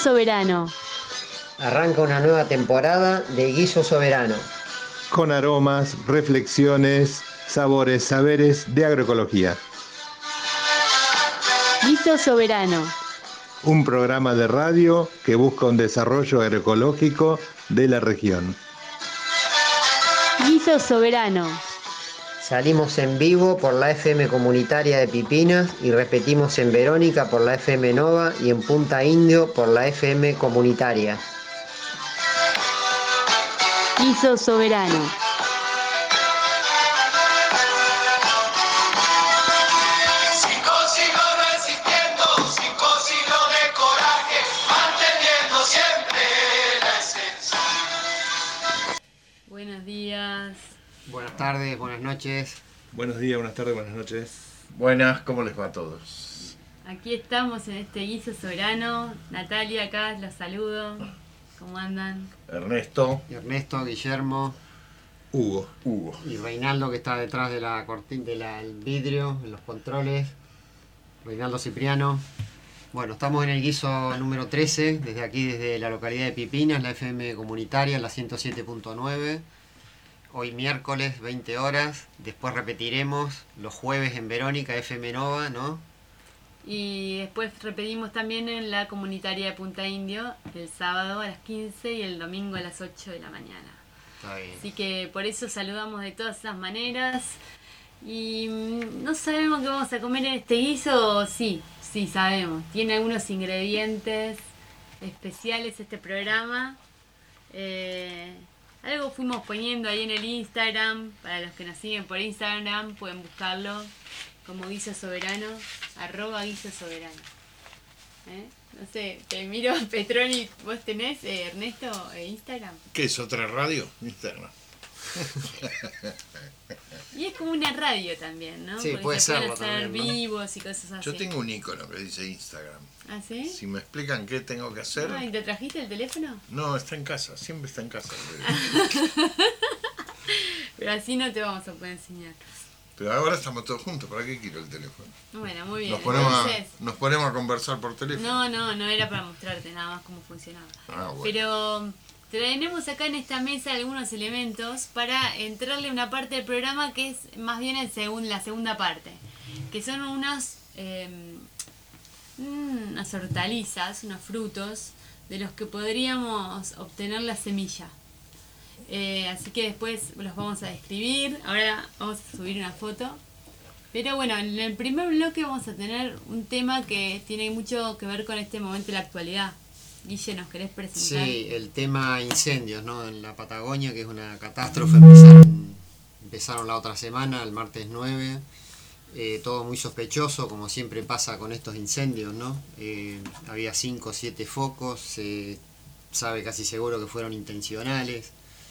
Soberano. Arranca una nueva temporada de Guiso Soberano. Con aromas, reflexiones, sabores, saberes de agroecología. Guiso Soberano. Un programa de radio que busca un desarrollo agroecológico de la región. Guiso Soberano. Salimos en vivo por la FM comunitaria de Pipinas y repetimos en Verónica por la FM Nova y en Punta Indio por la FM comunitaria. Guiso Soberano. Buenos días. Buenas tardes, buenas noches. Buenos días, buenas tardes, buenas noches. Buenas, ¿cómo les va a todos? Aquí estamos en este Guiso Soberano. Natalia acá, los saludo. ¿Cómo andan? Ernesto. Ernesto, Guillermo, Hugo. y Reinaldo, que está detrás de la cortina del vidrio, en los controles. Reinaldo Cipriano. Bueno, estamos en el guiso número 13, desde aquí, desde la localidad de Pipinas, la FM comunitaria, la 107.9. Hoy miércoles, 20 horas. Después repetiremos los jueves en Verónica, FM Nova, ¿no? Y después repetimos también en la comunitaria de Punta Indio, el sábado a las 15 y el domingo a las 8 de la mañana. Está bien. Así que por eso saludamos de todas esas maneras. Y no sabemos qué vamos a comer en este guiso. Sí sabemos. Tiene algunos ingredientes especiales este programa. Algo fuimos poniendo ahí en el Instagram. Para los que nos siguen por Instagram, pueden buscarlo como Guiso Soberano, @Guiso Soberano. No sé, te miro, Petroni, ¿vos tenés, Ernesto, Instagram? ¿Qué es otra radio? Instagram. Y es como una radio también, ¿no? Sí, porque puede se pueden serlo hacer también, ¿no? vivos y cosas así. Yo tengo un icono que dice Instagram. ¿Ah, sí? Si me explican qué tengo que hacer. ¿Y te trajiste el teléfono? No, está en casa, siempre está en casa. Pero así no te vamos a poder enseñar. Pero ahora estamos todos juntos, ¿para qué quiero el teléfono? Bueno, muy bien. Nos ponemos, Entonces, nos ponemos a conversar por teléfono. no era para mostrarte nada más cómo funcionaba. Bueno. Pero tenemos acá en esta mesa algunos elementos para entrarle a una parte del programa que es más bien la segunda parte, que son unas hortalizas, unos frutos de los que podríamos obtener la semilla. Así que después los vamos a describir. Ahora vamos a subir una foto. Pero bueno, en el primer bloque vamos a tener un tema que tiene mucho que ver con este momento de la actualidad. Guille, ¿nos querés presentar? Sí, el tema incendios, ¿no? En la Patagonia, que es una catástrofe, empezaron la otra semana, el martes 9. Todo muy sospechoso, como siempre pasa con estos incendios, ¿no? Había 5 o 7 focos, se sabe casi seguro que fueron intencionales.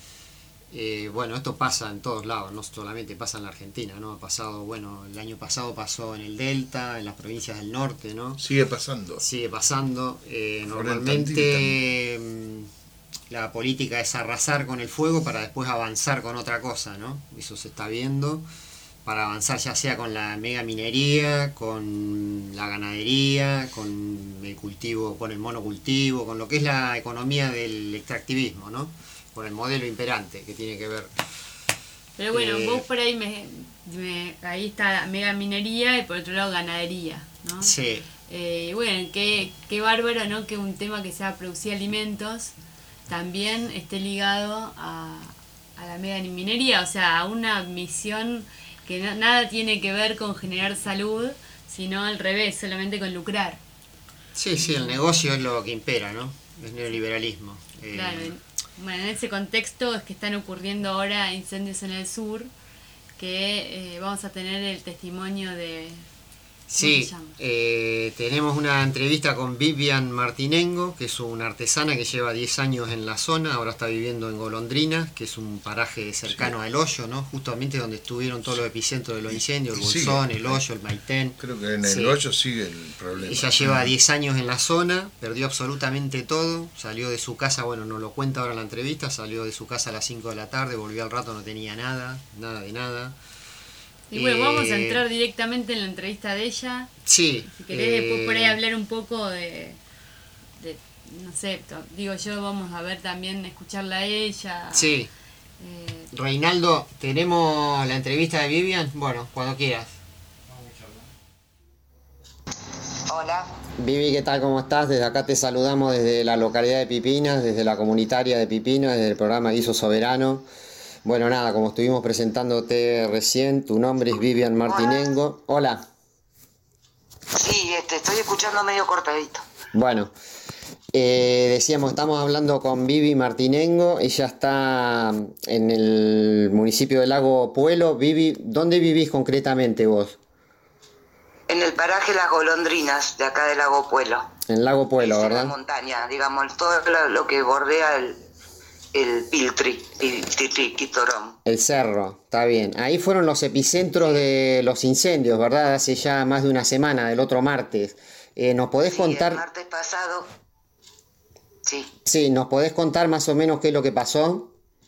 Bueno, esto pasa en todos lados, no solamente pasa en la Argentina, ¿no? Ha pasado, bueno, el año pasado pasó en el Delta, en las provincias del norte, ¿no? Sigue pasando. Sigue pasando. Normalmente la política es arrasar con el fuego para después avanzar con otra cosa, ¿no? Eso se está viendo. Para avanzar ya sea con la mega minería, con la ganadería, con el cultivo, con el monocultivo, con lo que es la economía del extractivismo, ¿no? Con el modelo imperante que tiene que ver. Pero bueno, vos por ahí ahí está mega minería y por otro lado ganadería, ¿no? Sí. Bueno, qué bárbaro, ¿no? Que un tema que sea producir alimentos también esté ligado a la mega minería, o sea, a una misión que nada tiene que ver con generar salud, sino al revés, solamente con lucrar. Sí, el negocio es lo que impera, ¿no? Es neoliberalismo. Claro. Bueno, en ese contexto es que están ocurriendo ahora incendios en el sur, que vamos a tener el testimonio de... Sí, tenemos una entrevista con Vivian Martinengo, que es una artesana que lleva 10 años en la zona, ahora está viviendo en Golondrinas, que es un paraje cercano al Hoyo, ¿no? Justamente donde estuvieron todos los epicentros de los incendios, el Bolsón, el Hoyo, el Maitén. Creo que en el Hoyo sigue el problema. Ella lleva 10 años en la zona, perdió absolutamente todo, salió de su casa, bueno, nos lo cuenta ahora en la entrevista, salió de su casa a las 5 de la tarde, volvió al rato, no tenía nada de nada. Y bueno, vamos a entrar directamente en la entrevista de ella. Sí. Si querés después por ahí hablar un poco de no sé, digo yo, vamos a ver también, escucharla a ella. Sí. Reinaldo, ¿tenemos la entrevista de Vivian? Bueno, cuando quieras. Hola. Vivi, ¿qué tal? ¿Cómo estás? Desde acá te saludamos desde la localidad de Pipinas, desde la comunitaria de Pipinas, desde el programa Guiso Soberano. Bueno, nada, como estuvimos presentándote recién, tu nombre es Vivian Martinengo. Hola. Sí, estoy escuchando medio cortadito. Bueno, decíamos, estamos hablando con Vivi Martinengo, ella está en el municipio de Lago Puelo. Vivi, ¿dónde vivís concretamente vos? En el paraje Las Golondrinas, de acá de Lago Puelo. En Lago Puelo, es ¿verdad? En la montaña, digamos, todo lo que bordea el Piltri, Quitorón. El cerro, está bien. Ahí fueron los epicentros de los incendios, ¿verdad? Hace ya más de una semana, del otro martes. ¿Nos podés contar? El martes pasado, sí. Sí, ¿nos podés contar más o menos qué es lo que pasó?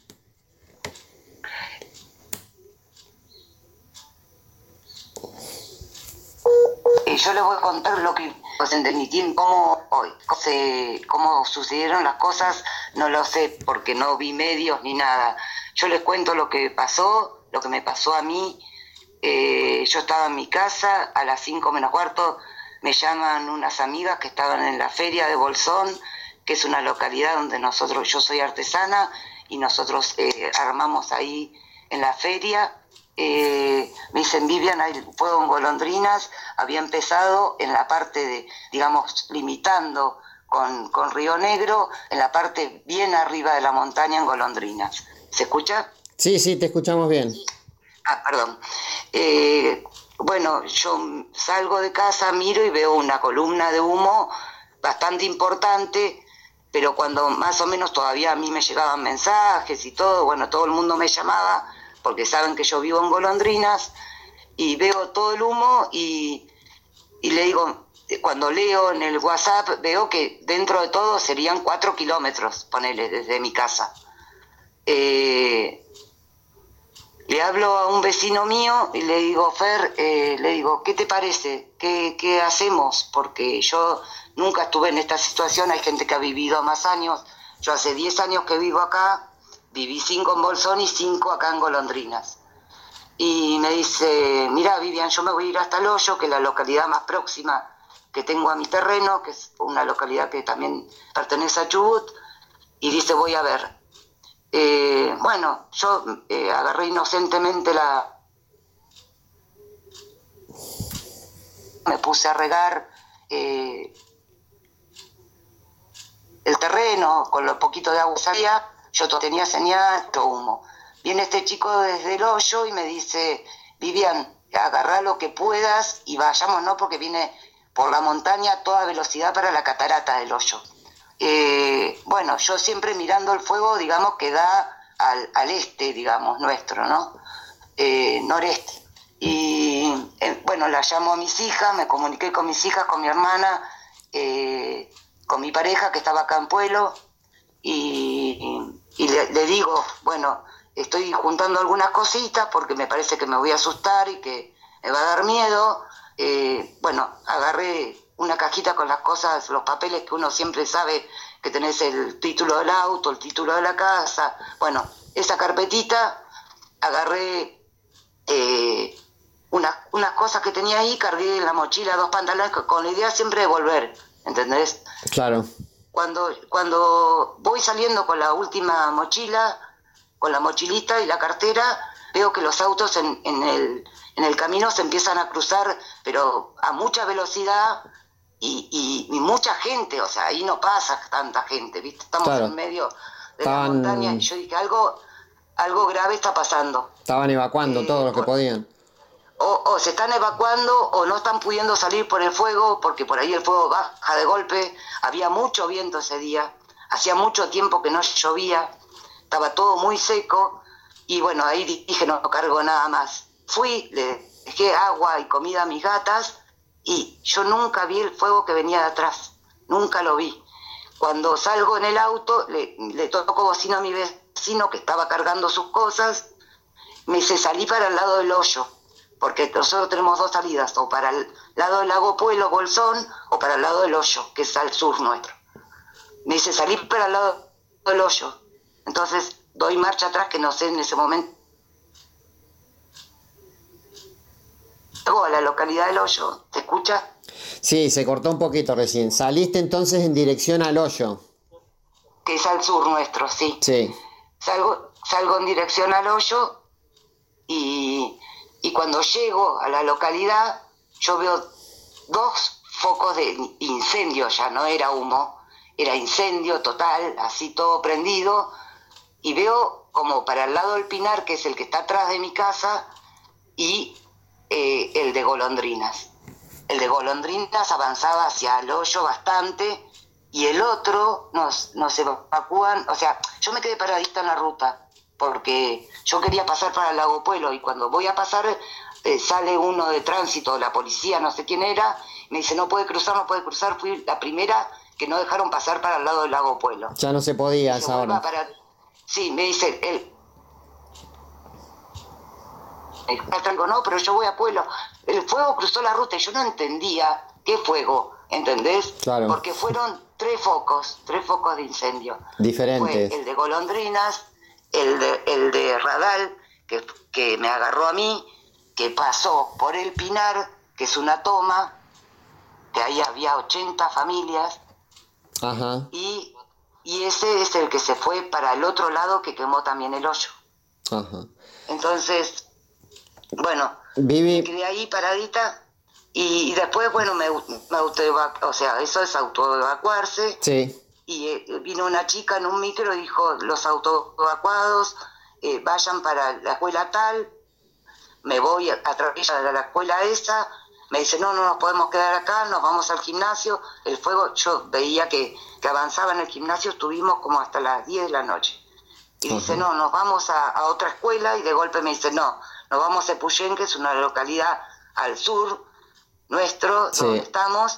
Yo les voy a contar lo que, pues en mi tiempo, cómo sucedieron las cosas, no lo sé, porque no vi medios ni nada. Yo les cuento lo que pasó, lo que me pasó a mí. Yo estaba en mi casa, a las 5 menos cuarto, me llaman unas amigas que estaban en la feria de Bolsón, que es una localidad donde yo soy artesana, y nosotros armamos ahí en la feria. Me dicen, Vivian, hay fuego en Golondrinas. Había empezado en la parte de, digamos, limitando con Río Negro, en la parte bien arriba de la montaña en Golondrinas. ¿Se escucha? Sí, te escuchamos bien. Perdón. Bueno, yo salgo de casa, miro y veo una columna de humo bastante importante, pero cuando más o menos todavía a mí me llegaban mensajes y todo, bueno, todo el mundo me llamaba, porque saben que yo vivo en Golondrinas, y veo todo el humo y le digo, cuando leo en el WhatsApp, veo que dentro de todo serían 4 kilómetros, ponele, desde mi casa. Le hablo a un vecino mío y le digo, Fer, ¿qué te parece? ¿Qué hacemos? Porque yo nunca estuve en esta situación, hay gente que ha vivido más años, yo hace 10 años que vivo acá, viví 5 en Bolsón y 5 acá en Golondrinas. Y me dice, mira Vivian, yo me voy a ir hasta El Hoyo, que es la localidad más próxima que tengo a mi terreno, que es una localidad que también pertenece a Chubut, y dice, voy a ver. Bueno, yo agarré inocentemente me puse a regar el terreno con lo poquito de agua que salía. Yo tenía señal, humo. Viene este chico desde El Hoyo y me dice, Vivian, agarrá lo que puedas y vayamos, ¿no? Porque viene por la montaña a toda velocidad para la catarata del Hoyo. Bueno, yo siempre mirando el fuego, digamos, que da al este, digamos, nuestro, ¿no? Noreste. Y bueno, la llamo a mis hijas, me comuniqué con mis hijas, con mi hermana, con mi pareja que estaba acá en Puelo, y le digo, bueno, estoy juntando algunas cositas porque me parece que me voy a asustar y que me va a dar miedo. Bueno, agarré una cajita con las cosas, los papeles que uno siempre sabe que tenés, el título del auto, el título de la casa. Bueno, esa carpetita, agarré unas cosas que tenía ahí, cargué en la mochila 2 pantalones con la idea siempre de volver, ¿entendés? Claro. Cuando voy saliendo con la última mochila, con la mochilita y la cartera, veo que los autos en el camino se empiezan a cruzar, pero a mucha velocidad y mucha gente, o sea, ahí no pasa tanta gente, ¿viste? Estamos en medio de la montaña y yo dije, algo grave está pasando. Estaban evacuando todo lo que podían. O se están evacuando o no están pudiendo salir por el fuego, porque por ahí el fuego baja de golpe. Había mucho viento ese día, hacía mucho tiempo que no llovía, estaba todo muy seco y bueno, ahí dije, no cargo nada más. Fui, le dejé agua y comida a mis gatas y yo nunca vi el fuego que venía de atrás, nunca lo vi. Cuando salgo en el auto, le toco bocina a mi vecino que estaba cargando sus cosas, me dice, salí para el lado del Hoyo, porque nosotros tenemos 2 salidas, o para el lado del Lago Puelo, Bolsón, o para el lado del Hoyo, que es al sur nuestro. me dice, salí para el lado del hoyo. Entonces doy marcha atrás, que no sé en ese momento. Llego a la localidad del hoyo, ¿te escucha? Sí, se cortó un poquito recién. Saliste entonces en dirección al hoyo. Que es al sur nuestro, sí. Sí. Salgo en dirección al hoyo y cuando llego a la localidad yo veo 2 focos de incendio, ya no era humo, era incendio total, así todo prendido, y veo como para el lado del pinar, que es el que está atrás de mi casa, y el de golondrinas. El de golondrinas avanzaba hacia el hoyo bastante, y el otro nos evacúan, o sea, yo me quedé paradita en la ruta, porque yo quería pasar para el Lago Puelo, y cuando voy a pasar sale uno de tránsito, la policía, no sé quién era, me dice, no puede cruzar, fui la primera que no dejaron pasar para el lado del Lago Puelo. Ya no se podía a esa hora. Sí, me dice, no, pero yo voy a Puelo. El fuego cruzó la ruta y yo no entendía qué fuego, ¿entendés? Claro. Porque fueron 3 focos de incendio. Diferentes. Fue el de golondrinas, el de Radal, que me agarró a mí, que pasó por el Pinar, que es una toma, que ahí había 80 familias. Ajá. Y ese es el que se fue para el otro lado, que quemó también el hoyo. Ajá. Entonces, bueno, Vivi, me quedé ahí paradita y después, bueno, me autoevacué, o sea, eso es autoevacuarse. sí. Y vino una chica en un micro y dijo, los autoevacuados vayan para la escuela tal, me voy a través de la escuela esa, me dice, no nos podemos quedar acá, nos vamos al gimnasio. El fuego, yo veía que avanzaba en el gimnasio, estuvimos como hasta las 10 de la noche. Y dice, no, nos vamos a otra escuela, y de golpe me dice, no, nos vamos a Epuyén, que es una localidad al sur nuestro, sí, donde estamos,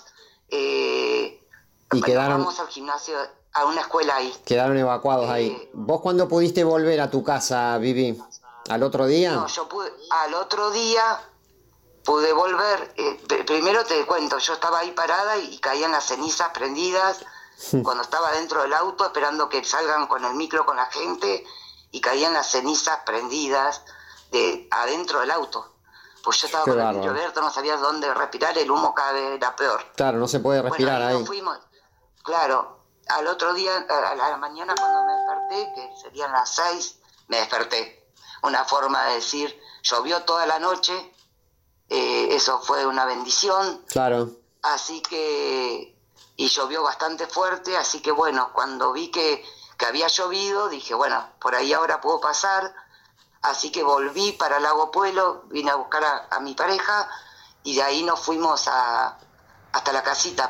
y quedaron, vamos al gimnasio, a una escuela ahí. Quedaron evacuados ahí. ¿Vos cuándo pudiste volver a tu casa, Vivi? ¿Al otro día? No, yo al otro día pude volver. Primero te cuento, yo estaba ahí parada y caían las cenizas prendidas cuando estaba dentro del auto esperando que salgan con el micro con la gente, y caían las cenizas prendidas de adentro del auto. Pues yo estaba con el vidrio abierto, no sabía dónde respirar, el humo cada vez era peor. Claro, no se puede respirar ahí. Nos fuimos, claro, al otro día, a la mañana cuando me desperté, que serían las 6, me desperté. Una forma de decir, llovió toda la noche, eso fue una bendición. Claro. Así que, y llovió bastante fuerte, así que bueno, cuando vi que había llovido, dije, bueno, por ahí ahora puedo pasar. Así que volví para Lago Puelo, vine a buscar a mi pareja, y de ahí nos fuimos hasta la casita.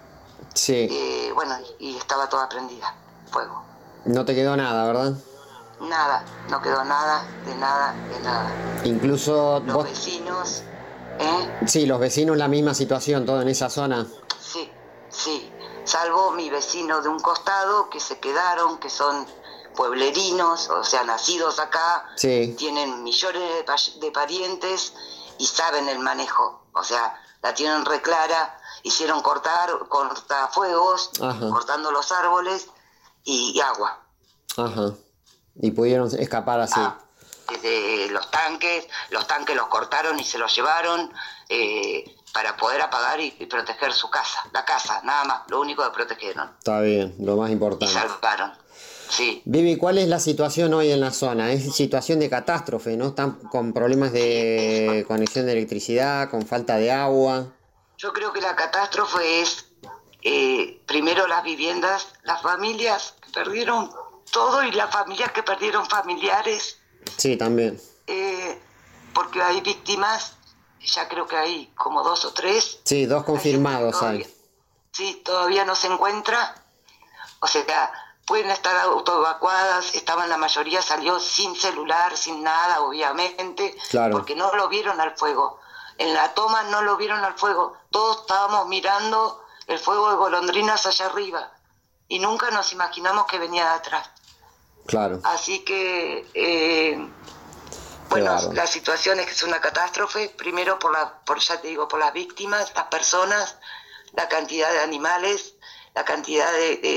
Sí. Bueno, y estaba toda prendida, fuego. No te quedó nada, ¿verdad? Nada, no quedó nada, de nada. Incluso los vecinos, Sí, los vecinos la misma situación, todo en esa zona. Sí, salvo mi vecino de un costado, que se quedaron, que son pueblerinos, o sea, nacidos acá, sí, tienen millones de parientes y saben el manejo, o sea, la tienen re clara, hicieron cortafuegos, cortando los árboles y agua. Ajá. Y pudieron escapar así. Los tanques los cortaron y se los llevaron para poder apagar y proteger su casa, la casa, nada más, lo único que protegieron. Está bien, lo más importante. Y salvaron, sí. Vivi, ¿cuál es la situación hoy en la zona? Es situación de catástrofe, ¿no? Están con problemas de conexión de electricidad, con falta de agua. Yo creo que la catástrofe es primero las viviendas, las familias que perdieron todo y las familias que perdieron familiares. Sí, también. Porque hay víctimas, ya creo que hay como 2 o 3. Sí, 2 confirmados hay. Sí, todavía no se encuentra. O sea, pueden estar autoevacuadas, la mayoría salió sin celular, sin nada, obviamente, claro, porque no lo vieron al fuego. En la toma no lo vieron al fuego. Todos estábamos mirando el fuego de golondrinas allá arriba y nunca nos imaginamos que venía de atrás. Claro. Así que, bueno, claro, la situación es que es una catástrofe, primero por las víctimas, las personas, la cantidad de animales, la cantidad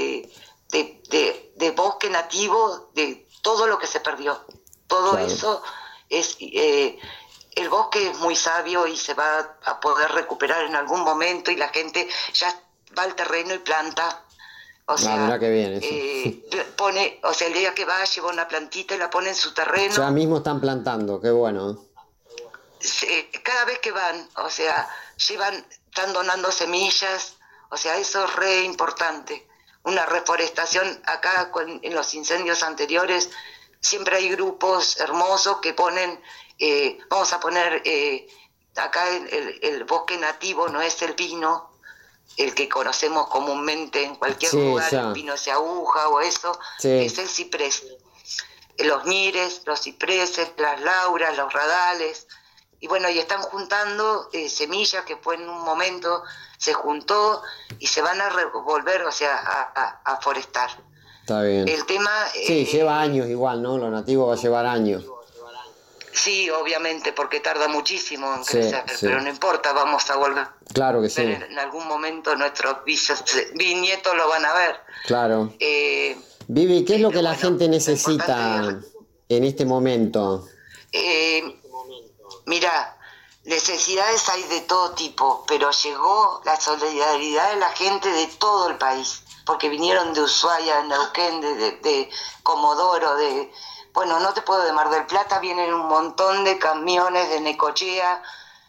de bosque nativo, de todo lo que se perdió. Todo Claro. eso es... el bosque es muy sabio y se va a poder recuperar en algún momento, y la gente ya va al terreno y planta. O sea, mirá qué bien eso. pone, o sea, el día que va, lleva una plantita y la pone en su terreno. Ya mismo están plantando, qué bueno. Cada vez que van, o sea, están donando semillas, o sea, eso es re importante. Una reforestación acá en los incendios anteriores, siempre hay grupos hermosos que ponen, vamos a poner, acá el bosque nativo no es el pino, el que conocemos comúnmente en cualquier Sí, lugar, ya. el pino de aguja o eso, Sí. es el ciprés. Los mires, los cipreses, las lauras, los radales, y bueno, y están juntando semillas que fue en un momento, se juntó y se van a volver, o sea, a forestar. Está bien. El tema... Sí, lleva años igual, ¿no? Lo nativo va a llevar años. Sí, obviamente, porque tarda muchísimo en Sí, crecer, sí. pero no importa, vamos a volver. Claro que sí, En algún momento nuestros bisnietos lo van a ver. claro. Eh, Vivi, ¿qué es lo que la bueno, gente lo necesita importante en este momento? Mira, necesidades hay de todo tipo, pero llegó la solidaridad de la gente de todo el país, porque vinieron de Ushuaia, de Neuquén, de Comodoro, bueno, no te puedo, de Mar del Plata vienen un montón de camiones, de Necochea.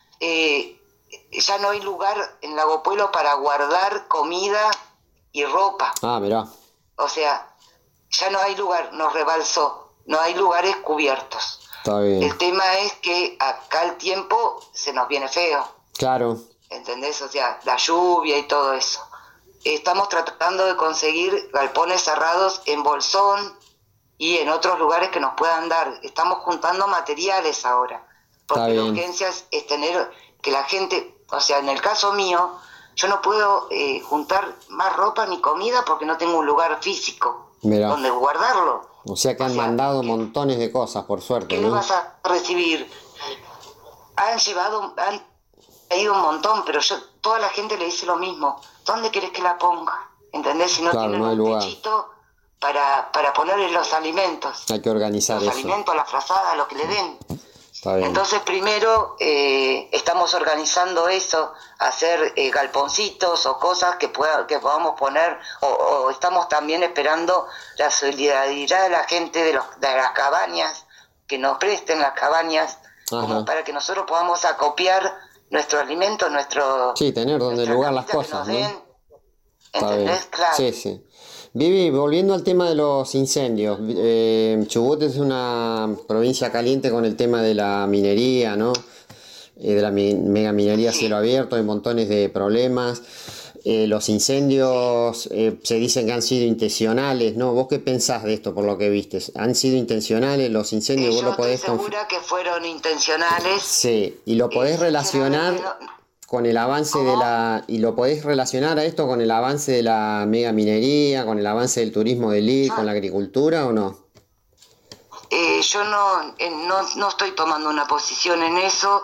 Ya no hay lugar en Lago Puelo para guardar comida y ropa. Ah, mirá, O sea, ya no hay lugar, nos rebalsó, no hay lugares cubiertos. está bien. El tema es que acá el tiempo se nos viene feo, Claro, ¿entendés? O sea, la lluvia y todo eso. Estamos tratando de conseguir galpones cerrados en Bolsón y en otros lugares que nos puedan dar. Estamos juntando materiales ahora, porque Está la bien. urgencia es tener que la gente, o sea, en el caso mío, yo no puedo juntar más ropa ni comida porque no tengo un lugar físico Mirá. donde guardarlo. o sea que han mandado montones de cosas, por suerte, ¿Qué le ¿no? vas a recibir? Han traído un montón, pero toda la gente le dice lo mismo. ¿Dónde querés que la ponga? ¿Entendés? Si no Claro, tienen no hay un lugar. techito para ponerle los alimentos. Hay que organizar Los eso. alimentos, la frazada, lo que le den. Está bien. Entonces primero estamos organizando eso, hacer galponcitos o cosas que podamos poner, o estamos también esperando la solidaridad de la gente de las cabañas, que nos presten las cabañas, Ajá. como para que nosotros podamos acopiar nuestro alimento, Sí, tener donde nuestra lugar las capita que cosas, nos ¿no? den. Está ¿Entendés? bien. Claro. Sí, sí. Vivi, volviendo al tema de los incendios, Chubut es una provincia caliente con el tema de la minería, ¿no? De la mega minería a Sí. cielo abierto, hay montones de problemas. Los incendios se dicen que han sido intencionales, ¿no? ¿Vos qué pensás de esto por lo que viste? ¿Han sido intencionales los incendios? ¿Vos Yo lo podés estoy segura que fueron intencionales. Sí, y lo podés relacionar Sinceramente, con el avance de ¿Cómo? y lo podés relacionar a esto con el avance de la mega minería, con el avance del turismo de elite, con la agricultura o no? Yo no estoy tomando una posición en eso.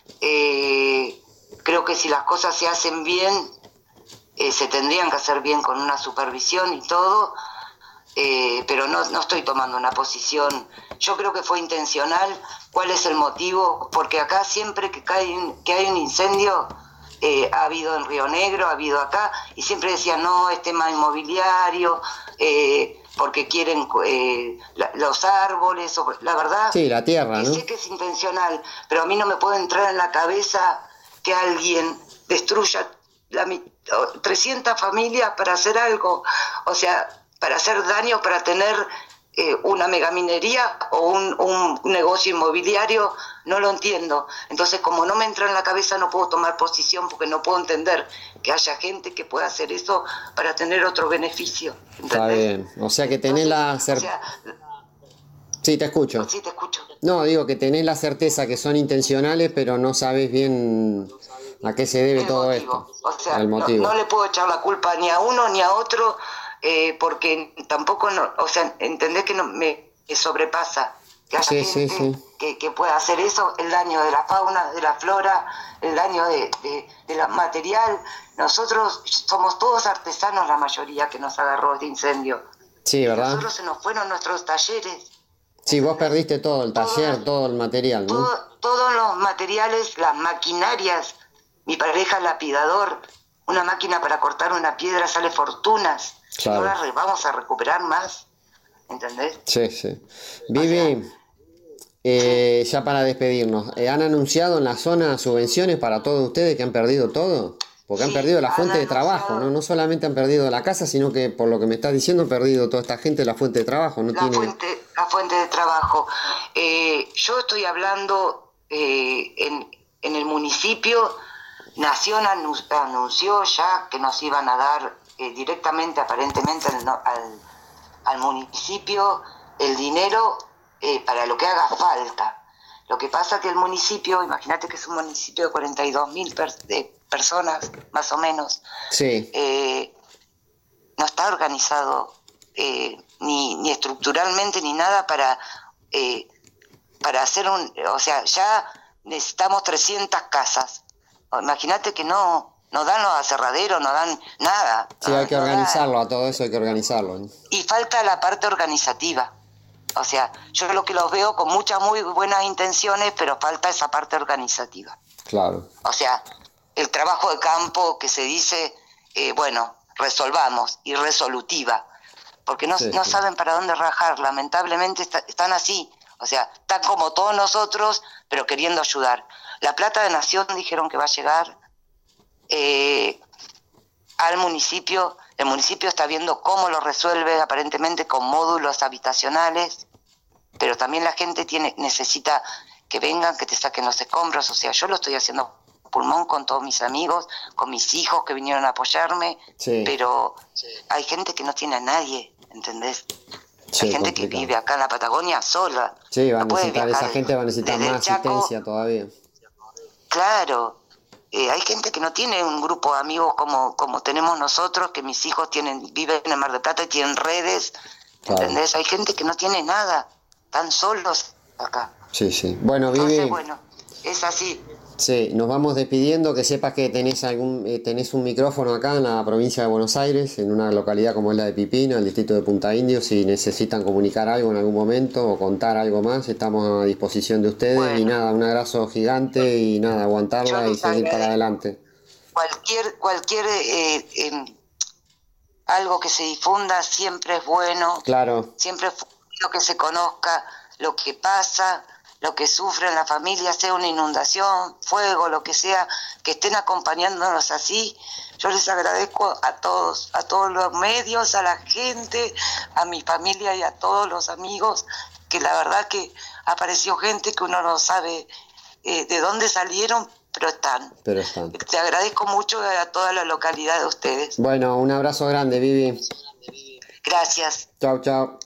Creo que si las cosas se hacen bien, se tendrían que hacer bien con una supervisión y todo, pero no estoy tomando una posición. Yo creo que fue intencional. ¿Cuál es el motivo? Porque acá siempre que hay un incendio, ha habido en Río Negro, ha habido acá, y siempre decían, no, es tema inmobiliario, porque quieren los árboles, la verdad. Sí, la tierra, ¿no? Sé que es intencional, pero a mí no me puede entrar en la cabeza que alguien destruya 300 familias para hacer algo, o sea, para hacer daño, para tener una megaminería o un negocio inmobiliario, no lo entiendo. Entonces, como no me entra en la cabeza, no puedo tomar posición porque no puedo entender que haya gente que pueda hacer eso para tener otro beneficio. ¿Entendés? Está bien, o sea que tenés la certeza... Sí, te escucho. Sí, te escucho. No, digo que tenés la certeza que son intencionales, pero no sabes bien a qué se debe El todo motivo. esto. O sea, el motivo. No le puedo echar la culpa ni a uno ni a otro, porque tampoco, o sea, entendés que no me sobrepasa que haya Sí, gente sí, sí. que pueda hacer eso, el daño de la fauna, de la flora, el daño de la material. Nosotros somos todos artesanos, la mayoría que nos agarró este incendio. Sí, ¿verdad? Nosotros se nos fueron nuestros talleres. Sí, vos perdiste todo, el taller, todo el material, ¿no? Todos los materiales, las maquinarias. Mi pareja es lapidador. Una máquina para cortar una piedra sale fortunas. Claro. No la vamos a recuperar más. ¿Entendés? Sí, sí. Vivi, ya para despedirnos, ¿han anunciado en la zona subvenciones para todos ustedes que han perdido todo? Porque han perdido la fuente de trabajo, ¿no? No solamente han perdido la casa, sino que, por lo que me estás diciendo, han perdido toda esta gente la fuente de trabajo. La fuente de trabajo. Yo estoy hablando en el municipio. Nación anunció ya que nos iban a dar directamente, aparentemente, al municipio el dinero para lo que haga falta. Lo que pasa que el municipio, imagínate que es un municipio de 42.000 personas, más o menos, sí. No está organizado ni estructuralmente ni nada para hacer o sea, ya necesitamos 300 casas. Imagínate que no dan los aserraderos, no dan nada. Sí, hay que organizarlo, a todo eso hay que organizarlo. Y falta la parte organizativa. O sea, yo lo que los veo con muchas muy buenas intenciones, pero falta esa parte organizativa. Claro. O sea, el trabajo de campo que se dice, resolvamos, y resolutiva. Porque no saben para dónde rajar, lamentablemente están así. O sea, están como todos nosotros, pero queriendo ayudar. La plata de Nación dijeron que va a llegar al municipio. El municipio está viendo cómo lo resuelve, aparentemente con módulos habitacionales, pero también la gente necesita que vengan, que te saquen los escombros. O sea, yo lo estoy haciendo pulmón con todos mis amigos, con mis hijos que vinieron a apoyarme, pero hay gente que no tiene a nadie, ¿entendés? Sí, hay gente complicado. Que vive acá en la Patagonia sola. Sí, esa gente va a necesitar más asistencia todavía. Claro, hay gente que no tiene un grupo de amigos como tenemos nosotros, que mis hijos viven en Mar del Plata y tienen redes, claro. ¿Entendés? Hay gente que no tiene nada, están solos acá. Sí, sí. Bueno, Vivi. Entonces, es así. Sí, nos vamos despidiendo, que sepas que tenés un micrófono acá en la provincia de Buenos Aires, en una localidad como es la de Pipino, el distrito de Punta Indio. Si necesitan comunicar algo en algún momento o contar algo más, estamos a disposición de ustedes. Y nada, un abrazo gigante y nada, aguantarla y seguir para adelante. Cualquier algo que se difunda siempre es bueno. Claro. Siempre es bueno que se conozca lo que pasa, lo que sufren la familia, sea una inundación, fuego, lo que sea, que estén acompañándonos así. Yo les agradezco a todos los medios, a la gente, a mi familia y a todos los amigos, que la verdad que apareció gente que uno no sabe de dónde salieron, pero están. Te agradezco mucho a toda la localidad de ustedes. Bueno, un abrazo grande, Vivi. Gracias. Chau, chau.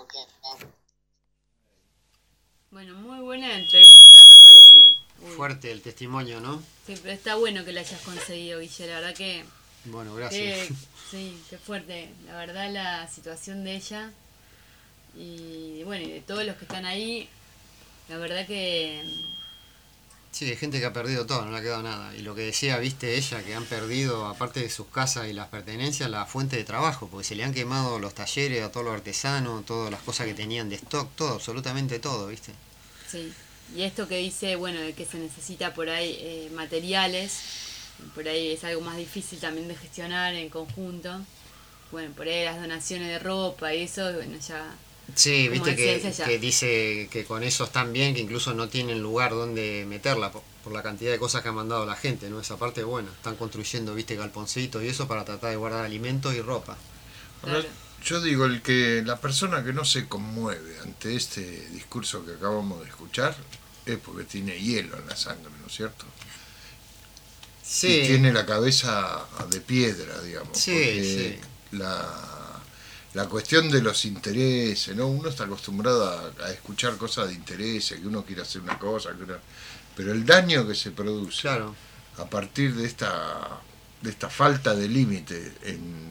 Bueno, muy buena entrevista, me parece. Fuerte el testimonio, ¿no? Sí, pero está bueno que la hayas conseguido, Guille, la verdad que... Bueno, gracias. Sí, qué fuerte. La verdad, la situación de ella y bueno, y de todos los que están ahí, la verdad que... Sí, hay gente que ha perdido todo, no le ha quedado nada. Y lo que decía, viste, ella, que han perdido, aparte de sus casas y las pertenencias, la fuente de trabajo, porque se le han quemado los talleres a todos los artesanos, todas las cosas que tenían de stock, todo, absolutamente todo, viste. Sí, y esto que dice, bueno, de que se necesita por ahí materiales, por ahí es algo más difícil también de gestionar en conjunto. Bueno, por ahí las donaciones de ropa y eso, bueno, ya... Sí, viste que dice que con eso están bien, que incluso no tienen lugar donde meterla por la cantidad de cosas que ha mandado la gente, ¿no? Esa parte, bueno, están construyendo, viste, galponcitos y eso para tratar de guardar alimentos y ropa. Claro. Yo digo, la persona que no se conmueve ante este discurso que acabamos de escuchar es porque tiene hielo en la sangre, ¿no es cierto? Sí. Y tiene la cabeza de piedra, digamos. Sí, porque sí. La cuestión de los intereses, ¿no? Uno está acostumbrado a escuchar cosas de intereses, que uno quiere hacer una cosa, pero el daño que se produce, claro, a partir de esta falta de límite en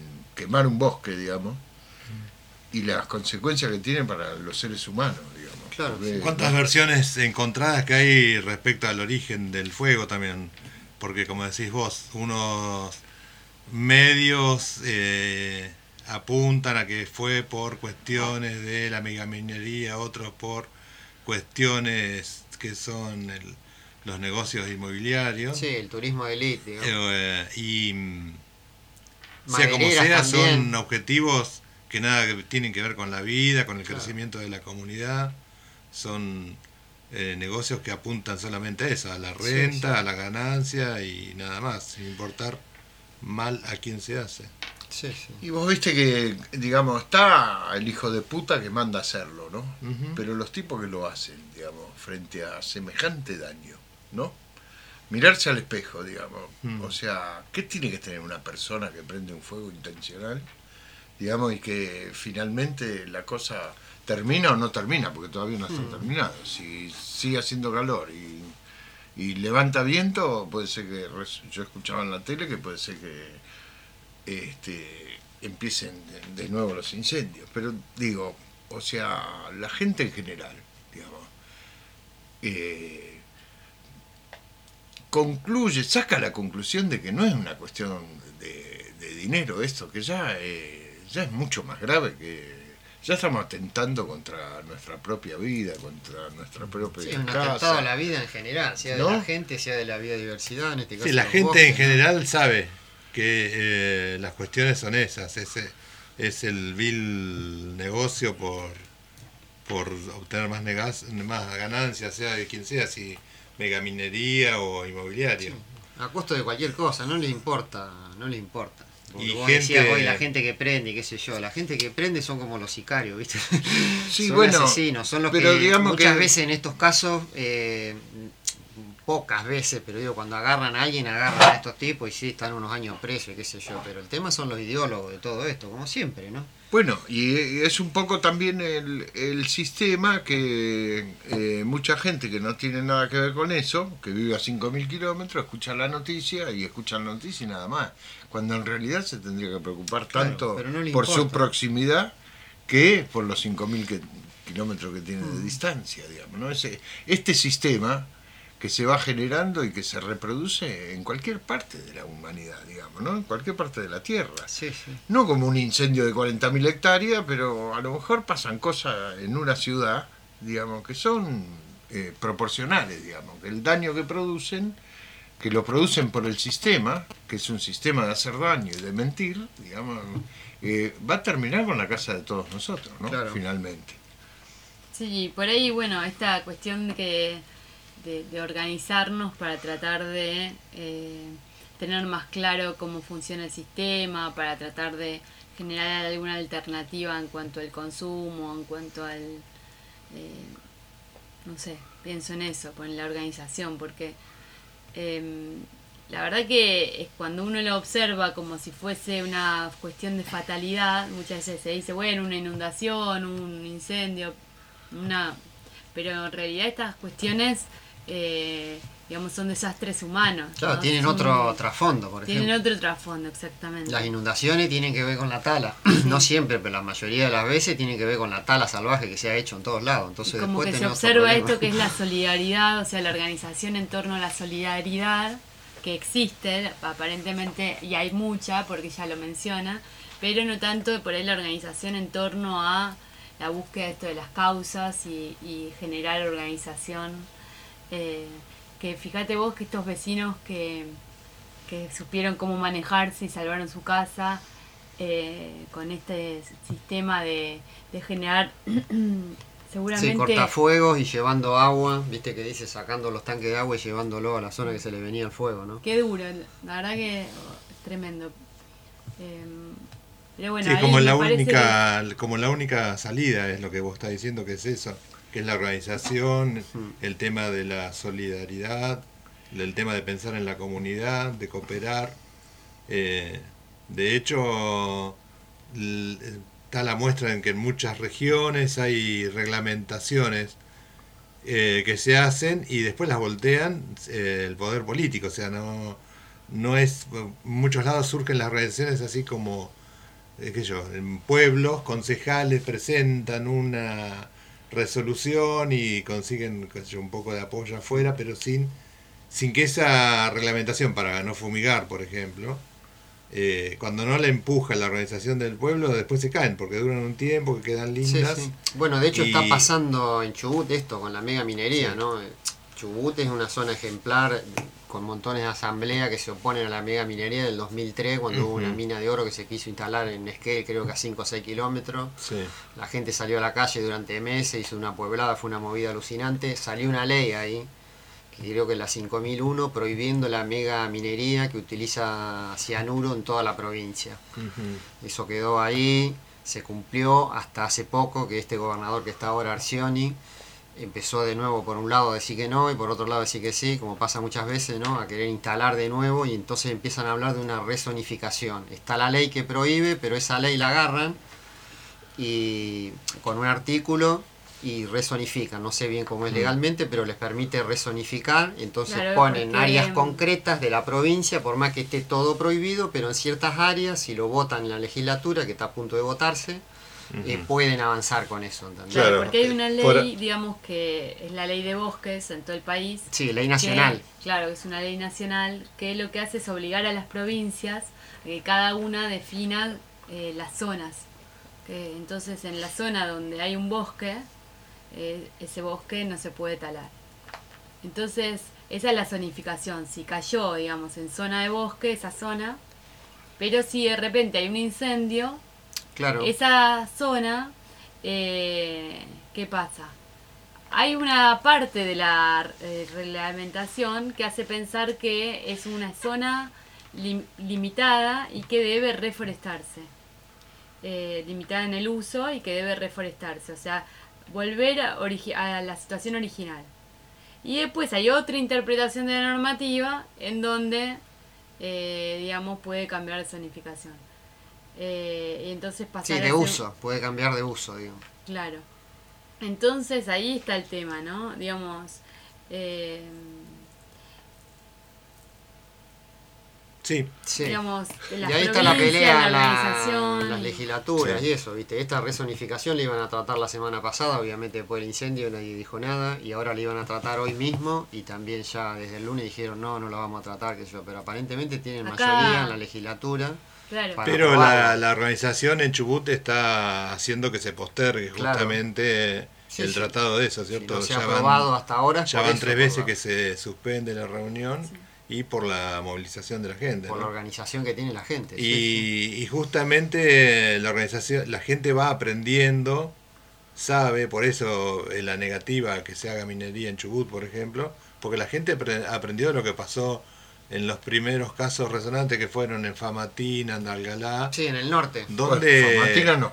quemar un bosque, digamos, y las consecuencias que tiene para los seres humanos, digamos. Claro, sí. ¿Cuántas versiones encontradas que hay respecto al origen del fuego también? Porque como decís vos, unos medios apuntan a que fue por cuestiones de la megaminería, otros por cuestiones que son los negocios inmobiliarios. Sí, el turismo de élite, digamos. Y sea como Madereras sea, también. son objetivos que nada que tienen que ver con la vida, con el Claro. crecimiento de la comunidad. Son negocios que apuntan solamente a eso, a la renta, sí. a la ganancia y nada más, sin importar mal a quién se hace. Sí, sí. Y vos viste que, digamos, está el hijo de puta que manda a hacerlo, ¿no? Ujú. Pero los tipos que lo hacen, digamos, frente a semejante daño, ¿no? Mirarse al espejo, digamos. O sea, ¿qué tiene que tener una persona que prende un fuego intencional? Digamos, y que finalmente la cosa termina o no termina, porque todavía no está terminado. Si sigue haciendo calor y levanta viento, puede ser que, yo escuchaba en la tele que puede ser que empiecen de nuevo los incendios. Pero digo, o sea, la gente en general, digamos, saca la conclusión de que no es una cuestión de dinero esto, que ya es mucho más grave, que ya estamos atentando contra nuestra propia vida, contra nuestra propia Sí, un casa. atentado a la vida en general, sea de ¿No? la gente, sea de la biodiversidad, en este caso. Sí, la los gente bosques, en ¿no? general sabe que las cuestiones son esas, es el vil negocio por obtener más ganancias, sea de quien sea, si megaminería o inmobiliario. A costo de cualquier cosa, no les importa, no les importa. Porque Y vos gente- decías hoy la gente que prende, qué sé yo, la gente que prende son como los sicarios, ¿viste? Sí, son bueno, asesinos, son los pero que digamos muchas que- veces en estos casos, pocas veces, pero digo, cuando agarran a alguien, agarran a estos tipos y sí, están unos años presos y qué sé yo, pero el tema son los ideólogos de todo esto, como siempre, ¿no? Bueno, y es un poco también el sistema que mucha gente que no tiene nada que ver con eso, que vive a 5.000 kilómetros, escucha la noticia y escucha la noticia y nada más. Cuando en realidad se tendría que preocupar Claro, tanto pero no le por su importa. proximidad que por los 5.000 kilómetros que tiene de distancia, digamos, ¿no? Este sistema que se va generando y que se reproduce en cualquier parte de la humanidad, digamos, ¿no? En cualquier parte de la Tierra. Sí, sí. No como un incendio de 40.000 hectáreas, pero a lo mejor pasan cosas en una ciudad, digamos, que son proporcionales, digamos, que el daño que producen, que lo producen por el sistema, que es un sistema de hacer daño y de mentir, digamos, va a terminar con la casa de todos nosotros, ¿no? Claro. Finalmente. Sí, por ahí, bueno, esta cuestión de organizarnos para tratar de tener más claro cómo funciona el sistema, para tratar de generar alguna alternativa en cuanto al consumo, en cuanto al... no sé, pienso en eso, en la organización, porque la verdad que es cuando uno lo observa como si fuese una cuestión de fatalidad, muchas veces se dice, bueno, una inundación, un incendio, pero en realidad estas cuestiones, digamos, son desastres humanos. Claro, ¿no? tienen Son- otro trasfondo, por Tienen ejemplo. otro trasfondo, exactamente. Las inundaciones tienen que ver con la tala, no siempre, pero la mayoría de las veces tienen que ver con la tala salvaje que se ha hecho en todos lados. Entonces Y como después que se tenemos otro observa problema. esto que es la solidaridad, o sea, la organización en torno a la solidaridad que existe, aparentemente, y hay mucha, porque ya lo menciona, pero no tanto por ahí la organización en torno a la búsqueda de esto de las causas y generar organización. Que fíjate vos que estos vecinos que supieron cómo manejarse y salvaron su casa, con este sistema de generar seguramente Sí, cortafuegos y llevando agua, viste que dice sacando los tanques de agua y llevándolo a la zona que se le venía el fuego, ¿no? qué duro, la verdad que es tremendo. Pero bueno, Sí, ahí como me la parece como la única salida es lo que vos estás diciendo, que es eso, que es la organización, el tema de la solidaridad, el tema de pensar en la comunidad, de cooperar. De hecho, está la muestra en que en muchas regiones hay reglamentaciones que se hacen y después las voltean el poder político, o sea, no es, en muchos lados surgen las organizaciones así como, qué sé yo, en pueblos, concejales presentan resolución y consiguen, qué sé yo, un poco de apoyo afuera, pero sin que esa reglamentación para no fumigar, por ejemplo, cuando no la empuja la organización del pueblo, después se caen, porque duran un tiempo, que quedan lindas. Sí, sí. Bueno, de hecho Y- está pasando en Chubut esto con la mega minería, ¿no? Chubut es una zona ejemplar con montones de asambleas que se oponen a la mega minería del 2003, cuando hubo una mina de oro que se quiso instalar en Esquel, creo que a 5 o 6 kilómetros. Sí. La gente salió a la calle durante meses, hizo una pueblada, fue una movida alucinante. Salió una ley ahí, que creo que es la 5001, prohibiendo la mega minería que utiliza cianuro en toda la provincia. Ujú. Eso quedó ahí, se cumplió hasta hace poco que este gobernador que está ahora, Arcioni, empezó de nuevo por un lado a decir que no y por otro lado a decir que sí, como pasa muchas veces, ¿no? A querer instalar de nuevo, y entonces empiezan a hablar de una rezonificación. Está la ley que prohíbe, pero esa ley la agarran y con un artículo y rezonifican. No sé bien cómo es legalmente, pero les permite rezonificar. Entonces Claro, ponen porque- áreas concretas de la provincia, por más que esté todo prohibido, pero en ciertas áreas, si lo votan en la legislatura, que está a punto de votarse, pueden avanzar con eso, ¿entendés? Claro, Claro. porque hay una ley, Por- digamos, que es la ley de bosques en todo el país. Sí, ley nacional. Que, claro, es una ley nacional que lo que hace es obligar a las provincias a que cada una defina las zonas. Que, entonces, en la zona donde hay un bosque, ese bosque no se puede talar. Entonces, esa es la zonificación. Si cayó, digamos, en zona de bosque, esa zona, pero si de repente hay un incendio, Claro. esa zona, ¿qué pasa? Hay una parte de la reglamentación que hace pensar que es una zona limitada y que debe reforestarse. Limitada en el uso y que debe reforestarse. O sea, volver a la situación original. Y después hay otra interpretación de la normativa en donde, digamos, puede cambiar la zonificación. Y entonces pasar Sí, a de ser- uso, puede cambiar de uso, digo. Claro. Entonces ahí está el tema, ¿no? Digamos, Sí, Sí. digamos, de Y las ahí está la provincias, pelea en la organización. las legislaturas Sí. y eso, ¿viste? Esta rezonificación la iban a tratar la semana pasada, obviamente después del incendio nadie dijo nada, y ahora la iban a tratar hoy mismo, y también ya desde el lunes dijeron no la vamos a tratar, qué sé yo, pero aparentemente tienen Acá- mayoría en la legislatura. Claro. Para pero probarla. la organización en Chubut está haciendo que se postergue Claro. justamente Sí, el sí. tratado de eso, Si ¿cierto? no se ha aprobado hasta ahora, es ya por van eso, 3 por veces la- que se suspende la reunión y por la movilización de la gente. por ¿no? la organización que tiene la gente. sí, sí. Y justamente la organización, la gente va aprendiendo, sabe, por eso la negativa a que se haga minería en Chubut, por ejemplo, porque la gente aprendió lo que pasó en los primeros casos resonantes que fueron en Famatina, en Andalgalá, Sí, en el norte. donde, Famatina no.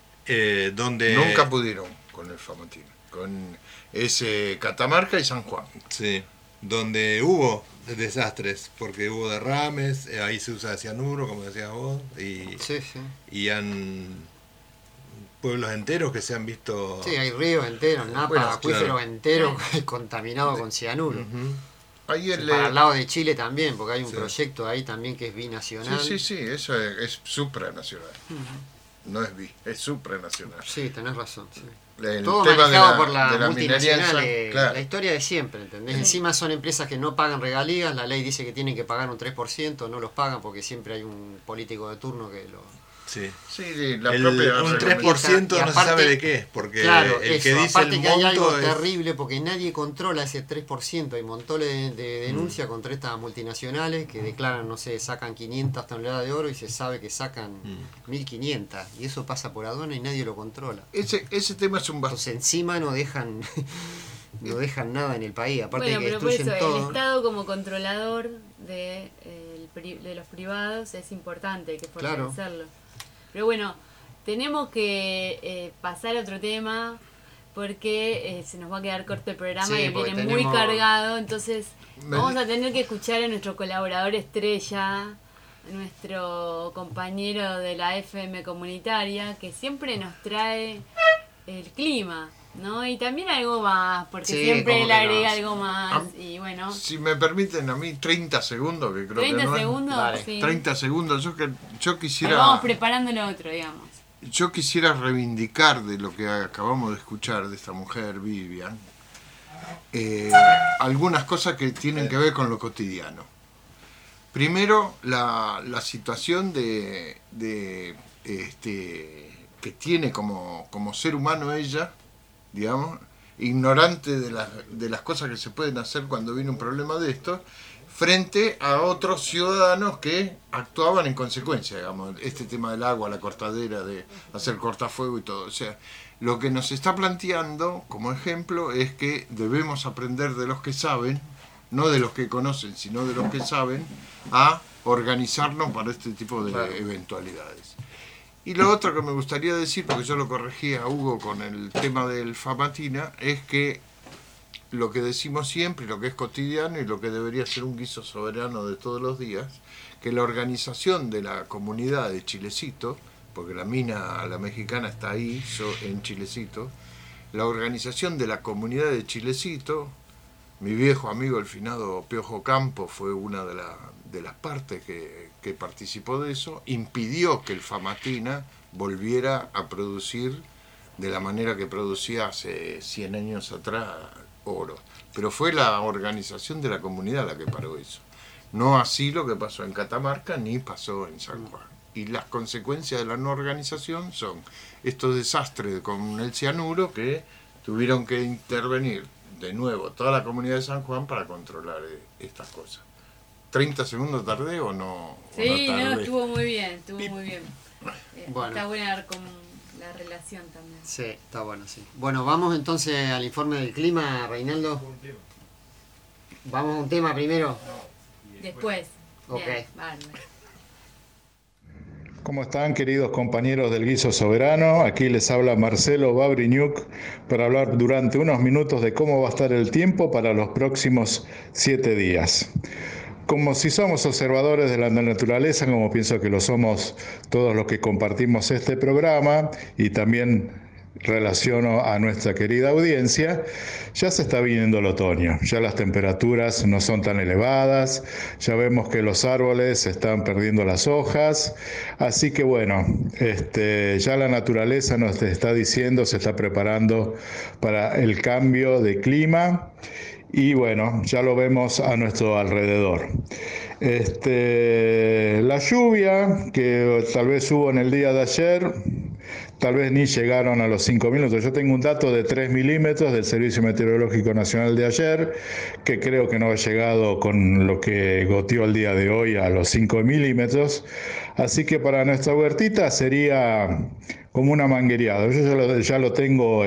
donde Nunca pudieron con el Famatina. Con ese Catamarca y San Juan. sí, donde hubo desastres, porque hubo derrames, ahí se usa cianuro, como decías vos, Sí, sí. y han pueblos enteros que se han visto. Sí, hay ríos enteros, napas, Bueno, acuíferos claro. enteros contaminados con cianuro. Ujú. Ayer Para el lado de Chile también, porque hay un Sí. proyecto ahí también que es Sí, binacional. sí, sí, eso es supranacional. No es es supranacional. Sí, tenés razón. Sí. El Todo tema manejado por la de la minería en multinacional, San- claro. la historia de siempre, ¿entendés? Encima son empresas que no pagan regalías, la ley dice que tienen que pagar un 3%, no los pagan porque siempre hay un político de turno que lo... Sí. Sí, la Un propia 3% Y no se aparte- sabe de qué es, porque Claro, el eso, que dice aparte el que hay algo monto es... terrible porque nadie controla ese 3%, hay montones de denuncias contra estas multinacionales que declaran, no sé, sacan 500 toneladas de oro y se sabe que sacan 1500 y eso pasa por aduana y nadie lo controla. Ese tema es un Entonces encima no dejan no dejan nada en el país, aparte Bueno, de que pero por eso destruyen todo. el Estado como controlador de los privados es importante, hay que Claro. fortalecerlo. Pero bueno, tenemos que pasar a otro tema porque se nos va a quedar corto el programa Sí, y porque viene muy tenemos- cargado, entonces Me- vamos a tener que escuchar a nuestro colaborador estrella, nuestro compañero de la FM comunitaria, que siempre nos trae el clima, ¿no? Y también algo más, porque Sí, siempre cómo él que agrega no. algo más, Ah, y bueno, Si me permiten a mí 30 segundos, que creo 30 que no es- segundos, Dale. sí. 30 segundos, yo Pero quisiera... vamos preparando lo otro, digamos. yo quisiera reivindicar de lo que acabamos de escuchar de esta mujer, Vivian, algunas cosas que tienen que ver con lo cotidiano. Primero, la situación que tiene como ser humano ella, digamos, ignorante de las cosas que se pueden hacer cuando viene un problema de esto, frente a otros ciudadanos que actuaban en consecuencia, digamos, este tema del agua, la cortadera, de hacer cortafuego y todo. O sea, lo que nos está planteando como ejemplo es que debemos aprender de los que saben, no de los que conocen, sino de los que saben, a organizarnos para este tipo de eventualidades. Y lo otro que me gustaría decir, porque yo lo corregí a Hugo con el tema del Famatina, es que lo que decimos siempre, lo que es cotidiano y lo que debería ser un guiso soberano de todos los días, que la organización de la comunidad de Chilecito, porque la mina, la mexicana está ahí, en Chilecito, la organización de la comunidad de Chilecito, mi viejo amigo el finado Piojo Campo fue una de las partes que participó de eso, impidió que el Famatina volviera a producir de la manera que producía hace 100 años atrás oro. Pero fue la organización de la comunidad la que paró eso. No así lo que pasó en Catamarca ni pasó en San Juan. Y las consecuencias de la no organización son estos desastres con el cianuro que tuvieron que intervenir de nuevo toda la comunidad de San Juan para controlar estas cosas. ¿30 segundos tardé o no? Sí, o no, no, estuvo muy bien, Bueno. Está buena con la relación también. Sí, está bueno, sí. Bueno, vamos entonces al informe del clima, Reinaldo. ¿Vamos a un tema primero? Después. Ok. Bien, vale. ¿Cómo están, queridos compañeros del Guiso Soberano? Aquí les habla Marcelo Babriñuk para hablar durante unos minutos de cómo va a estar el tiempo para los próximos 7 días. Como si somos observadores de la naturaleza, como pienso que lo somos todos los que compartimos este programa, y también relaciono a nuestra querida audiencia, ya se está viniendo el otoño, ya las temperaturas no son tan elevadas, ya vemos que los árboles están perdiendo las hojas, así que bueno, ya la naturaleza nos está diciendo, se está preparando para el cambio de clima. Y bueno, ya lo vemos a nuestro alrededor. La lluvia que tal vez hubo en el día de ayer, tal vez ni llegaron a los 5 minutos. Yo tengo un dato de 3 milímetros del Servicio Meteorológico Nacional de ayer, que creo que no ha llegado con lo que goteó el día de hoy a los 5 milímetros. Así que para nuestra huertita sería como una manguereada. Yo ya lo tengo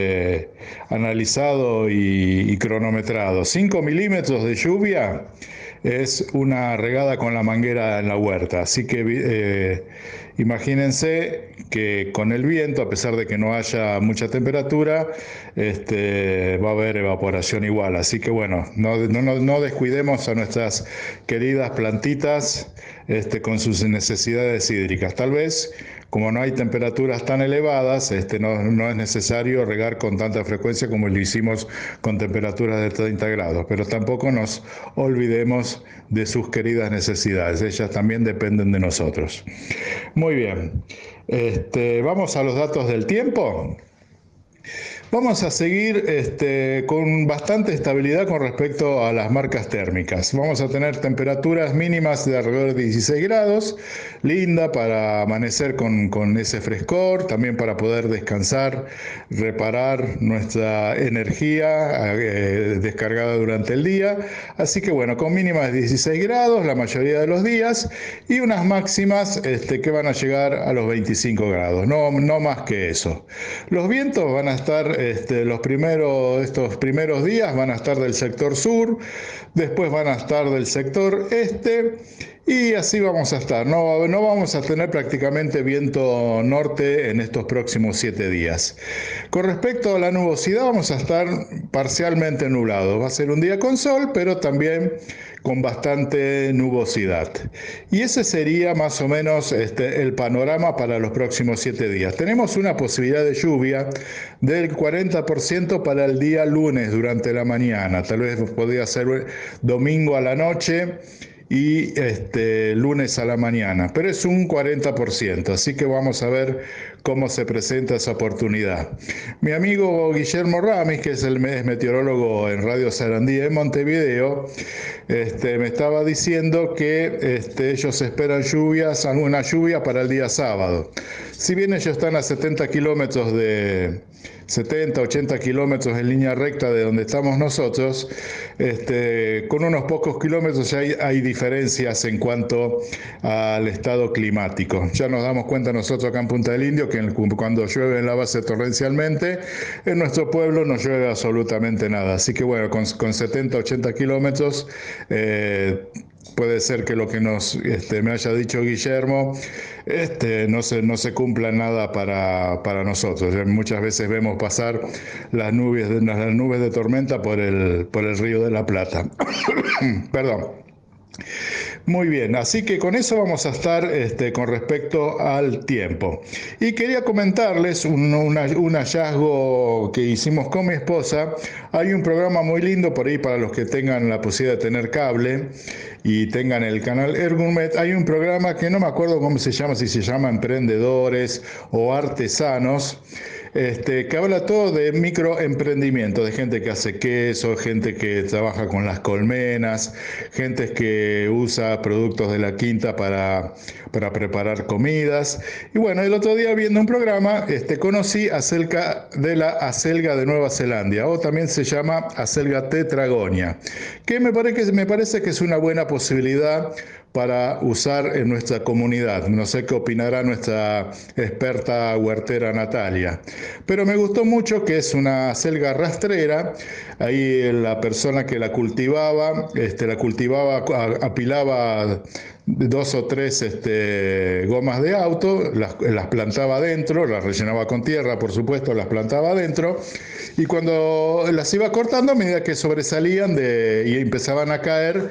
analizado y cronometrado. 5 milímetros de lluvia es una regada con la manguera en la huerta. Así que imagínense que con el viento, a pesar de que no haya mucha temperatura, va a haber evaporación igual. Así que bueno, no descuidemos a nuestras queridas plantitas con sus necesidades hídricas. Tal vez, como no hay temperaturas tan elevadas, no es necesario regar con tanta frecuencia como lo hicimos con temperaturas de 30 grados, pero tampoco nos olvidemos de sus queridas necesidades, ellas también dependen de nosotros. Muy bien, vamos a los datos del tiempo. Vamos a seguir con bastante estabilidad con respecto a las marcas térmicas. Vamos a tener temperaturas mínimas de alrededor de 16 grados, linda para amanecer con ese frescor, también para poder descansar, reparar nuestra energía descargada durante el día. Así que bueno, con mínimas de 16 grados la mayoría de los días y unas máximas que van a llegar a los 25 grados, no más que eso. Los vientos van a estar estos primeros días van a estar del sector sur, después van a estar del sector este y así vamos a estar. No vamos a tener prácticamente viento norte en estos próximos 7 días. Con respecto a la nubosidad, vamos a estar parcialmente nublados. Va a ser un día con sol, pero también con bastante nubosidad. Y ese sería más o menos el panorama para los próximos 7 días. Tenemos una posibilidad de lluvia del 40% para el día lunes durante la mañana. Tal vez podría ser domingo a la noche y lunes a la mañana, pero es un 40%, así que vamos a ver cómo se presenta esa oportunidad. Mi amigo Guillermo Ramis, que es meteorólogo en Radio Sarandí en Montevideo, me estaba diciendo que ellos esperan alguna lluvia para el día sábado. Si bien ellos están a 70, 80 kilómetros en línea recta de donde estamos nosotros, con unos pocos kilómetros ya hay diferencias en cuanto al estado climático. Ya nos damos cuenta nosotros acá en Punta del Indio que cuando llueve en la base torrencialmente, en nuestro pueblo no llueve absolutamente nada. Así que bueno, con 70, 80 kilómetros puede ser que lo que me haya dicho Guillermo no se cumpla nada para nosotros. Muchas veces vemos pasar las nubes de tormenta por el Río de la Plata. Perdón. Muy bien, así que con eso vamos a estar con respecto al tiempo. Y quería comentarles un hallazgo que hicimos con mi esposa. Hay un programa muy lindo por ahí para los que tengan la posibilidad de tener cable y tengan el canal Ergourmet. Hay un programa que no me acuerdo cómo se llama, si se llama Emprendedores o Artesanos, que habla todo de microemprendimiento, de gente que hace queso, gente que trabaja con las colmenas, gente que usa productos de la quinta para preparar comidas. Y bueno, el otro día viendo un programa conocí acerca de la acelga de Nueva Zelanda, o también se llama acelga tetragonia, que me parece que es una buena posibilidad para usar en nuestra comunidad. No sé qué opinará nuestra experta huertera Natalia, pero me gustó mucho que es una acelga rastrera. Ahí la persona que la cultivaba, apilaba 2 o 3 gomas de auto, las plantaba adentro, las rellenaba con tierra, por supuesto, las plantaba adentro, y cuando las iba cortando, a medida que sobresalían y empezaban a caer,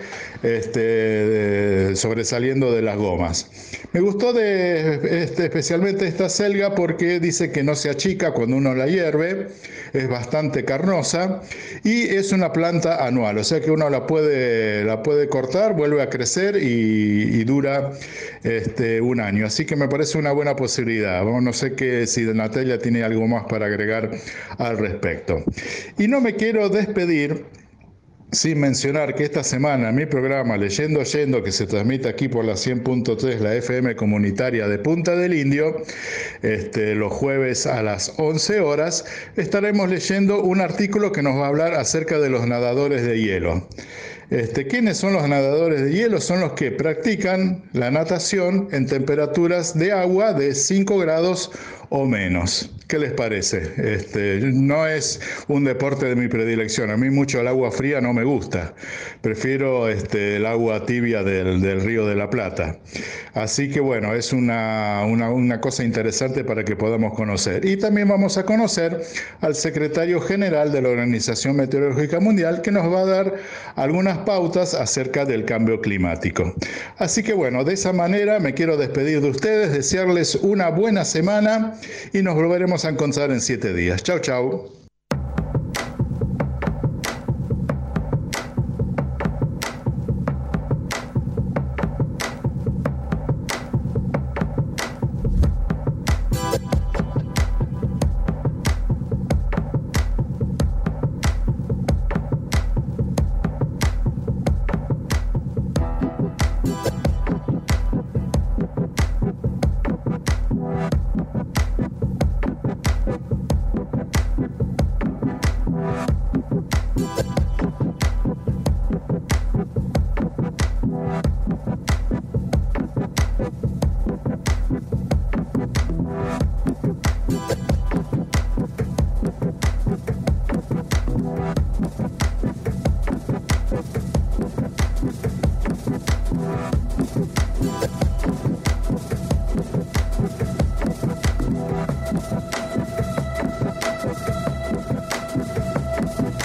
sobresaliendo de las gomas. Me gustó especialmente esta acelga porque dice que no se achica cuando uno la hierve, es bastante carnosa y es una planta anual, o sea que uno la puede cortar, vuelve a crecer y dura un año. Así que me parece una buena posibilidad. No sé si Natalia tiene algo más para agregar al respecto. Y no me quiero despedir sin mencionar que esta semana mi programa Leyendo Yendo, que se transmite aquí por la 100.3, la FM comunitaria de Punta del Indio, los jueves a las 11 horas, estaremos leyendo un artículo que nos va a hablar acerca de los nadadores de hielo. ¿Quiénes son los nadadores de hielo? Son los que practican la natación en temperaturas de agua de 5 grados o menos. ¿Qué les parece? No es un deporte de mi predilección. A mí mucho el agua fría no me gusta. Prefiero el agua tibia del Río de la Plata. Así que bueno, es una cosa interesante para que podamos conocer. Y también vamos a conocer al secretario general de la Organización Meteorológica Mundial, que nos va a dar algunas pautas acerca del cambio climático. Así que bueno, de esa manera me quiero despedir de ustedes, desearles una buena semana y nos volveremos a encontrar en 7 días. Chau, chau.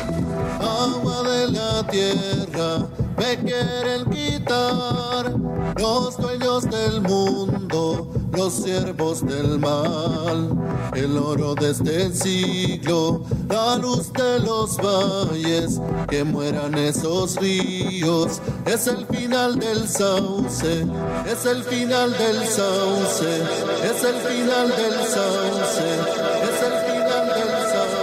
Agua de la tierra me quieren quitar, los dueños del mundo, los siervos del mal, el oro de este siglo, la luz de los valles, que mueran esos ríos, es el final del sauce, es el final del sauce, es el final del sauce, es el final del sauce.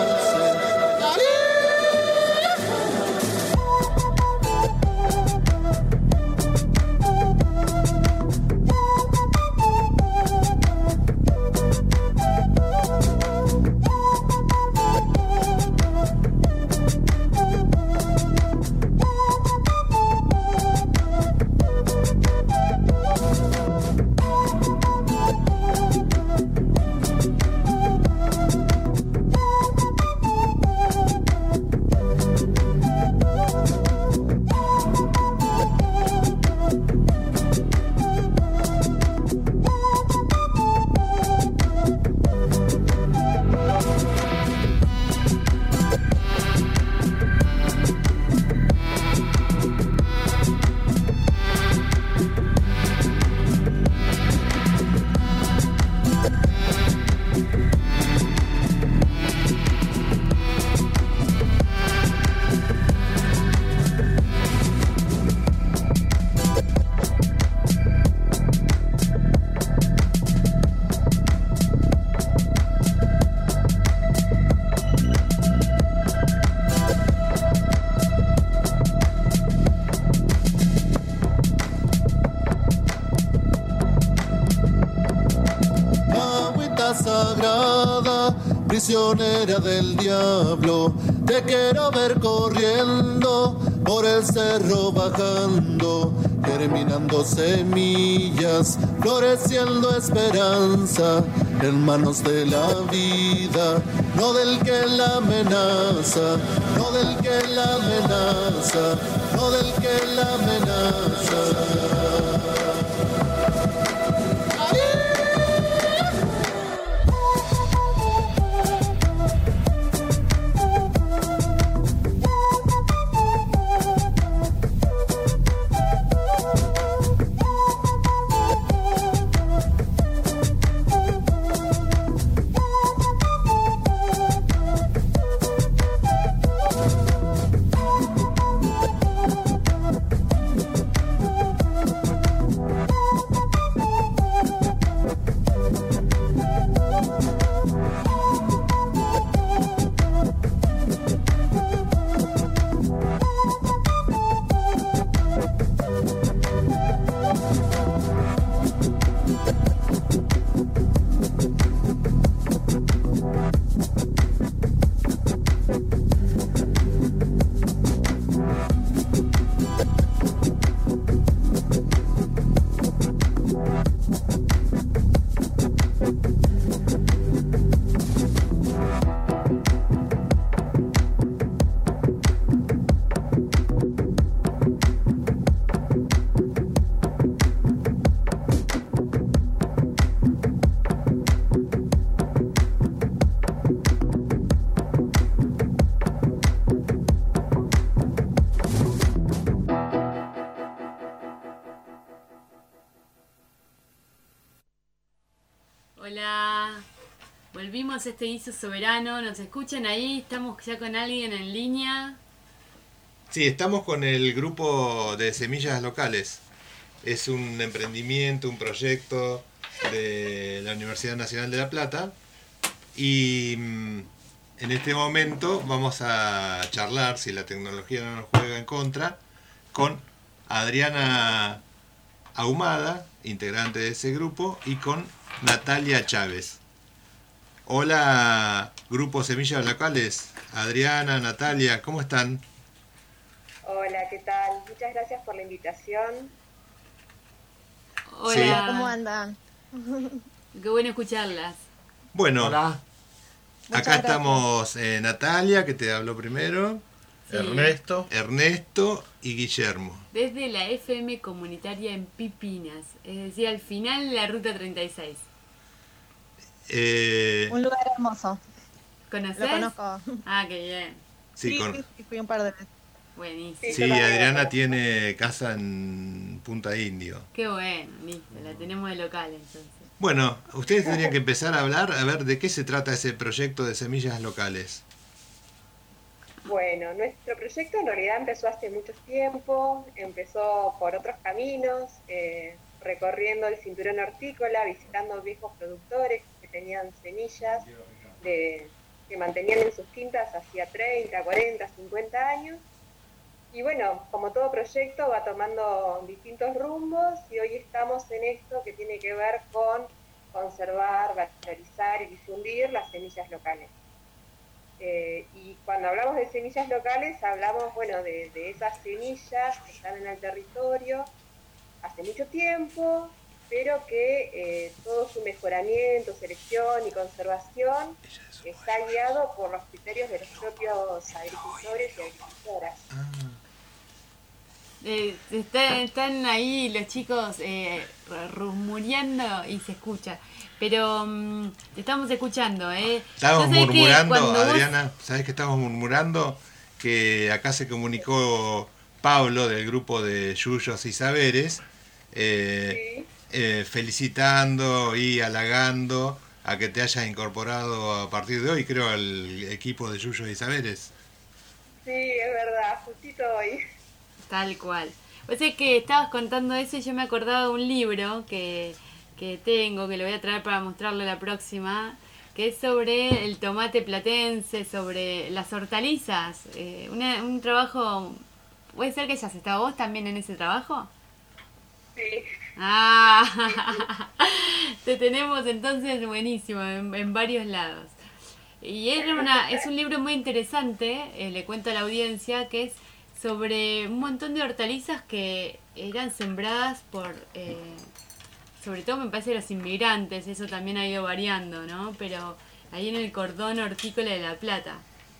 Sagrada, prisionera del diablo, te quiero ver corriendo por el cerro bajando, germinando semillas, floreciendo esperanza en manos de la vida, no del que la amenaza, no del que la amenaza, no del que la amenaza. Hola, volvimos a este guiso soberano, ¿nos escuchan ahí? ¿Estamos ya con alguien en línea? Sí, estamos con el grupo de Semillas Locales. Es un emprendimiento, un proyecto de la Universidad Nacional de La Plata. Y en este momento vamos a charlar, si la tecnología no nos juega en contra, con Adriana Ahumada, integrante de ese grupo, y con Natalia Chávez. Hola, Grupo Semillas Locales. Adriana, Natalia, ¿cómo están? Hola, ¿qué tal? Muchas gracias por la invitación. Hola, Sí. ¿Cómo andan? Qué bueno escucharlas. Bueno, Hola. Muchas acá gracias. estamos Natalia, que te habló primero, Sí. Ernesto y Guillermo. Desde la FM comunitaria en Pipinas, es decir, al final de la ruta 36. Un lugar hermoso. ¿Conocés? Lo conozco. Ah, qué bien. Sí, Sí, fui un par de veces. Buenísimo. Sí, Adriana tiene casa en Punta Indio. Qué bueno, listo, la tenemos de local entonces. Bueno, ustedes tendrían que empezar a hablar, a ver de qué se trata ese proyecto de semillas locales. Bueno, nuestro proyecto en realidad empezó hace mucho tiempo, empezó por otros caminos, recorriendo el cinturón hortícola, visitando viejos productores que tenían semillas que mantenían en sus quintas hacía 30, 40, 50 años. Y bueno, como todo proyecto va tomando distintos rumbos y hoy estamos en esto que tiene que ver con conservar, valorizar y difundir las semillas locales. Y cuando hablamos de semillas locales, hablamos, bueno, de esas semillas que están en el territorio hace mucho tiempo, pero que todo su mejoramiento, selección y conservación está guiado por los criterios de los propios agricultores y agricultoras. Están ahí los chicos rumoreando y se escucha. Pero te estamos escuchando, Estamos murmurando, Adriana, vos... ¿sabés que estamos murmurando? Que acá se comunicó Pablo del grupo de Yuyos y Saberes, Sí. felicitando y halagando a que te hayas incorporado a partir de hoy, creo, al equipo de Yuyos y Saberes. Sí, es verdad, justito hoy. Tal cual. O sea que estabas contando eso y yo me acordaba de un libro que tengo, que lo voy a traer para mostrarlo la próxima, que es sobre el tomate platense, sobre las hortalizas. Un trabajo... ¿Puede ser que hayas estado vos también en ese trabajo? Sí. Ah, te tenemos entonces buenísimo en varios lados. Y es un libro muy interesante, le cuento a la audiencia, que es sobre un montón de hortalizas que eran sembradas por, sobre todo me parece los inmigrantes, eso también ha ido variando, ¿no? Pero ahí en el cordón hortícola de La Plata.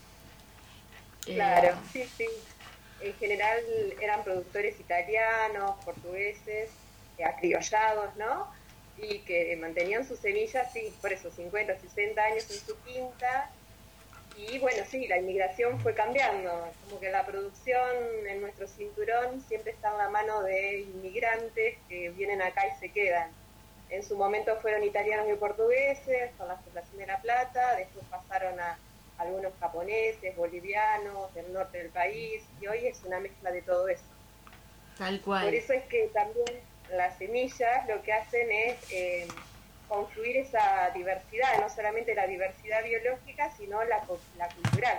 Claro, sí, sí. En general eran productores italianos, portugueses, acriollados, ¿no? Y que mantenían sus semillas, sí, por eso, 50, 60 años en su quinta. Y bueno, sí, la inmigración fue cambiando, como que la producción en nuestro cinturón siempre está en la mano de inmigrantes que vienen acá y se quedan. En su momento fueron italianos y portugueses con la población de La Plata, después pasaron a algunos japoneses, bolivianos, del norte del país, y hoy es una mezcla de todo eso. Tal cual. Por eso es que también las semillas lo que hacen es confluir esa diversidad, no solamente la diversidad biológica, sino la cultural.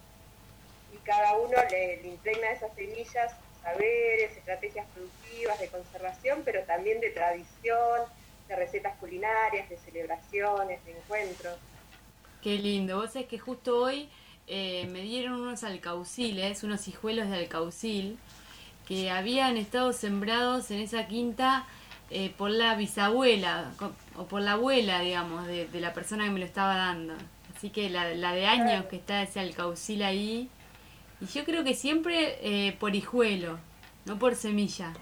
Y cada uno le impregna a esas semillas saberes, estrategias productivas, de conservación, pero también de tradición, de recetas culinarias, de celebraciones, de encuentros. Qué lindo. Vos sabés que justo hoy me dieron unos alcauciles, unos hijuelos de alcaucil, que habían estado sembrados en esa quinta por la bisabuela, o por la abuela, digamos, de la persona que me lo estaba dando. Así que la de años que está ese alcaucil ahí. Y yo creo que siempre por hijuelo, no por semilla.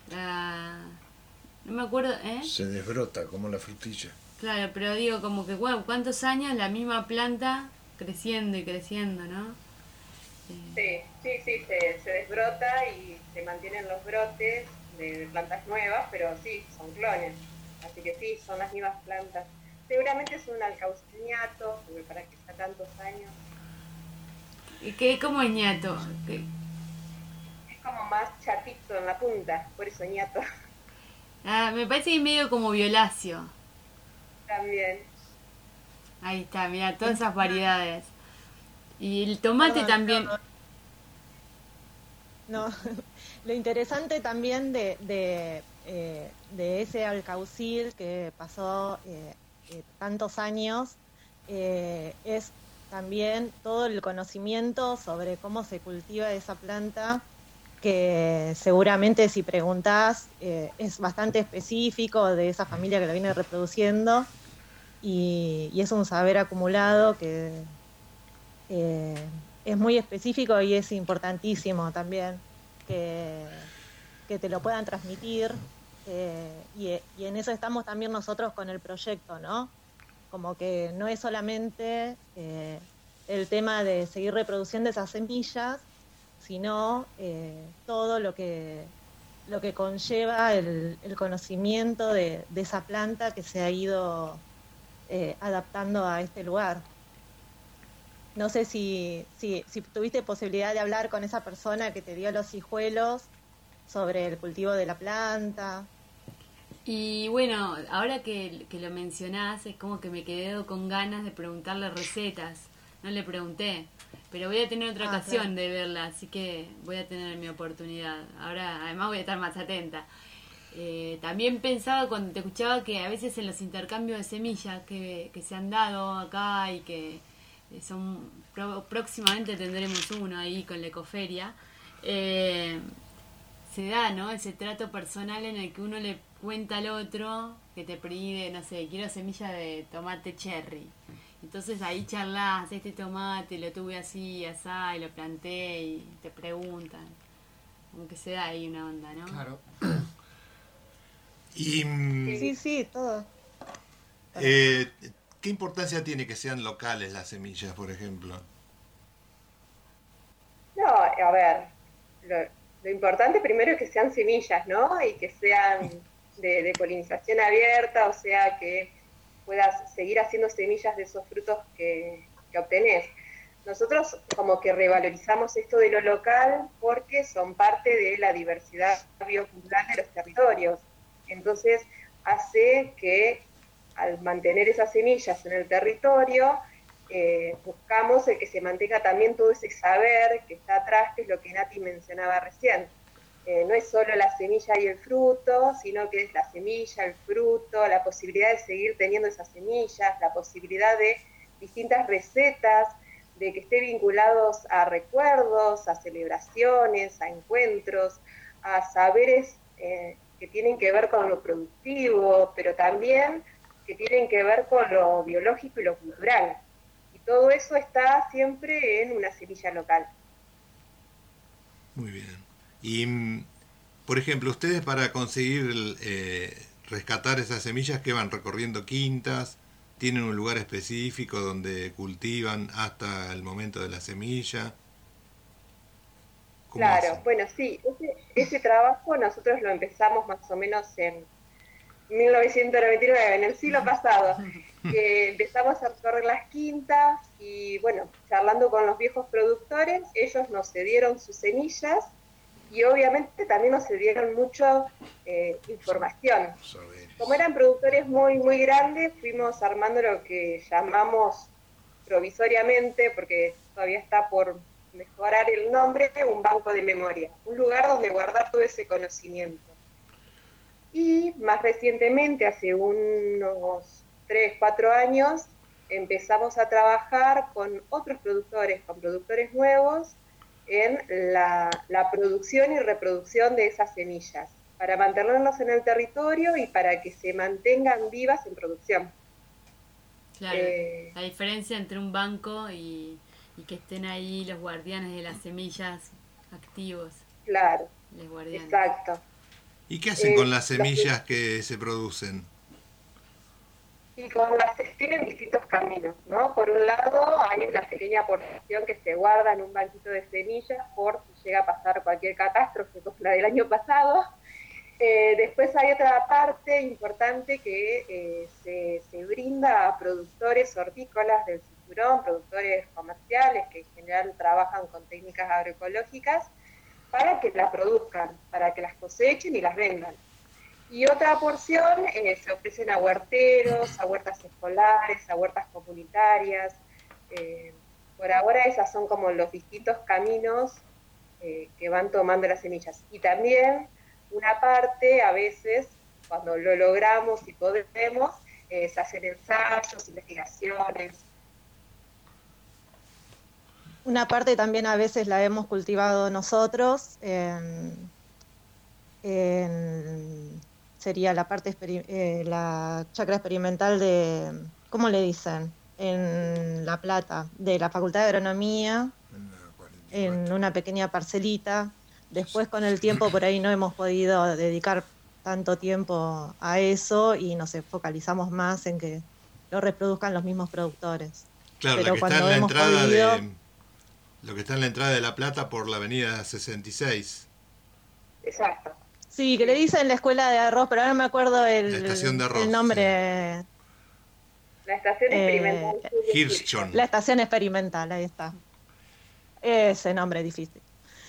No me acuerdo, Se desbrota como la frutilla. Claro, pero digo como que, bueno, ¿cuántos años la misma planta creciendo y creciendo, no? Sí, se desbrota y se mantienen los brotes de plantas nuevas, pero sí, son clones. Así que sí, son las mismas plantas. Seguramente es un alcauciniato, porque para que sea tantos años. ¿Cómo es ñato? Es como más chatito en la punta, por eso ñato. Ah, me parece que es medio como violáceo. También. Ahí está, mira, todas esas variedades. Y el tomate también. No, lo interesante también de ese alcaucil que pasó tantos años es también todo el conocimiento sobre cómo se cultiva esa planta, que seguramente si preguntás es bastante específico de esa familia que lo viene reproduciendo y es un saber acumulado que es muy específico y es importantísimo también que te lo puedan transmitir y en eso estamos también nosotros con el proyecto, ¿no? Como que no es solamente el tema de seguir reproduciendo esas semillas, sino todo lo que conlleva el conocimiento de esa planta que se ha ido adaptando a este lugar. No sé si tuviste posibilidad de hablar con esa persona que te dio los hijuelos sobre el cultivo de la planta. Y bueno, ahora que lo mencionás, es como que me quedé con ganas de preguntarle recetas. No le pregunté, pero voy a tener otra ocasión claro. de verla, así que voy a tener mi oportunidad. Ahora, además, voy a estar más atenta. También pensaba cuando te escuchaba que a veces en los intercambios de semillas que se han dado acá y que próximamente tendremos uno ahí con la Ecoferia, se da, ¿no? Ese trato personal en el que uno le cuenta al otro que te pide, no sé, quiero semilla de tomate cherry. Entonces ahí charlas, este tomate lo tuve así, asá, y lo planté y te preguntan. Como que se da ahí una onda, ¿no? Claro. Y, Sí, todo. ¿qué importancia tiene que sean locales las semillas, por ejemplo? No, a ver, lo importante primero es que sean semillas, ¿no? Y que sean de polinización abierta, o sea, que puedas seguir haciendo semillas de esos frutos que obtenés. Nosotros como que revalorizamos esto de lo local porque son parte de la diversidad biocultural de los territorios. Entonces hace que al mantener esas semillas en el territorio, buscamos el que se mantenga también todo ese saber que está atrás, que es lo que Nati mencionaba recién. No es solo la semilla y el fruto, sino que es la semilla, el fruto, la posibilidad de seguir teniendo esas semillas, la posibilidad de distintas recetas, de que esté vinculados a recuerdos, a celebraciones, a encuentros, a saberes que tienen que ver con lo productivo, pero también que tienen que ver con lo biológico y lo cultural. Y todo eso está siempre en una semilla local. Muy bien. Y, por ejemplo, ustedes para conseguir rescatar esas semillas, que van recorriendo quintas, tienen un lugar específico donde cultivan hasta el momento de la semilla. Claro, hacen? bueno, sí, ese trabajo nosotros lo empezamos más o menos en 1999, en el siglo pasado. Empezamos a recorrer las quintas y, bueno, charlando con los viejos productores, ellos nos cedieron sus semillas y obviamente también nos cedieron mucha información. Como eran productores muy, muy grandes, fuimos armando lo que llamamos provisoriamente, porque todavía está por mejorar el nombre, un banco de memoria, un lugar donde guardar todo ese conocimiento. Y más recientemente, hace unos 3, 4 años, empezamos a trabajar con otros productores, con productores nuevos, en la producción y reproducción de esas semillas, para mantenernos en el territorio y para que se mantengan vivas en producción. Claro, la diferencia entre un banco y que estén ahí los guardianes de las semillas activos. Claro, los guardianes. Exacto. ¿Y qué hacen con las semillas que se producen? Y tienen distintos caminos, ¿no? Por un lado, hay una pequeña porción que se guarda en un banquito de semillas por si llega a pasar cualquier catástrofe, como la del año pasado. Después hay otra parte importante que se brinda a productores hortícolas del cinturón, productores comerciales que en general trabajan con técnicas agroecológicas, para que las produzcan, para que las cosechen y las vendan. Y otra porción se ofrecen a huerteros, a huertas escolares, a huertas comunitarias. Por ahora esas son como los distintos caminos que van tomando las semillas. Y también una parte, a veces, cuando lo logramos y podemos, se hacen ensayos, investigaciones. Una parte también a veces la hemos cultivado nosotros, sería la parte la chacra experimental de, ¿cómo le dicen? En La Plata, de la Facultad de Agronomía, en una pequeña parcelita. Después con el tiempo por ahí no hemos podido dedicar tanto tiempo a eso y nos focalizamos más en que lo reproduzcan los mismos productores. Claro, pero la que está en la entrada Lo que está en la entrada de La Plata por la avenida 66. Exacto. Sí, que le dicen la escuela de arroz, pero ahora no me acuerdo La estación de arroz, el nombre. La estación experimental. Hirschhorn. La estación experimental, ahí está. Ese nombre difícil.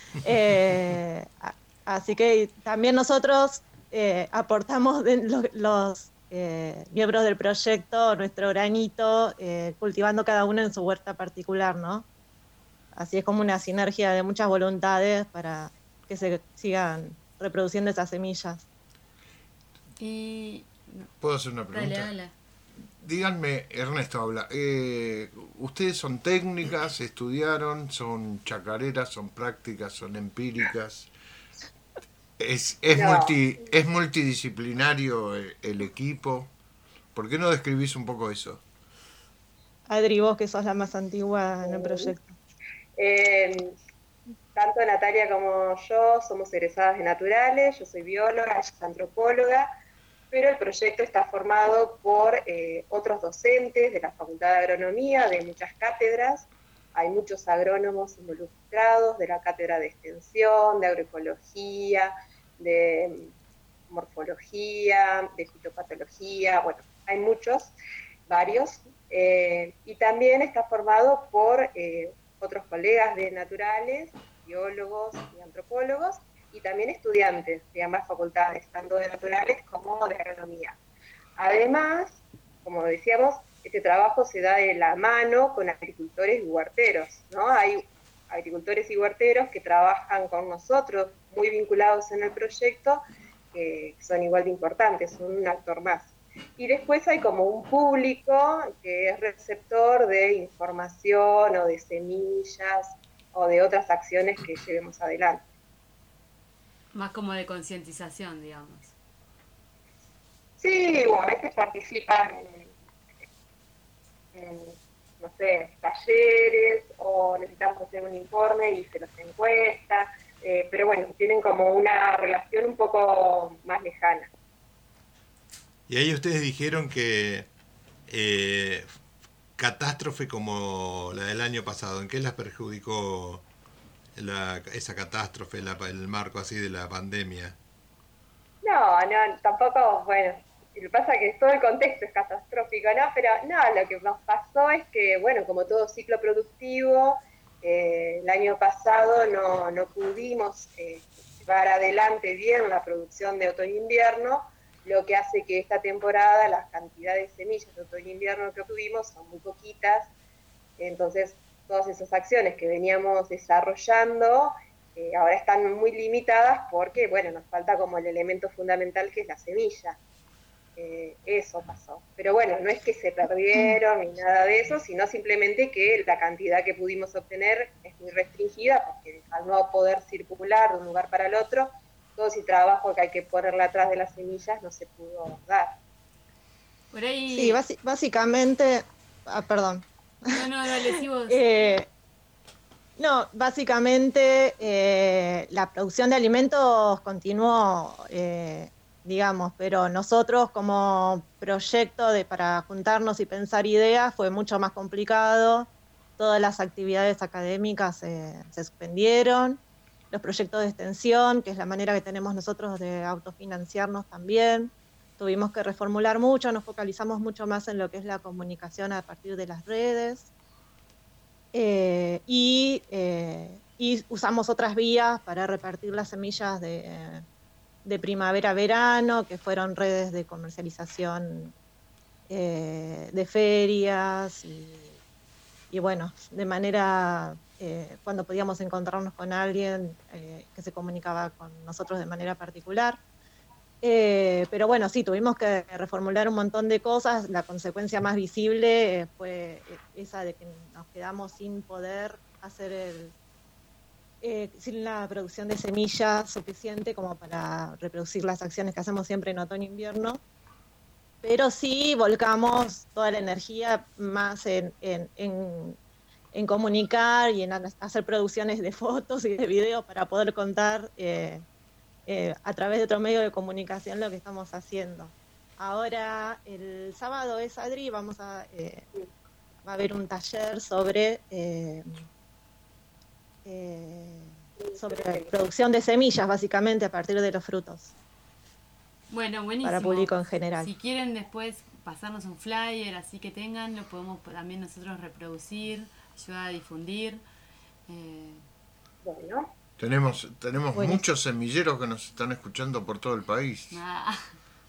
Así que también nosotros aportamos los miembros del proyecto nuestro granito, cultivando cada uno en su huerta particular, ¿no? Así es como una sinergia de muchas voluntades para que se sigan reproduciendo esas semillas. Y... ¿Puedo hacer una pregunta? Dale. Díganme, Ernesto habla. ¿Ustedes son técnicas, estudiaron, son chacareras, son prácticas, son empíricas? ¿Es multidisciplinario el equipo? ¿Por qué no describís un poco eso? Adri, vos que sos la más antigua en el proyecto. Tanto Natalia como yo somos egresadas de naturales, yo soy bióloga, ella es antropóloga, pero el proyecto está formado por otros docentes de la Facultad de Agronomía, de muchas cátedras. Hay muchos agrónomos involucrados de la cátedra de extensión, de agroecología, de morfología, de fitopatología, bueno, hay varios. Y también está formado por otros colegas de naturales, biólogos y antropólogos, y también estudiantes de ambas facultades, tanto de naturales como de agronomía. Además, como decíamos, este trabajo se da de la mano con agricultores y huerteros, ¿no? Hay agricultores y huerteros que trabajan con nosotros, muy vinculados en el proyecto, que son igual de importantes, son un actor más. Y después hay como un público que es receptor de información o de semillas o de otras acciones que llevemos adelante. Más como de concientización, digamos. Sí, bueno, a veces participan en, no sé, talleres o necesitamos hacer un informe y se los encuesta, pero bueno, tienen como una relación un poco más lejana. Y ahí ustedes dijeron que catástrofe como la del año pasado, ¿en qué las perjudicó esa catástrofe, el marco así de la pandemia? No, tampoco, bueno, lo que pasa es que todo el contexto es catastrófico, ¿no? Pero no, lo que nos pasó es que, bueno, como todo ciclo productivo, el año pasado no pudimos llevar adelante bien la producción de otoño-invierno, lo que hace que esta temporada las cantidades de semillas de otoño-invierno que obtuvimos son muy poquitas, entonces todas esas acciones que veníamos desarrollando ahora están muy limitadas porque, bueno, nos falta como el elemento fundamental que es la semilla. Eso pasó. Pero bueno, no es que se perdieron ni nada de eso, sino simplemente que la cantidad que pudimos obtener es muy restringida porque al no poder circular de un lugar para el otro, todo ese trabajo que hay que ponerle atrás de las semillas no se pudo dar. Por ahí... Sí, básicamente... perdón. No, dale, sí vos. No, básicamente la producción de alimentos continuó, digamos, pero nosotros como proyecto para juntarnos y pensar ideas fue mucho más complicado. Todas las actividades académicas se suspendieron. Los proyectos de extensión, que es la manera que tenemos nosotros de autofinanciarnos también. Tuvimos que reformular mucho, nos focalizamos mucho más en lo que es la comunicación a partir de las redes. Y usamos otras vías para repartir las semillas de primavera-verano, que fueron redes de comercialización de ferias y bueno, de manera, cuando podíamos encontrarnos con alguien que se comunicaba con nosotros de manera particular. Pero bueno, sí, tuvimos que reformular un montón de cosas. La consecuencia más visible fue esa de que nos quedamos sin poder hacer sin la producción de semillas suficiente como para reproducir las acciones que hacemos siempre en otoño-invierno. Pero sí volcamos toda la energía más en comunicar y en hacer producciones de fotos y de videos para poder contar a través de otro medio de comunicación lo que estamos haciendo. Ahora, el sábado es Adri, va a haber un taller sobre sobre producción de semillas, básicamente, a partir de los frutos, Bueno, buenísimo. para público en general. Si quieren después pasarnos un flyer, así que tengan, lo podemos también nosotros reproducir, ayudar a difundir. Bueno, Tenemos Bueno. muchos semilleros que nos están escuchando por todo el país. Ah,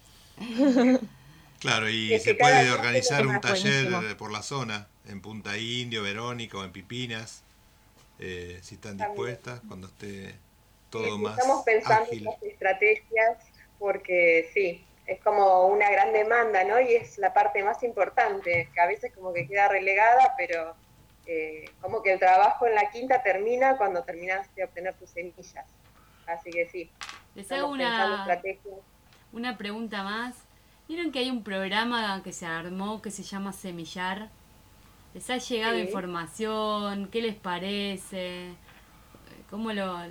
Claro, y Es se que cada puede uno organizar tiene un una taller buenísimo. por la zona, en Punta Indio, Verónica o en Pipinas, si están También. dispuestas, cuando esté todo más estamos pensando ágil. en las estrategias porque sí, es como una gran demanda, ¿no? Y es la parte más importante, que a veces como que queda relegada, pero como que el trabajo en la quinta termina cuando terminas de obtener tus semillas. Así que sí, les hago estamos pensando una, estrategias. una pregunta más. ¿Vieron que hay un programa que se armó que se llama Semillar? ¿Les ha llegado Sí. información? ¿Qué les parece? ¿Cómo lo...?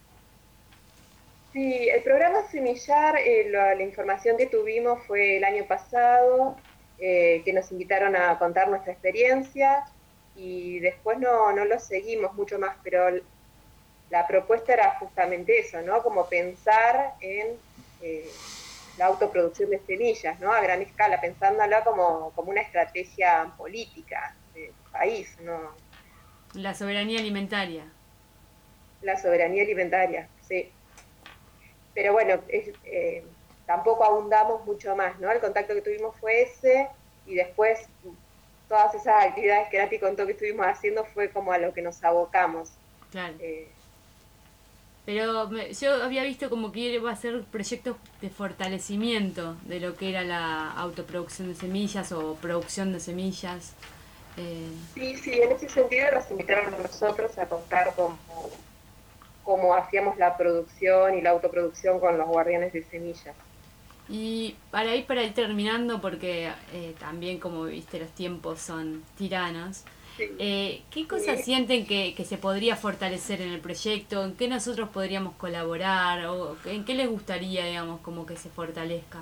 Sí, el programa Semillar, la información que tuvimos fue el año pasado, que nos invitaron a contar nuestra experiencia y después no lo seguimos mucho más, pero la propuesta era justamente eso, ¿no? Como pensar en la autoproducción de semillas, ¿no? A gran escala, pensándola como una estrategia política del país, ¿no? La soberanía alimentaria. La soberanía alimentaria, sí. Pero bueno, tampoco abundamos mucho más, ¿no? El contacto que tuvimos fue ese y después todas esas actividades que Nati contó que estuvimos haciendo fue como a lo que nos abocamos. Claro. Pero yo había visto como que iba a ser proyectos de fortalecimiento de lo que era la autoproducción de semillas o producción de semillas. Sí, en ese sentido nos invitaron a nosotros a contar cómo hacíamos la producción y la autoproducción con los guardianes de semillas. Y para ir terminando, porque también como viste los tiempos son tiranos, Sí. ¿qué cosas sienten que se podría fortalecer en el proyecto? ¿En qué nosotros podríamos colaborar? ¿O en qué les gustaría, digamos, como que se fortalezca?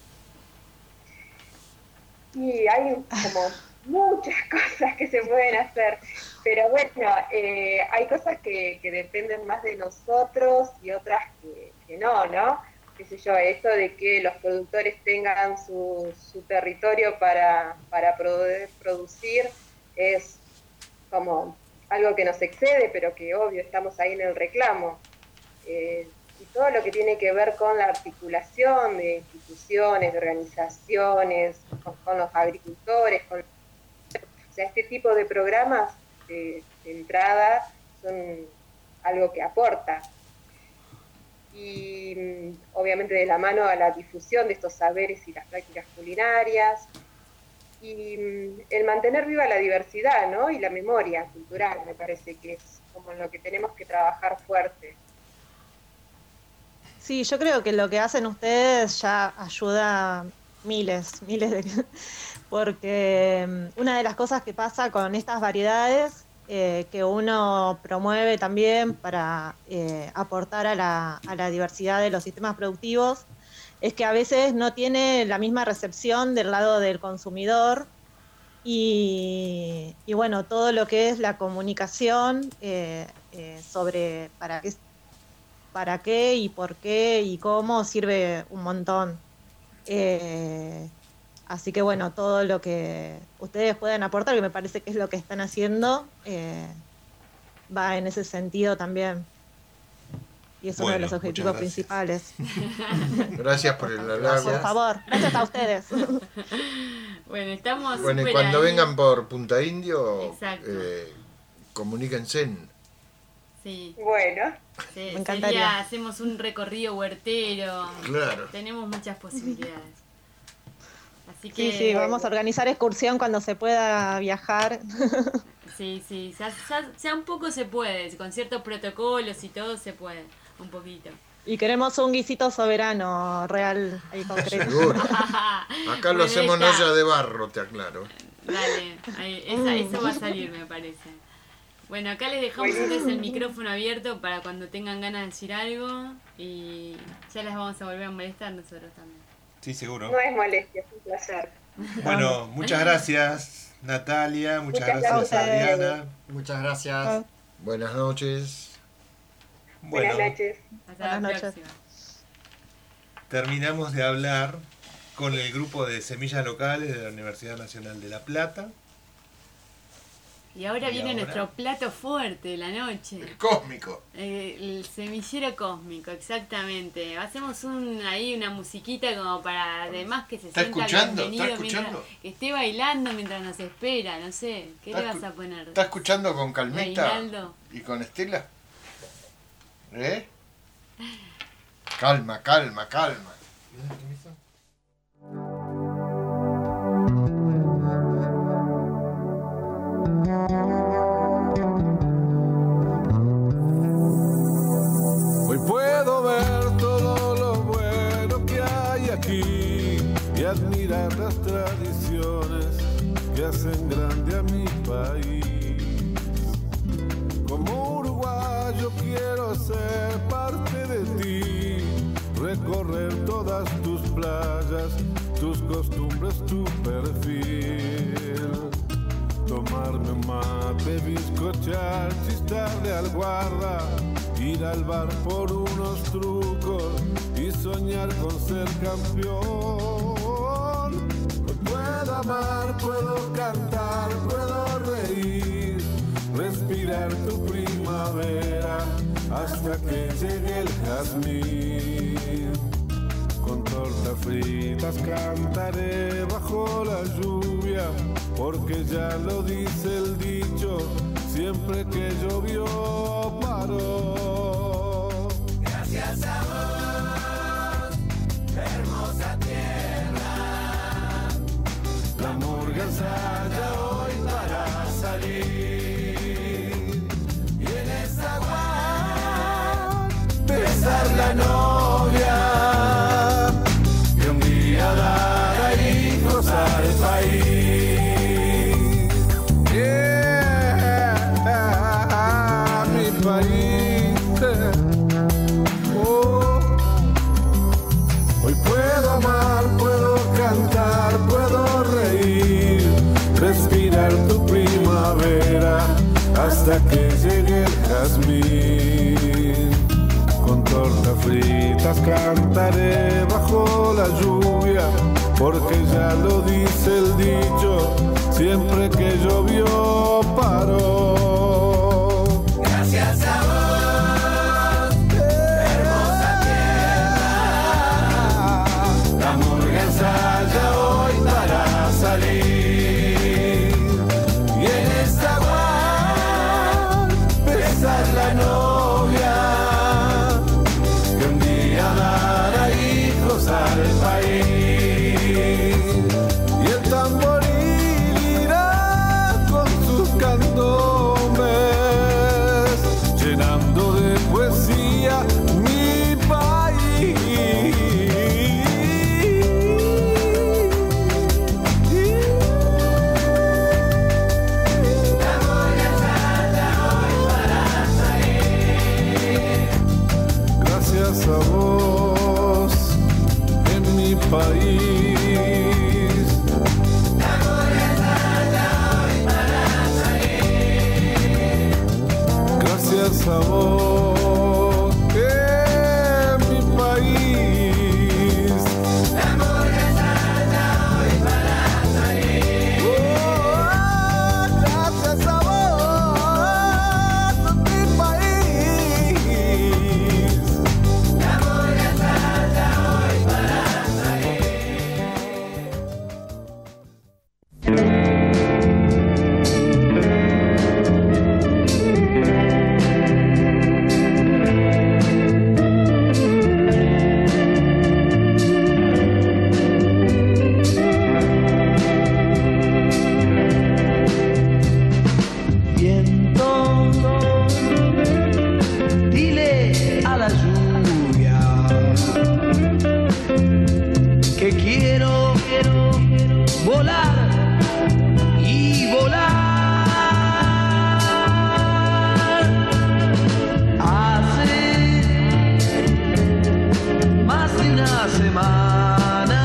Y hay como muchas cosas que se pueden hacer, pero bueno, hay cosas que dependen más de nosotros y otras que no, ¿no? Qué sé yo, esto de que los productores tengan su territorio para poder producir es como algo que nos excede, pero que obvio estamos ahí en el reclamo. Y todo lo que tiene que ver con la articulación de instituciones, de organizaciones, con los agricultores, o sea, este tipo de programas de entrada son algo que aporta. Y obviamente de la mano a la difusión de estos saberes y las prácticas culinarias, y el mantener viva la diversidad, ¿no? Y la memoria cultural, me parece que es como en lo que tenemos que trabajar fuerte. Sí, yo creo que lo que hacen ustedes ya ayuda miles de... Porque una de las cosas que pasa con estas variedades, que uno promueve también para aportar a la diversidad de los sistemas productivos, es que a veces no tiene la misma recepción del lado del consumidor y bueno, todo lo que es la comunicación sobre para qué y por qué y cómo sirve un montón. Así que bueno, todo lo que ustedes puedan aportar, que me parece que es lo que están haciendo, va en ese sentido también. Y es uno de Bueno, los objetivos muchas principales. Gracias por el halago. Por favor, gracias a ustedes. Bueno, estamos Bueno, y súper cuando ahí. vengan por Punta Indio, Exacto. comuníquense. Sí, Bueno, Me encantaría. hacemos un recorrido huertero. Claro. Tenemos muchas posibilidades. Así que Sí, vamos a organizar excursión cuando se pueda viajar. sí, ya un poco se puede, con ciertos protocolos y todo se puede, un poquito. Y queremos un guisito soberano real y concreto. Seguro. Acá lo Bueno, hacemos en está. olla de barro, te aclaro. Dale, eso va a salir, me parece. Bueno, acá les dejamos entonces el micrófono abierto para cuando tengan ganas de decir algo y ya les vamos a volver a molestar nosotros también. Sí, seguro. no es molestia, es un placer. Bueno, muchas gracias Natalia, muchas Muchas gracias gracias. Adriana. Muchas gracias. Buenas noches. Buenas noches. Hasta la próxima. Terminamos de hablar con el grupo de semillas locales de la Universidad Nacional de La Plata. Y ahora viene nuestro plato fuerte de la noche. El cósmico. El semillero cósmico, exactamente. Hacemos una musiquita como para además que se sienta bienvenido mientras que esté bailando mientras nos espera, no sé. ¿Qué le vas a poner? ¿Está escuchando con Calmita Reinaldo. y con Estela? ¿Eh? Calma, calma, calma. Hoy puedo ver todo lo bueno que hay aquí y admirar las tradiciones que hacen grande a mi país. Como uruguayo quiero ser parte de ti, recorrer todas tus playas, tus costumbres, tu perfil. Tomarme un mate, bizcochar, chistar de alguarda, ir al bar por unos trucos y soñar con ser campeón. Puedo amar, puedo cantar, puedo reír, respirar tu primavera hasta que llegue el jazmín. Con tortas fritas cantaré bajo la lluvia, porque ya lo dice el dicho, siempre que llovió paró. Gracias a vos, hermosa tierra, la murga ensaya hoy para salir, y en esa agua besar la novia, y un día dar hijos al país. Hoy puedo amar, puedo cantar, puedo reír, respirar tu primavera hasta que llegue el jazmín. Con tortas fritas cantaré bajo la lluvia, porque ya lo dice el dicho, siempre que llovió paró. Gracias a vos, hermosa tierra, la murga ensaya hoy para salir, y en esta agua besar la novia, que un día dará hijos al país. Y el tamboril irá con sus candombres, llenando de poesía mi país. La murga ensaya hoy para salir. Gracias a vos, en mi país. La murga ensaya hoy para salir. Gracias a vos, en mi país. La murga ensaya hoy para salir. Gracias a vos, en mi país. La murga ensaya hoy para salir. Viento, dile a la lluvia que quiero volar y volar. Hace más de una semana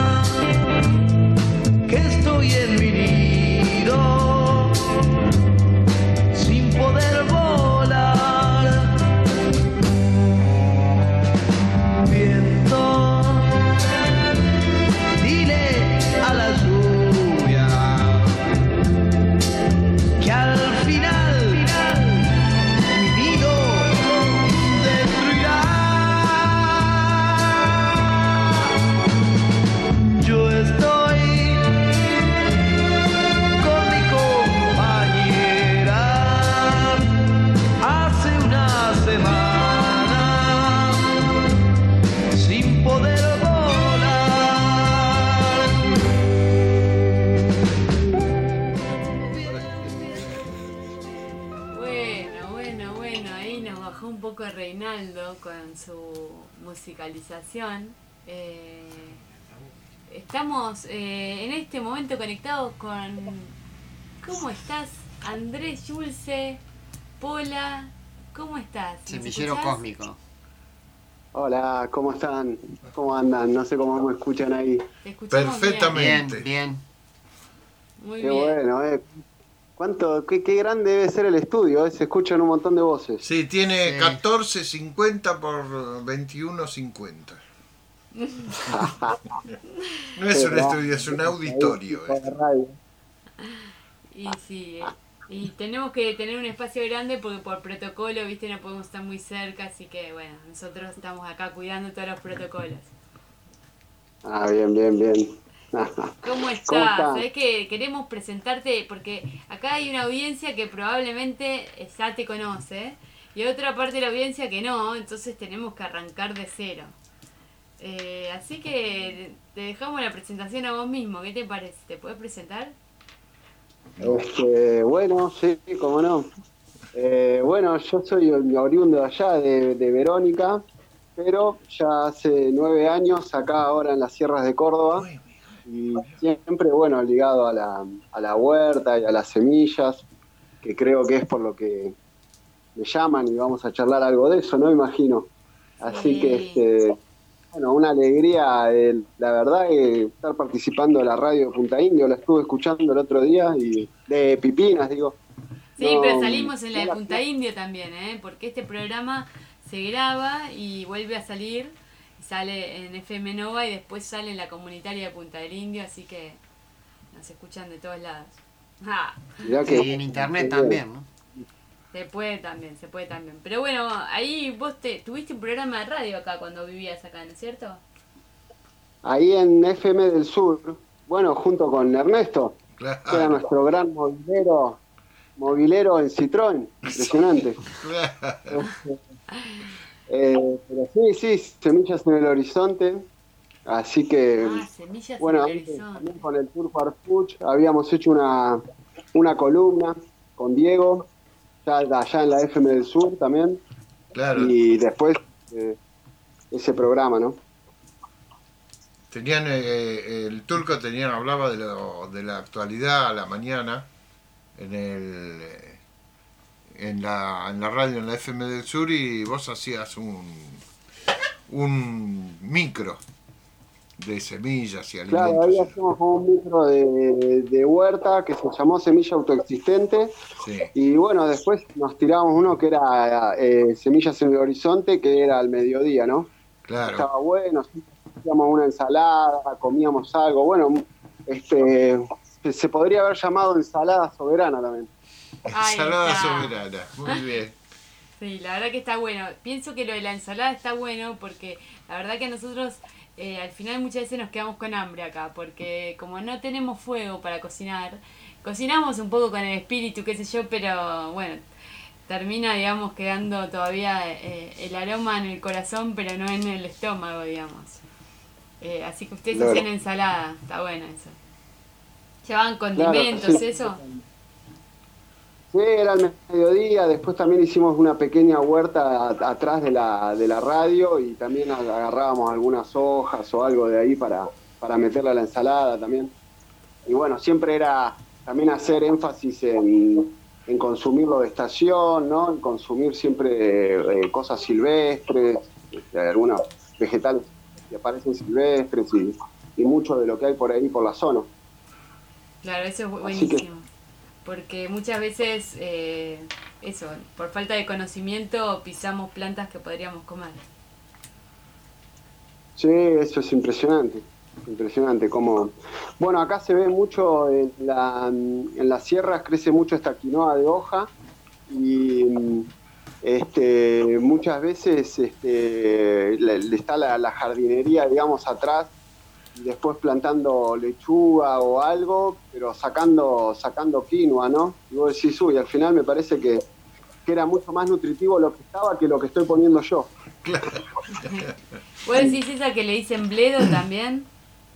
que estoy en mi nido sin poder volar. con su musicalización. Estamos en este momento conectados con... ¿Cómo estás? Andrés Yulce, Pola, ¿cómo estás? ¿Me Semillero escuchás? cósmico. Hola, ¿cómo están? ¿Cómo andan? No sé cómo me escuchan ahí. Te escuchamos Perfectamente. Bien. Muy Qué bien. bueno, qué grande debe ser el estudio, se escuchan un montón de voces. Sí, tiene Sí. 1450 por 2150. No es un estudio, es un auditorio. De radio. Y sí, y tenemos que tener un espacio grande porque por protocolo, viste, no podemos estar muy cerca, así que bueno, nosotros estamos acá cuidando todos los protocolos. Ah, bien. ¿Cómo estás? estás? Sabés que queremos presentarte porque acá hay una audiencia que probablemente ya te conoce y otra parte de la audiencia que no, entonces tenemos que arrancar de cero. Así que te dejamos la presentación a vos mismo, ¿qué te parece? ¿Te podés presentar? Bueno, sí, cómo no. Bueno, yo soy oriundo de allá, de Verónica, pero ya hace 9 años acá ahora en las sierras de Córdoba, y siempre, bueno, ligado a la huerta y a las semillas, que creo que es por lo que me llaman y vamos a charlar algo de eso, ¿no? Imagino. Así que, bueno, una alegría, la verdad, estar participando de la radio de Punta Indio, la estuve escuchando el otro día, y de Pipinas, digo. Sí, No, pero salimos en la de no Punta Indio también, porque este programa se graba y vuelve a salir, sale en FM Nova y después sale en la comunitaria de Punta del Indio, así que nos escuchan de todos lados. Ah, Mirá que- Y en internet también, ¿no? se puede también. Pero bueno, ahí vos tuviste un programa de radio acá cuando vivías acá, ¿no es cierto? Ahí en FM del Sur, bueno, junto con Ernesto, Claro. que era nuestro gran movilero en Citroën, impresionante. Claro. Pero sí, Semillas en el Horizonte, así que, Semillas bueno, en el antes, horizonte. también con el Tour Farfuch habíamos hecho una columna con Diego, ya allá en la FM del Sur también, Claro. y después ese programa, ¿no? Tenían el turco hablaba de la actualidad a la mañana en la radio en la FM del Sur, y vos hacías un micro de semillas y alimentos. Claro, ahí hacemos como un micro de huerta que se llamó Semilla Autoexistente. Sí. Y bueno, después nos tiramos uno que era Semillas en el Horizonte, que era al mediodía, ¿no? Claro. Estaba bueno, hacíamos una ensalada, comíamos algo. Bueno, se podría haber llamado ensalada soberana también. Ahí Ensalada está. soberana, muy bien. Sí, la verdad que está bueno. Pienso que lo de la ensalada está bueno porque la verdad que nosotros al final muchas veces nos quedamos con hambre acá porque como no tenemos fuego para cocinar, cocinamos un poco con el espíritu, qué sé yo, pero bueno, termina, digamos, quedando todavía el aroma en el corazón, pero no en el estómago, digamos. Así que ustedes Claro. hacían ensalada, está bueno eso. ¿Llevaban condimentos, Claro, sí. eso? Sí, era al mediodía, después también hicimos una pequeña huerta atrás de la radio, y también agarrábamos algunas hojas o algo de ahí para meterla a la ensalada también. Y bueno, siempre era también hacer énfasis en consumirlo de estación, ¿no? En consumir siempre cosas silvestres, algunos vegetales que aparecen silvestres, y mucho de lo que hay por ahí por la zona. Claro, eso es Así que- buenísimo. Porque muchas veces, eso, por falta de conocimiento, pisamos plantas que podríamos comer. Sí, eso es impresionante como... Bueno, acá se ve mucho, en las sierras crece mucho esta quinoa de hoja, y muchas veces le está la jardinería, digamos, atrás, y después plantando lechuga o algo, pero sacando quinoa, ¿no? Y vos decís, uy, al final me parece que era mucho más nutritivo lo que estaba que lo que estoy poniendo yo. ¿Vos decís esa que le dicen bledo también?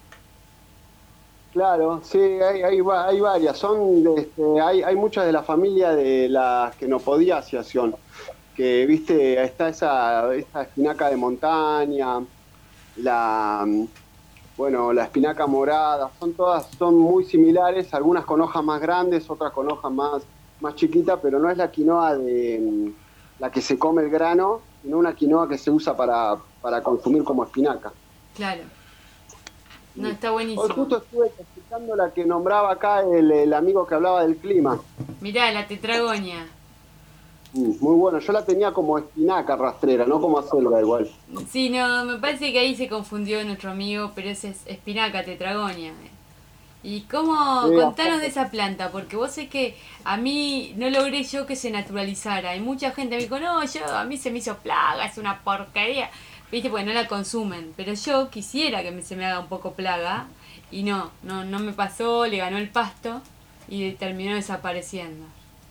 Claro, sí, hay varias. Hay muchas de la familia de las que no podía asociación, que, viste, está esa espinaca de montaña, la espinaca morada, son muy similares, algunas con hojas más grandes, otras con hojas más chiquitas, pero no es la quinoa de la que se come el grano, sino una quinoa que se usa para consumir como espinaca. Claro. No, está buenísimo. Hoy justo estuve explicando la que nombraba acá el amigo que hablaba del clima. Mirá, la tetragonia. Muy bueno, yo la tenía como espinaca rastrera, no como acelga igual. Sí, no, me parece que ahí se confundió nuestro amigo, pero esa es espinaca tetragonia. ¿Y cómo? Sí, Contanos de esa planta, porque vos sé que a mí no logré yo que se naturalizara. Y mucha gente me dijo, no, a mí se me hizo plaga, es una porquería. Viste, porque no la consumen. Pero yo quisiera que se me haga un poco plaga. Y no me pasó, le ganó el pasto y terminó desapareciendo.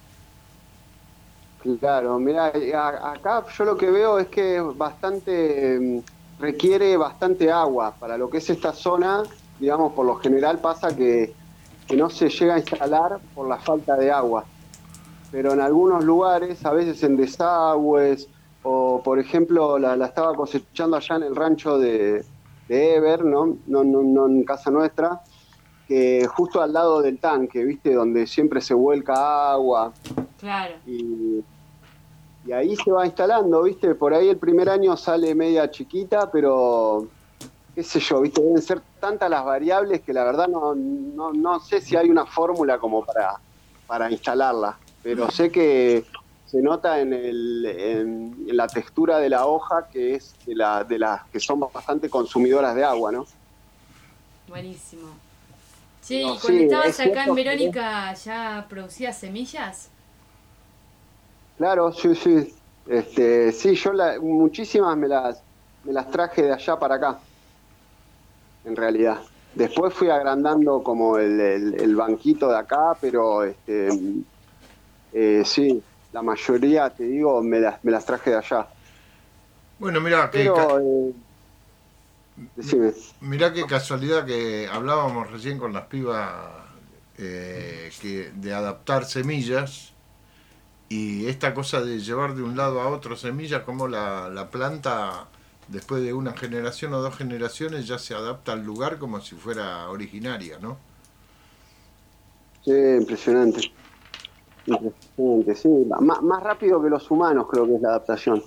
Claro, mirá, acá yo lo que veo es que requiere bastante agua. Para lo que es esta zona, digamos, por lo general pasa que no se llega a instalar por la falta de agua. Pero en algunos lugares, a veces en desagües, o por ejemplo, la estaba cosechando allá en el rancho de Ever, ¿no? No en casa nuestra, que justo al lado del tanque, ¿viste? Donde siempre se vuelca agua. Claro. Y ahí se va instalando, ¿viste? Por ahí el primer año sale media chiquita, pero qué sé yo, ¿viste? Deben ser tantas las variables que la verdad no sé si hay una fórmula como para instalarla, pero sé que se nota en la textura de la hoja, que es de las que son bastante consumidoras de agua, ¿no? Buenísimo. Sí, No, ¿y cuando estabas acá en que Verónica ya producías semillas? Claro, sí. Sí, yo muchísimas me las traje de allá para acá, en realidad. Después fui agrandando como el banquito de acá, pero sí, la mayoría, te digo, me las traje de allá. Bueno, mirá, mirá qué casualidad que hablábamos recién con las pibas de adaptar semillas. Y esta cosa de llevar de un lado a otro semillas, como la planta, después de una generación o 2 generaciones, ya se adapta al lugar como si fuera originaria, ¿no? Sí, impresionante, sí. Más rápido que los humanos creo que es la adaptación.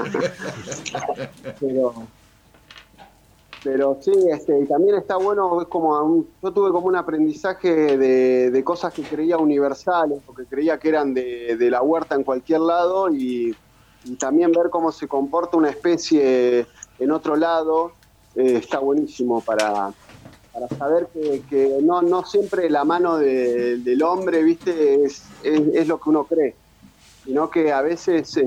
Pero sí, y también está bueno, es como yo tuve como un aprendizaje de cosas que creía universales, o que creía que eran de la huerta en cualquier lado, y también ver cómo se comporta una especie en otro lado, está buenísimo para saber que no siempre la mano del hombre, viste, es lo que uno cree, sino que a veces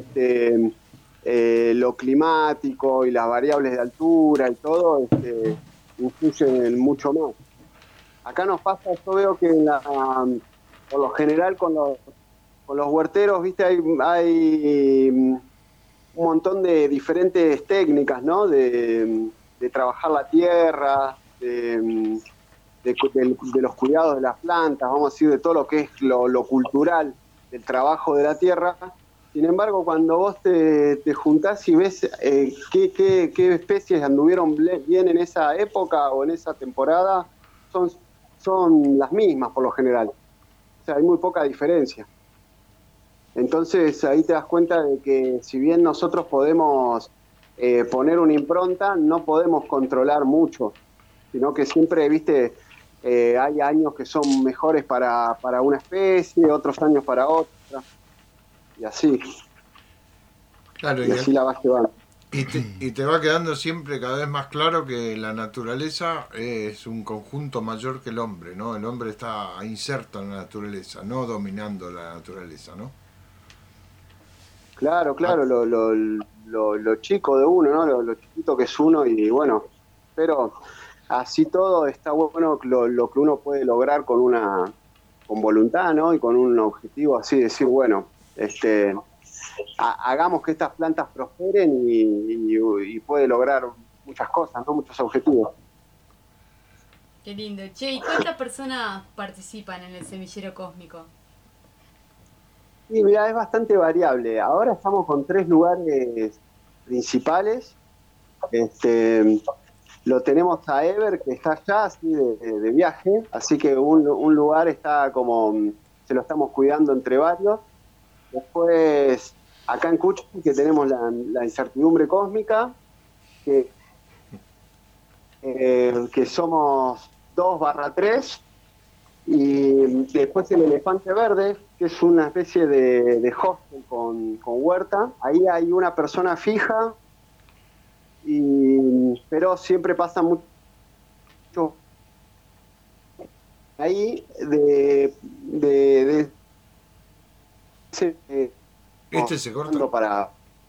lo climático y las variables de altura y todo influyen mucho más. Acá nos pasa, yo veo que por lo general con los huerteros, viste, hay un montón de diferentes técnicas, ¿no? De trabajar la tierra, de los cuidados de las plantas, vamos a decir, de todo lo que es lo cultural del trabajo de la tierra. Sin embargo, cuando vos te juntás y ves qué especies anduvieron bien en esa época o en esa temporada, son las mismas por lo general. O sea, hay muy poca diferencia. Entonces ahí te das cuenta de que si bien nosotros podemos poner una impronta, no podemos controlar mucho, sino que siempre, viste, hay años que son mejores para una especie, otros años para otra. Y así. Claro, y así la vas llevando. Y te va quedando siempre cada vez más claro que la naturaleza es un conjunto mayor que el hombre, ¿no? El hombre está inserto en la naturaleza, no dominando la naturaleza, ¿no? Claro, lo chico de uno, ¿no? Lo chiquito que es uno, y bueno, pero así todo está bueno lo que uno puede lograr con voluntad, ¿no? Y con un objetivo así, decir, bueno, hagamos que estas plantas prosperen y puede lograr muchas cosas, ¿no? Muchos objetivos. Qué lindo. Che, ¿y cuántas personas participan en el Semillero Cósmico? Sí, mira, es bastante variable. Ahora estamos con 3 lugares principales. Lo tenemos a Ever, que está allá, así de viaje, así que un lugar está como, se lo estamos cuidando entre varios. Después, acá en Cuchi, que tenemos la incertidumbre cósmica, que somos 2/3, y después el Elefante Verde, que es una especie de hostel con huerta. Ahí hay una persona fija, pero siempre pasa mucho ahí se corta para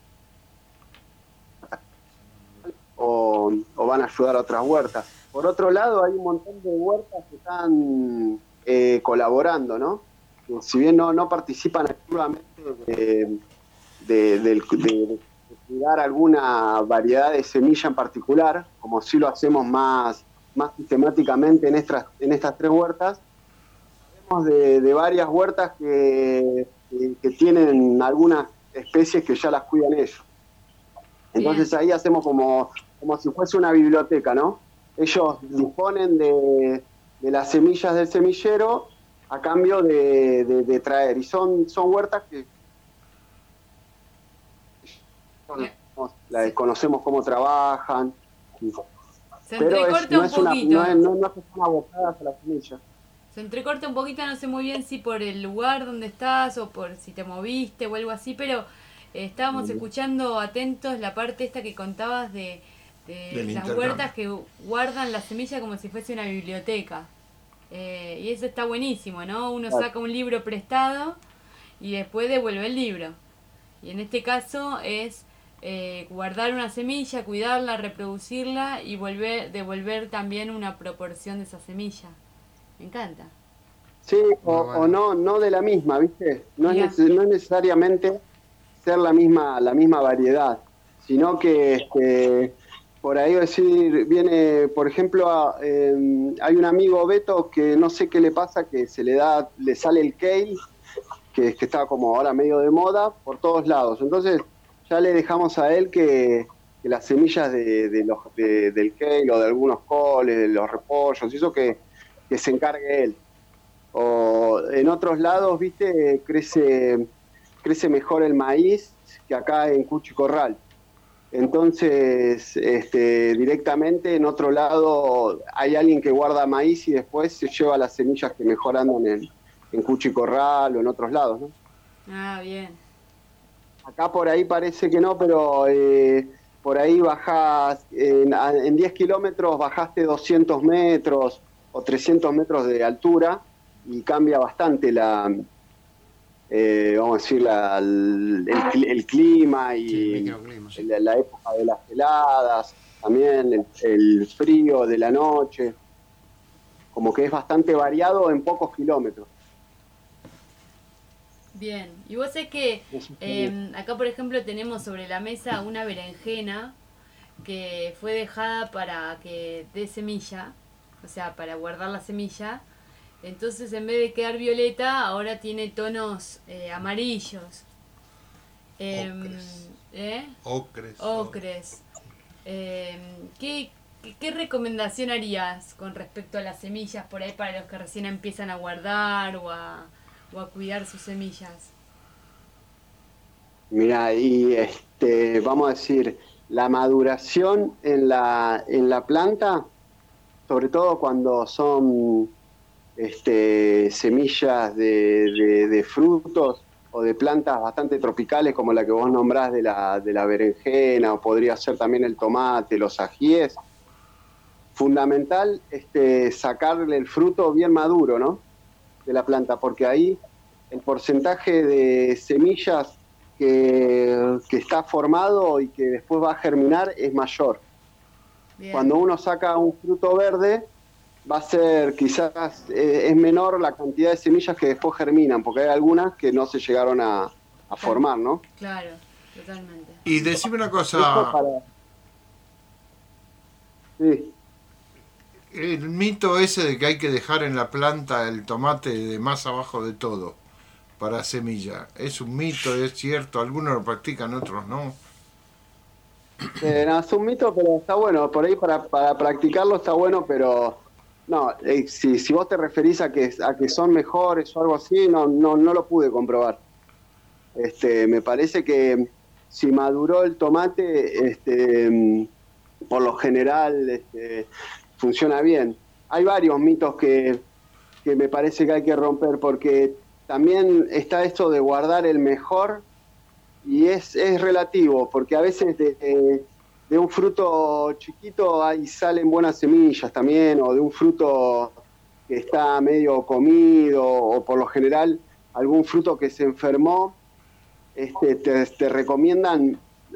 o van a ayudar a otras huertas. Por otro lado, hay un montón de huertas que están colaborando, ¿no? Que si bien no participan activamente de cuidar alguna variedad de semilla en particular, como sí lo hacemos más sistemáticamente en estas 3 huertas. Sabemos de varias huertas que tienen algunas especies que ya las cuidan ellos. Entonces ahí hacemos como si fuese una biblioteca, ¿no? Ellos disponen de las semillas del semillero a cambio de traer. Y son huertas que conocemos cómo trabajan. Se pero entrecorta no un es una, poquito. no están abocadas a las semillas. Se entrecorta un poquito, no sé muy bien si por el lugar donde estás o por si te moviste o algo así, pero estábamos escuchando atentos la parte esta que contabas de las huertas que guardan la semilla como si fuese una biblioteca. Y eso está buenísimo, ¿no? Uno saca un libro prestado y después devuelve el libro. Y en este caso es guardar una semilla, cuidarla, reproducirla y devolver también una proporción de esa semilla. Me encanta. Sí, o no de la misma, ¿viste? No es necesariamente ser la misma variedad, sino que por ahí decir, viene, por ejemplo, hay un amigo Beto que no sé qué le pasa, que le sale el kale, que está como ahora medio de moda por todos lados. Entonces ya le dejamos a él que las semillas del kale o de algunos coles, de los repollos, eso que se encargue él. O en otros lados, viste, crece mejor el maíz que acá en Cuchi Corral. Entonces, directamente en otro lado hay alguien que guarda maíz y después se lleva las semillas que mejor andan en Cuchi Corral o en otros lados, ¿no? Ah, bien. Acá por ahí parece que no, pero por ahí bajás, en 10 kilómetros bajaste 200 metros o 300 metros de altura y cambia bastante vamos a decir, el clima y la época de las heladas, también el frío de la noche, como que es bastante variado en pocos kilómetros. Bien, y vos sabés que acá por ejemplo tenemos sobre la mesa una berenjena que fue dejada para que dé semilla, o sea, para guardar la semilla. Entonces en vez de quedar violeta, ahora tiene tonos amarillos. Ocres. ¿Qué recomendación harías con respecto a las semillas por ahí para los que recién empiezan a guardar o a cuidar sus semillas? Mira, y vamos a decir, la maduración en la planta, sobre todo cuando son semillas de frutos o de plantas bastante tropicales como la que vos nombrás de la berenjena, o podría ser también el tomate, los ajíes, fundamental sacarle el fruto bien maduro, ¿no?, de la planta, porque ahí el porcentaje de semillas que está formado y que después va a germinar es mayor. Bien. Cuando uno saca un fruto verde, va a ser quizás es menor la cantidad de semillas que después germinan, porque hay algunas que no se llegaron a formar, ¿no? Claro, totalmente. Y decime una cosa. Sí. El mito ese de que hay que dejar en la planta el tomate de más abajo de todo, para semilla. ¿Es un mito? ¿Es cierto? Algunos lo practican, otros no. No, es un mito, pero está bueno. Por ahí para practicarlo está bueno, pero no, si vos te referís a que son mejores o algo así, no lo pude comprobar. Me parece que si maduró el tomate, por lo general funciona bien. Hay varios mitos que me parece que hay que romper, porque también está esto de guardar el mejor, y es relativo, porque a veces de un fruto chiquito ahí salen buenas semillas también, o de un fruto que está medio comido, o por lo general algún fruto que se enfermó, te recomiendan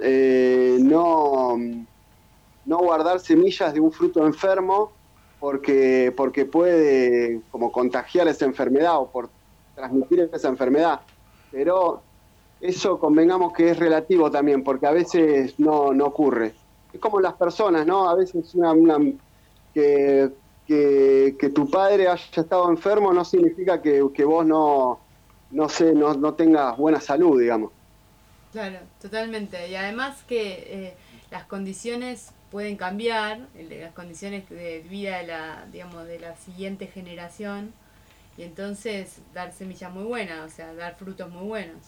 no guardar semillas de un fruto enfermo, porque puede como contagiar esa enfermedad o por transmitir esa enfermedad. Pero eso convengamos que es relativo también, porque a veces no ocurre. Es como las personas, ¿no? A veces que tu padre haya estado enfermo no significa que vos no tengas buena salud, digamos. Claro, totalmente. Y además que las condiciones pueden cambiar, las condiciones de vida de la siguiente generación, y entonces dar semillas muy buenas, o sea, dar frutos muy buenos.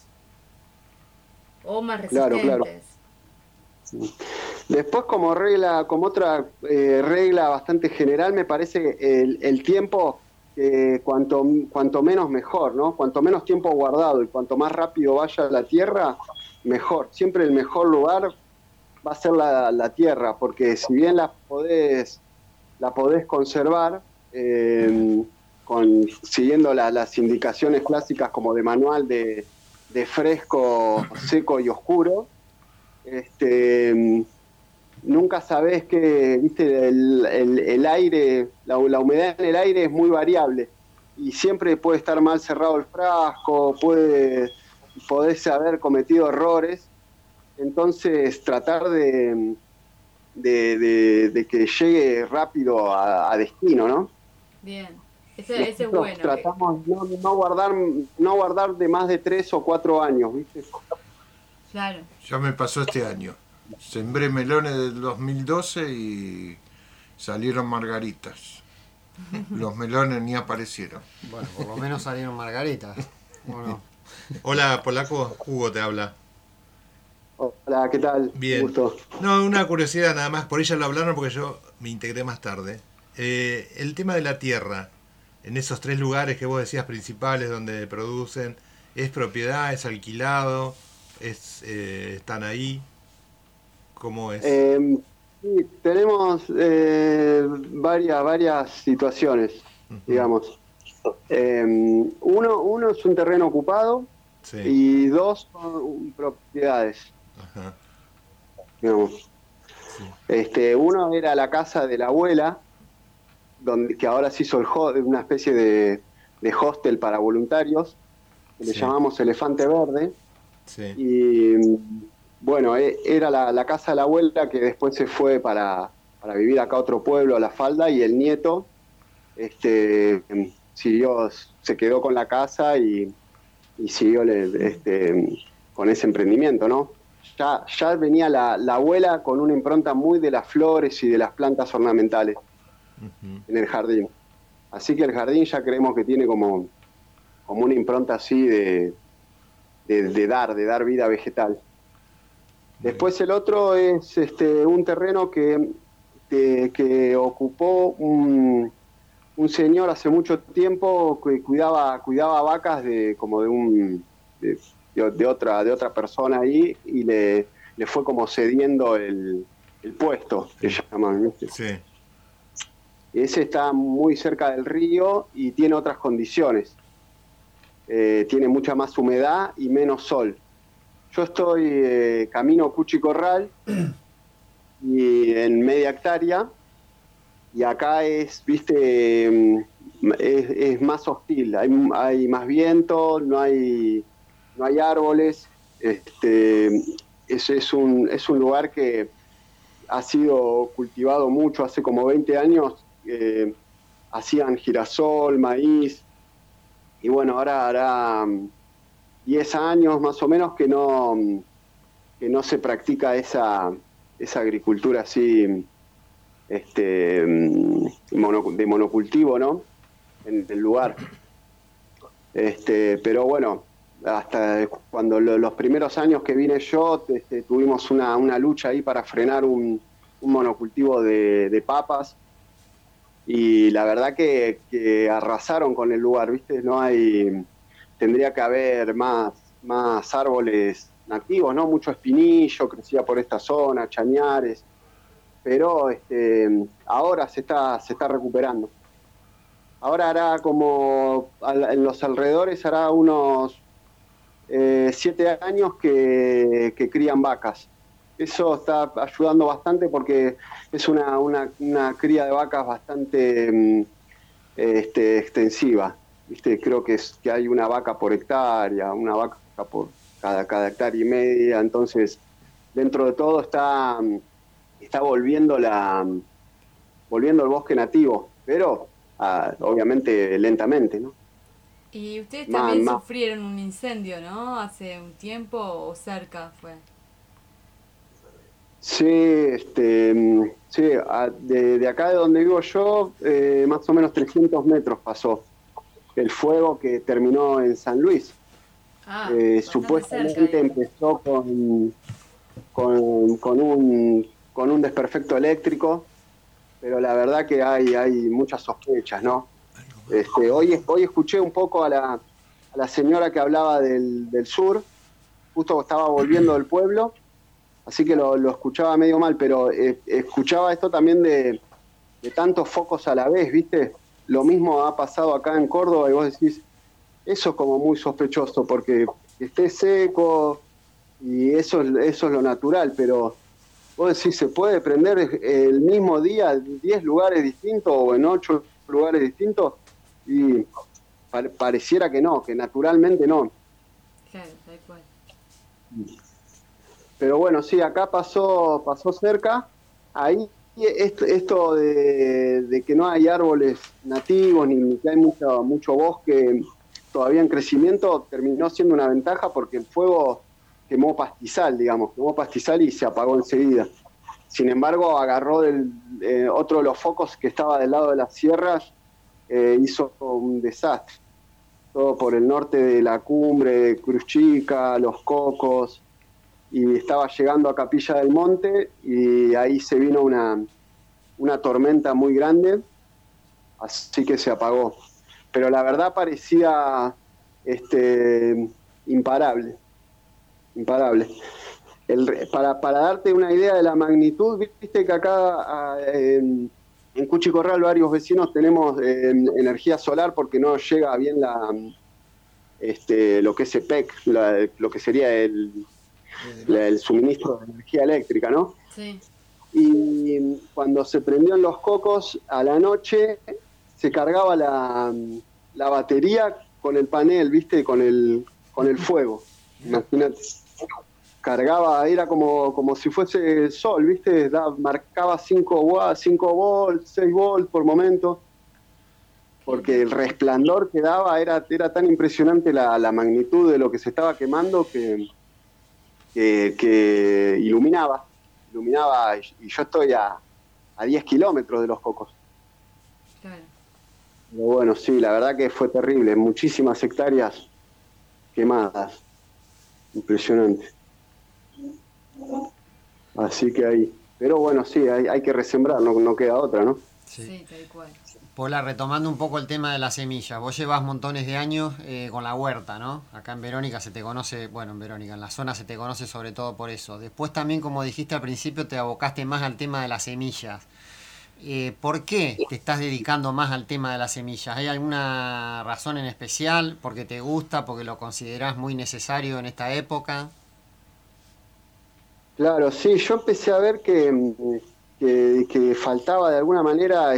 O más resistentes. Claro. Después, como otra regla bastante general, me parece el tiempo, cuanto menos mejor, ¿no? Cuanto menos tiempo guardado y cuanto más rápido vaya a la tierra, mejor. Siempre el mejor lugar va a ser la tierra, porque si bien la podés conservar, siguiendo las indicaciones clásicas como de manual de fresco, seco y oscuro, nunca sabés que, viste, el aire, la humedad en el aire es muy variable y siempre puede estar mal cerrado el frasco, podés haber cometido errores. Entonces tratar de que llegue rápido a destino, ¿no? Bien, ese es bueno. Tratamos no guardar de más de 3 o 4 años, ¿viste? Claro. Ya me pasó este año. Sembré melones del 2012 y salieron margaritas. Los melones ni aparecieron. Bueno, por lo menos salieron margaritas. Bueno. Hola, Polaco. Hugo te habla. Hola, ¿qué tal? Bien. Gusto. No, una curiosidad nada más. Por ella lo hablaron porque yo me integré más tarde. El tema de la tierra, en esos 3 lugares que vos decías principales donde producen, ¿es propiedad, es alquilado, están ahí? ¿Cómo es? Sí, tenemos varias situaciones, digamos. Uno es un terreno ocupado, sí, y 2 son propiedades. Ajá. Digamos. Sí. Uno era la casa de la abuela, que ahora se hizo una especie de hostel para voluntarios, que le llamamos Elefante Verde. Sí. Y bueno, era la casa de la abuela, que después se fue para vivir acá a otro pueblo, a La Falda, y el nieto se quedó con la casa y siguió con ese emprendimiento, ¿no? Ya venía la abuela con una impronta muy de las flores y de las plantas ornamentales en el jardín. Así que el jardín ya creemos que tiene como una impronta así de dar vida vegetal. Después el otro es un terreno que ocupó un señor hace mucho tiempo, que cuidaba vacas de otra persona ahí, y le fue como cediendo el puesto, que llaman, ¿viste? Sí. Ese está muy cerca del río y tiene otras condiciones. Tiene mucha más humedad y menos sol. Yo estoy camino Cuchi Corral y en media hectárea, y acá es más hostil, hay más viento, no hay árboles. Es un lugar que ha sido cultivado mucho. Hace como 20 años hacían girasol, maíz, y bueno, ahora 10 años más o menos que no se practica esa agricultura así de monocultivo, ¿no? En el lugar. Pero bueno, hasta cuando los primeros años que vine yo, tuvimos una lucha ahí para frenar un monocultivo de papas, y la verdad que arrasaron con el lugar, ¿viste? Tendría que haber más árboles nativos, ¿no? Mucho espinillo crecía por esta zona, chañares, pero ahora se está recuperando. Ahora hará en los alrededores hará unos 7 años que crían vacas. Eso está ayudando bastante porque es una cría de vacas bastante extensiva. ¿Viste? Creo que hay una vaca por hectárea, una vaca por cada hectárea y media. Entonces, dentro de todo está volviendo el bosque nativo, pero obviamente lentamente, ¿no? Y ustedes también sufrieron un incendio, ¿no? Hace un tiempo o cerca fue. Sí, sí, de acá de donde vivo yo, más o menos 300 metros pasó el fuego que terminó en San Luis. Supuestamente cerca, empezó con un desperfecto eléctrico, pero la verdad que hay muchas sospechas, ¿no? Hoy escuché un poco a la señora que hablaba del sur, justo estaba volviendo del pueblo, así que lo escuchaba medio mal, pero escuchaba esto también de tantos focos a la vez, ¿viste? Lo mismo ha pasado acá en Córdoba y vos decís, eso es como muy sospechoso, porque esté seco y eso es lo natural, pero vos decís, ¿se puede prender el mismo día en 10 lugares distintos o en 8 lugares distintos? Y pareciera que no, que naturalmente no. Claro, tal cual. Pero bueno, sí, acá pasó cerca. Ahí esto de que no hay árboles nativos ni que hay mucho bosque todavía en crecimiento terminó siendo una ventaja porque el fuego quemó pastizal y se apagó enseguida. Sin embargo, agarró otro de los focos que estaba del lado de las sierras, hizo un desastre. Todo por el norte de la cumbre, de Cruz Chica, Los Cocos, y estaba llegando a Capilla del Monte y ahí se vino una tormenta muy grande, así que se apagó. Pero la verdad parecía imparable. Para darte una idea de la magnitud, viste que acá en Cuchicorral varios vecinos tenemos energía solar porque no llega bien lo que es EPEC, lo que sería el suministro de energía eléctrica, ¿no? Sí. Y cuando se prendió en Los Cocos, a la noche se cargaba la batería con el panel, ¿viste? Con el fuego. Imagínate. Cargaba, era como si fuese el sol, ¿viste? Marcaba 5 volts, 6 volts por momento. Porque el resplandor que daba era tan impresionante la magnitud de lo que se estaba quemando que iluminaba, y yo estoy a 10 kilómetros de Los Cocos. Claro. Pero bueno, sí, la verdad que fue terrible, muchísimas hectáreas quemadas, impresionante. Así que ahí, pero bueno, sí, hay que resembrar, no queda otra, ¿no? Sí, tal cual. Pola, retomando un poco el tema de las semillas, vos llevas montones de años con la huerta, ¿no? Acá en Verónica se te conoce, en la zona se te conoce sobre todo por eso. Después también, como dijiste al principio, te abocaste más al tema de las semillas. ¿Por qué te estás dedicando más al tema de las semillas? ¿Hay alguna razón en especial? ¿Porque te gusta? ¿Porque lo considerás muy necesario en esta época? Claro, sí, yo empecé a ver que faltaba de alguna manera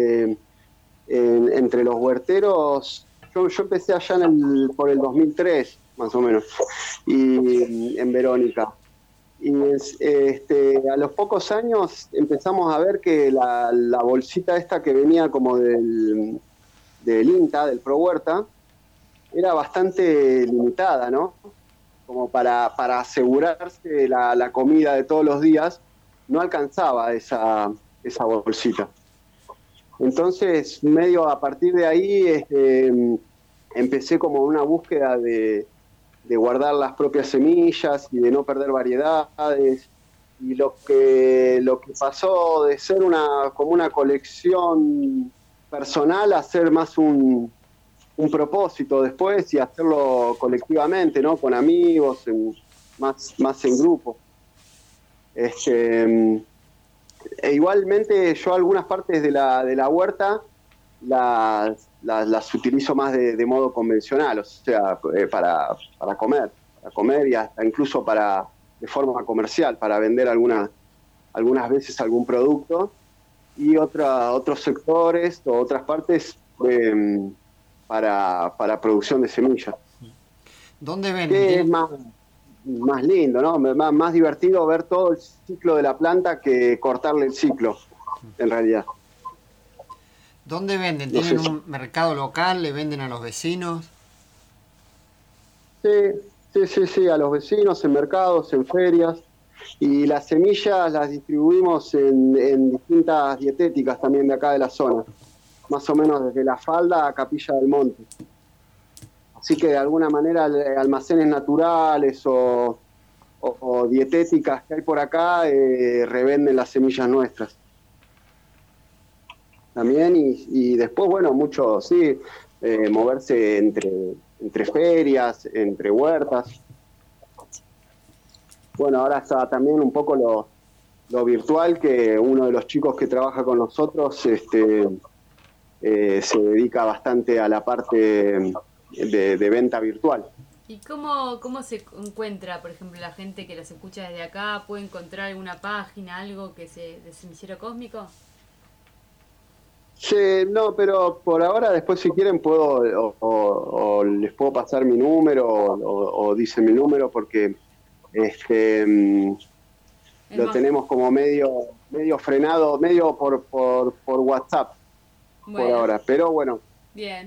entre los huerteros. Yo empecé allá por el 2003, más o menos, y en Verónica. Y a los pocos años empezamos a ver que la bolsita esta que venía como del INTA, del Pro Huerta, era bastante limitada, ¿no? Como para asegurarse la comida de todos los días, no alcanzaba esa bolsita. Entonces, medio a partir de ahí, empecé como una búsqueda de guardar las propias semillas y de no perder variedades. Y lo que pasó de ser como una colección personal a ser más un propósito después y hacerlo colectivamente, ¿no? Con amigos, más en grupo. E igualmente yo algunas partes de la huerta las utilizo más de modo convencional, o sea, para comer y hasta incluso de forma comercial, para vender algunas veces algún producto, y otros sectores o otras partes para producción de semillas. ¿Dónde venden? Que es más lindo, ¿no? Más divertido ver todo el ciclo de la planta que cortarle el ciclo, en realidad. ¿Dónde venden? ¿Tienen un mercado local? ¿Le venden a los vecinos? Sí, a los vecinos, en mercados, en ferias. Y las semillas las distribuimos en distintas dietéticas también de acá de la zona. Más o menos desde La Falda a Capilla del Monte. Así que de alguna manera almacenes naturales o dietéticas que hay por acá revenden las semillas nuestras. También y después, bueno, mucho, sí, moverse entre ferias, entre huertas. Bueno, ahora está también un poco lo virtual, que uno de los chicos que trabaja con nosotros se dedica bastante a la parte de venta virtual. ¿Y cómo se encuentra, por ejemplo, la gente que los escucha desde acá? ¿Puede encontrar alguna página, algo de Semillero Cósmico? Sí, no, pero por ahora, después si quieren puedo o les puedo pasar mi número o dicen mi número, porque lo tenemos como medio frenado, medio por WhatsApp, bueno, por ahora. Pero bueno, bien.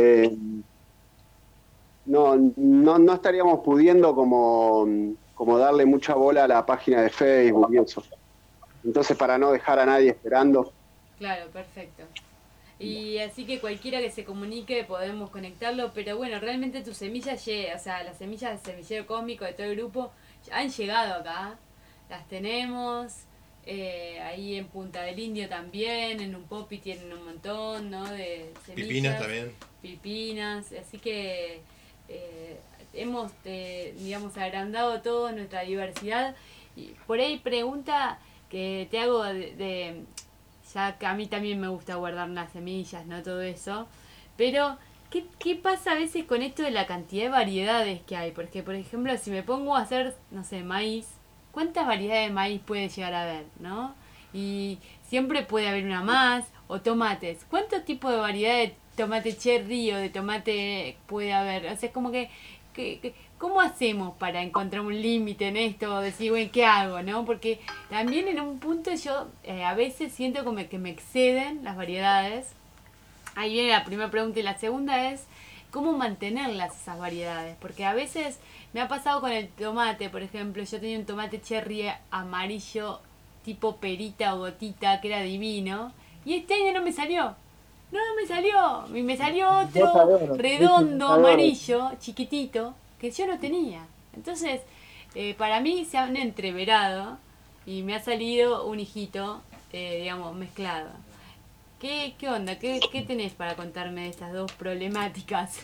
No estaríamos pudiendo como darle mucha bola a la página de Facebook y eso. Entonces, para no dejar a nadie esperando. Claro, perfecto. Y así que cualquiera que se comunique podemos conectarlo, pero bueno, realmente tus semillas, o sea, las semillas de Semillero Cósmico de todo el grupo han llegado acá, las tenemos, ahí en Punta del Indio también, en un Popi tienen un montón, ¿no? De semillas. Pipinas también. Pipinas, así que hemos, digamos, agrandado toda nuestra diversidad. Y por ahí pregunta que te hago ya que a mí también me gusta guardar las semillas, ¿no? Todo eso. Pero, ¿qué pasa a veces con esto de la cantidad de variedades que hay? Porque, por ejemplo, si me pongo a hacer, no sé, maíz, ¿cuántas variedades de maíz puede llegar a haber, no? Y siempre puede haber una más, o tomates. ¿Cuántos tipos de variedades de tomate cherry o de tomate puede haber? O sea, es como que ¿cómo hacemos para encontrar un límite en esto? O decir, bueno, ¿qué hago, no? Porque también en un punto yo a veces siento como que me exceden las variedades. Ahí viene la primera pregunta, y la segunda es ¿cómo mantenerlas esas variedades? Porque a veces me ha pasado con el tomate, por ejemplo, yo tenía un tomate cherry amarillo tipo perita o gotita que era divino, y este año no me salió. Y me salió otro redondo, amarillo, chiquitito, que yo no tenía. Entonces, para mí se han entreverado y me ha salido un hijito, digamos, mezclado. ¿Qué onda? ¿Qué tenés para contarme de estas dos problemáticas?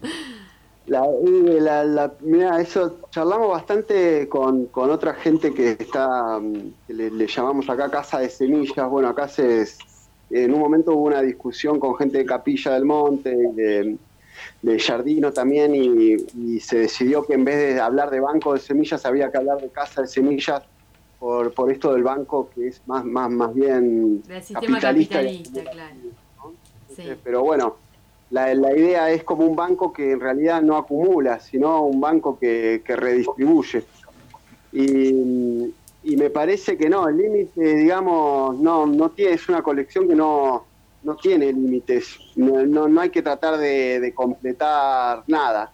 Mira, eso charlamos bastante con otra gente que le llamamos acá Casa de Semillas. Bueno, acá en un momento hubo una discusión con gente de Capilla del Monte, de Jardino también, y se decidió que en vez de hablar de banco de semillas había que hablar de Casa de Semillas por esto del banco, que es más bien del sistema capitalista, claro. ¿No? Sí. Pero bueno, la idea es como un banco que en realidad no acumula, sino un banco que redistribuye. Y me parece que no, el límite, digamos, no tiene, es una colección que no no tiene límites, no hay que tratar de completar nada.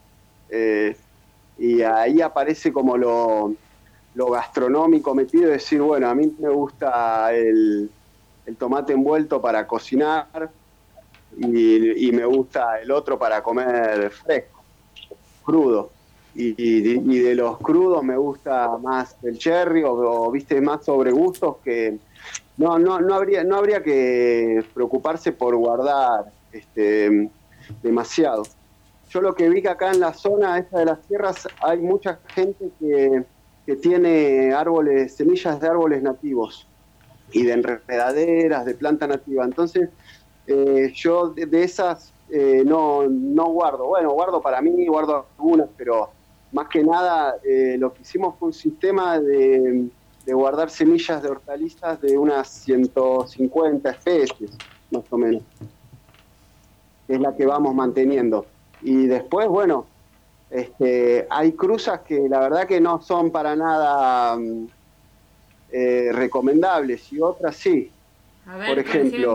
Y ahí aparece como lo gastronómico metido, decir, bueno, a mí me gusta el tomate envuelto para cocinar y me gusta el otro para comer fresco, crudo. Y de los crudos me gusta más el cherry o viste, más sobre gustos que no habría que preocuparse por guardar demasiado. Yo lo que vi que acá en la zona esta de las sierras hay mucha gente que tiene árboles, semillas de árboles nativos y de enredaderas, de planta nativa. Entonces, yo de esas no guardo. Bueno, guardo para mí, guardo algunas, pero más que nada lo que hicimos fue un sistema de guardar semillas de hortalizas de unas 150 especies, más o menos. Es la que vamos manteniendo. Y después, bueno, hay cruzas que la verdad que no son para nada recomendables y otras sí. A ver,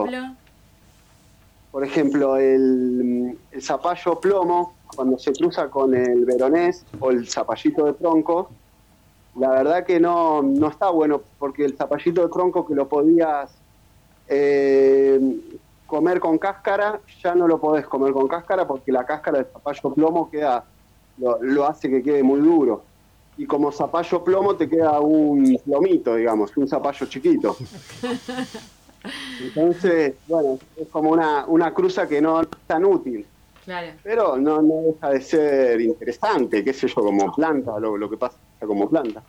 por ejemplo, el zapallo plomo, cuando se cruza con el veronés o el zapallito de tronco, la verdad que no está bueno, porque el zapallito de tronco que lo podías comer con cáscara, ya no lo podés comer con cáscara porque la cáscara del zapallo plomo lo hace que quede muy duro. Y como zapallo plomo te queda un plomito, digamos, un zapallo chiquito. Entonces, bueno, es como una cruza que no es tan útil. Claro. Pero no deja de ser interesante, qué sé yo, como planta, lo que pasa como planta.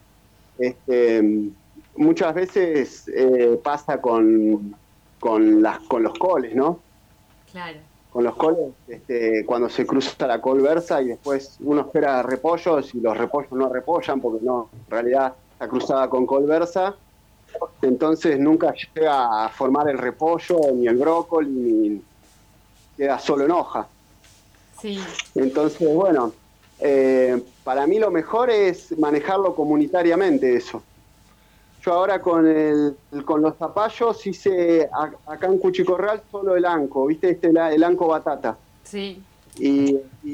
Muchas veces pasa con los coles, ¿no? Claro. Con los coles, cuando se cruza la col versa y después uno espera repollos y los repollos no repollan porque no, en realidad está cruzada con col versa, entonces nunca llega a formar el repollo ni el brócoli, ni queda solo en hoja. Sí. Entonces, bueno, para mí lo mejor es manejarlo comunitariamente eso. Yo ahora con los zapallos hice acá en Cuchicorral solo el anco, ¿viste? El anco batata. Sí. Y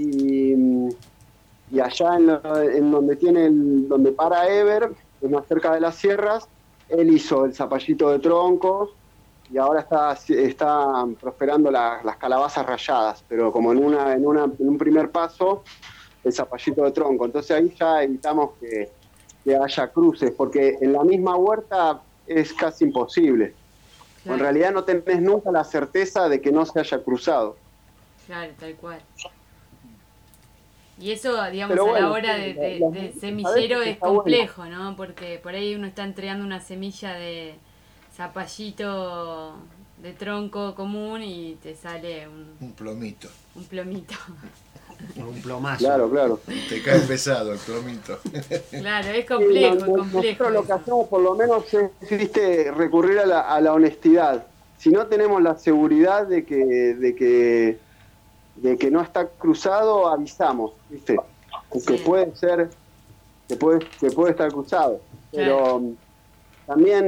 allá en donde para Ever, que es más cerca de las sierras, él hizo el zapallito de tronco y ahora está prosperando las calabazas rayadas, pero como en un primer paso, el zapallito de tronco. Entonces ahí ya evitamos que haya cruces, porque en la misma huerta es casi imposible. Claro. En realidad no tenés nunca la certeza de que no se haya cruzado. Claro, tal cual. Y eso, digamos, pero bueno, a la hora de semillero es complejo, bueno, ¿no? Porque por ahí uno está entregando una semilla de zapallito de tronco común y te sale un plomito. Un plomito. Un plomazo. Claro. Te cae pesado el plomito. Claro, es complejo, sí, complejo. Nosotros lo que hacemos por lo menos es recurrir a la honestidad. Si no tenemos la seguridad de que no está cruzado, avisamos, ¿viste? Porque sí. puede estar cruzado. Pero también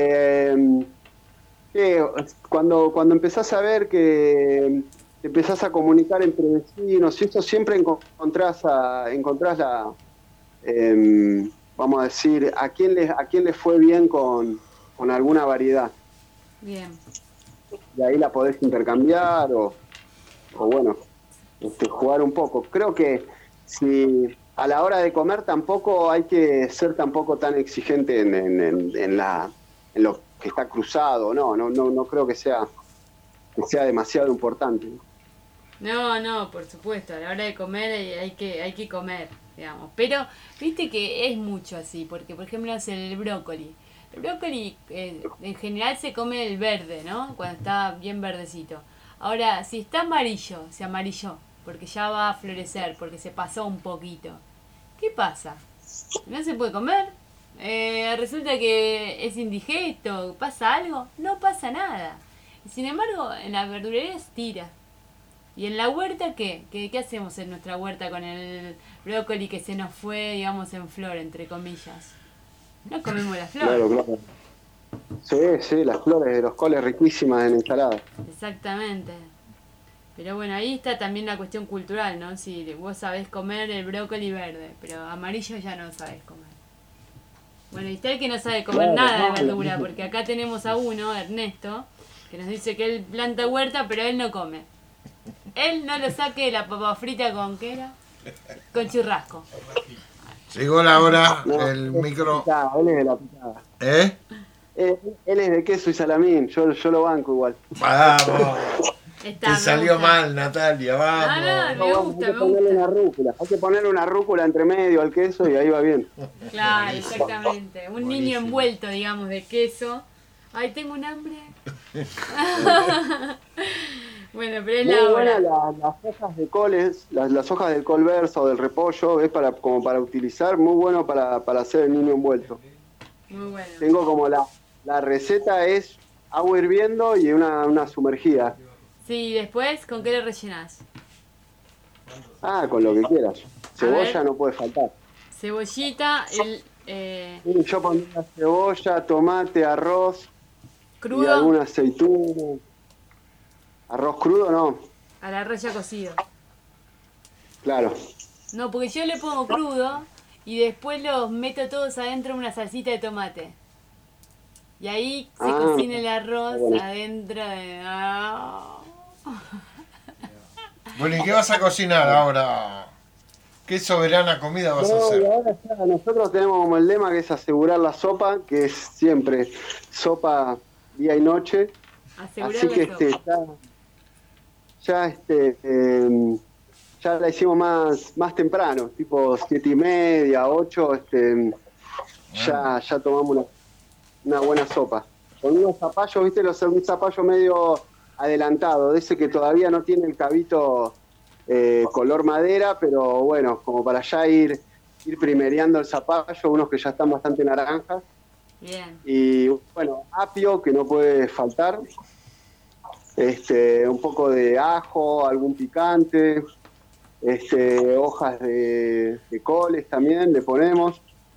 cuando empezás a ver que te empezás a comunicar entre vecinos y eso, siempre encontrás la vamos a decir, a quién le fue bien con alguna variedad. Bien. Y ahí la podés intercambiar o bueno, jugar un poco. Creo que si a la hora de comer tampoco hay que ser tampoco tan exigente en lo que está cruzado, no creo que sea demasiado importante. No, por supuesto, a la hora de comer hay que comer, digamos. Pero viste que es mucho así, porque por ejemplo es el brócoli. El brócoli en general se come el verde, ¿no? Cuando está bien verdecito. Ahora, si está amarillo, se amarilló, porque ya va a florecer, porque se pasó un poquito. ¿Qué pasa? ¿No se puede comer? Resulta que es indigesto, ¿pasa algo? No pasa nada. Y sin embargo, en la verdulería se tira. ¿Y en la huerta qué? ¿Qué hacemos en nuestra huerta con el brócoli que se nos fue, digamos, en flor, entre comillas? No comemos la flor. Claro. Sí, las flores de los coles riquísimas en ensalada. Exactamente. Pero bueno, ahí está también la cuestión cultural, ¿no? Si vos sabés comer el brócoli verde, pero amarillo ya no sabés comer. Bueno, y está el que no sabe comer nada de verdura, porque acá tenemos a uno, Ernesto, que nos dice que él planta huerta, pero él no come. Él no lo saque de la papa frita con ¿qué era? Con churrasco. Llegó la hora, el micro. Él es de la picada. ¿Eh? Él es de queso y salamín, yo lo banco igual. Vamos. Está, Te salió gusta. mal, Natalia, vamos. Me gusta, hay que ponerle una rúcula. Hay que ponerle una rúcula entre medio al queso y ahí va bien. Claro, exactamente. Un niño envuelto, digamos, de queso. Ay, tengo un hambre. Bueno, pero es Muy la buena hora. las hojas de coles, las hojas del col versa o del repollo, es como para utilizar, muy bueno para hacer el niño envuelto. Muy bueno. Tengo como la receta es agua hirviendo y una sumergida. Sí, después, ¿con qué lo rellenás? Con lo que quieras. A Cebolla ver. no puede faltar. Cebollita, Sí, yo pondría cebolla, tomate, arroz y crudo, alguna aceituna. Arroz crudo no, al arroz ya cocido. claro. No, porque yo le pongo crudo y después los meto todos adentro en una salsita de tomate. Y ahí se cocina el arroz bueno. adentro de... Bueno, ¿y qué vas a cocinar ahora? ¿Qué soberana comida vas a No, y hacer? ahora ya nosotros tenemos como el lema que es asegurar la sopa, que es siempre sopa día y noche. Asegurar Así la que sopa. ya la hicimos más temprano, tipo 7:30, 8, ya tomamos una buena sopa. Con unos zapallos, viste, un zapallo medio adelantado, de ese que todavía no tiene el cabito color madera, pero bueno, como para ya ir primereando el zapallo, unos que ya están bastante naranjas. Bien. Y bueno, apio, que no puede faltar. Un poco de ajo, algún picante, hojas de coles también le ponemos.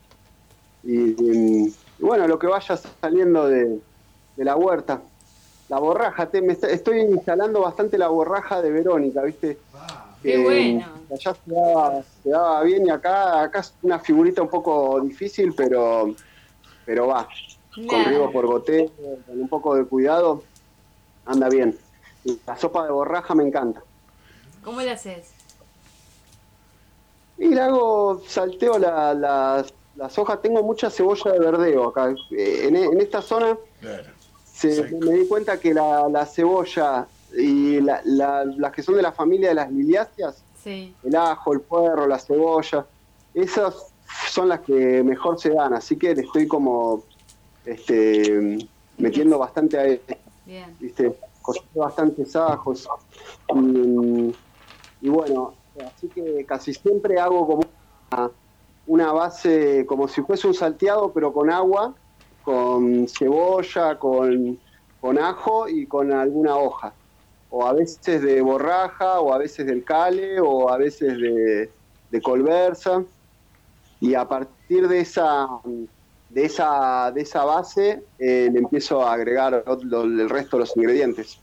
Y bueno, lo que vaya saliendo de la huerta. La borraja, estoy instalando bastante la borraja de Verónica, ¿viste? Qué bueno. Allá se daba bien y acá es una figurita un poco difícil, pero va. Con riego por goteo, con un poco de cuidado, anda bien. Y la sopa de borraja me encanta. ¿Cómo la haces? Y le hago, salteo las hojas, tengo mucha cebolla de verdeo acá. En esta zona me di cuenta que la cebolla y las que son de la familia de las liliáceas, Sí. el ajo, el puerro, la cebolla, esas son las que mejor se dan, así que le estoy como metiendo bastante a esto, Bien. ¿viste? Cocino bastantes ajos y bueno, así que casi siempre hago como una base, como si fuese un salteado, pero con agua, con cebolla, con ajo y con alguna hoja, o a veces de borraja, o a veces del cale, o a veces de colversa, y a partir de esa base le empiezo a agregar el resto de los ingredientes.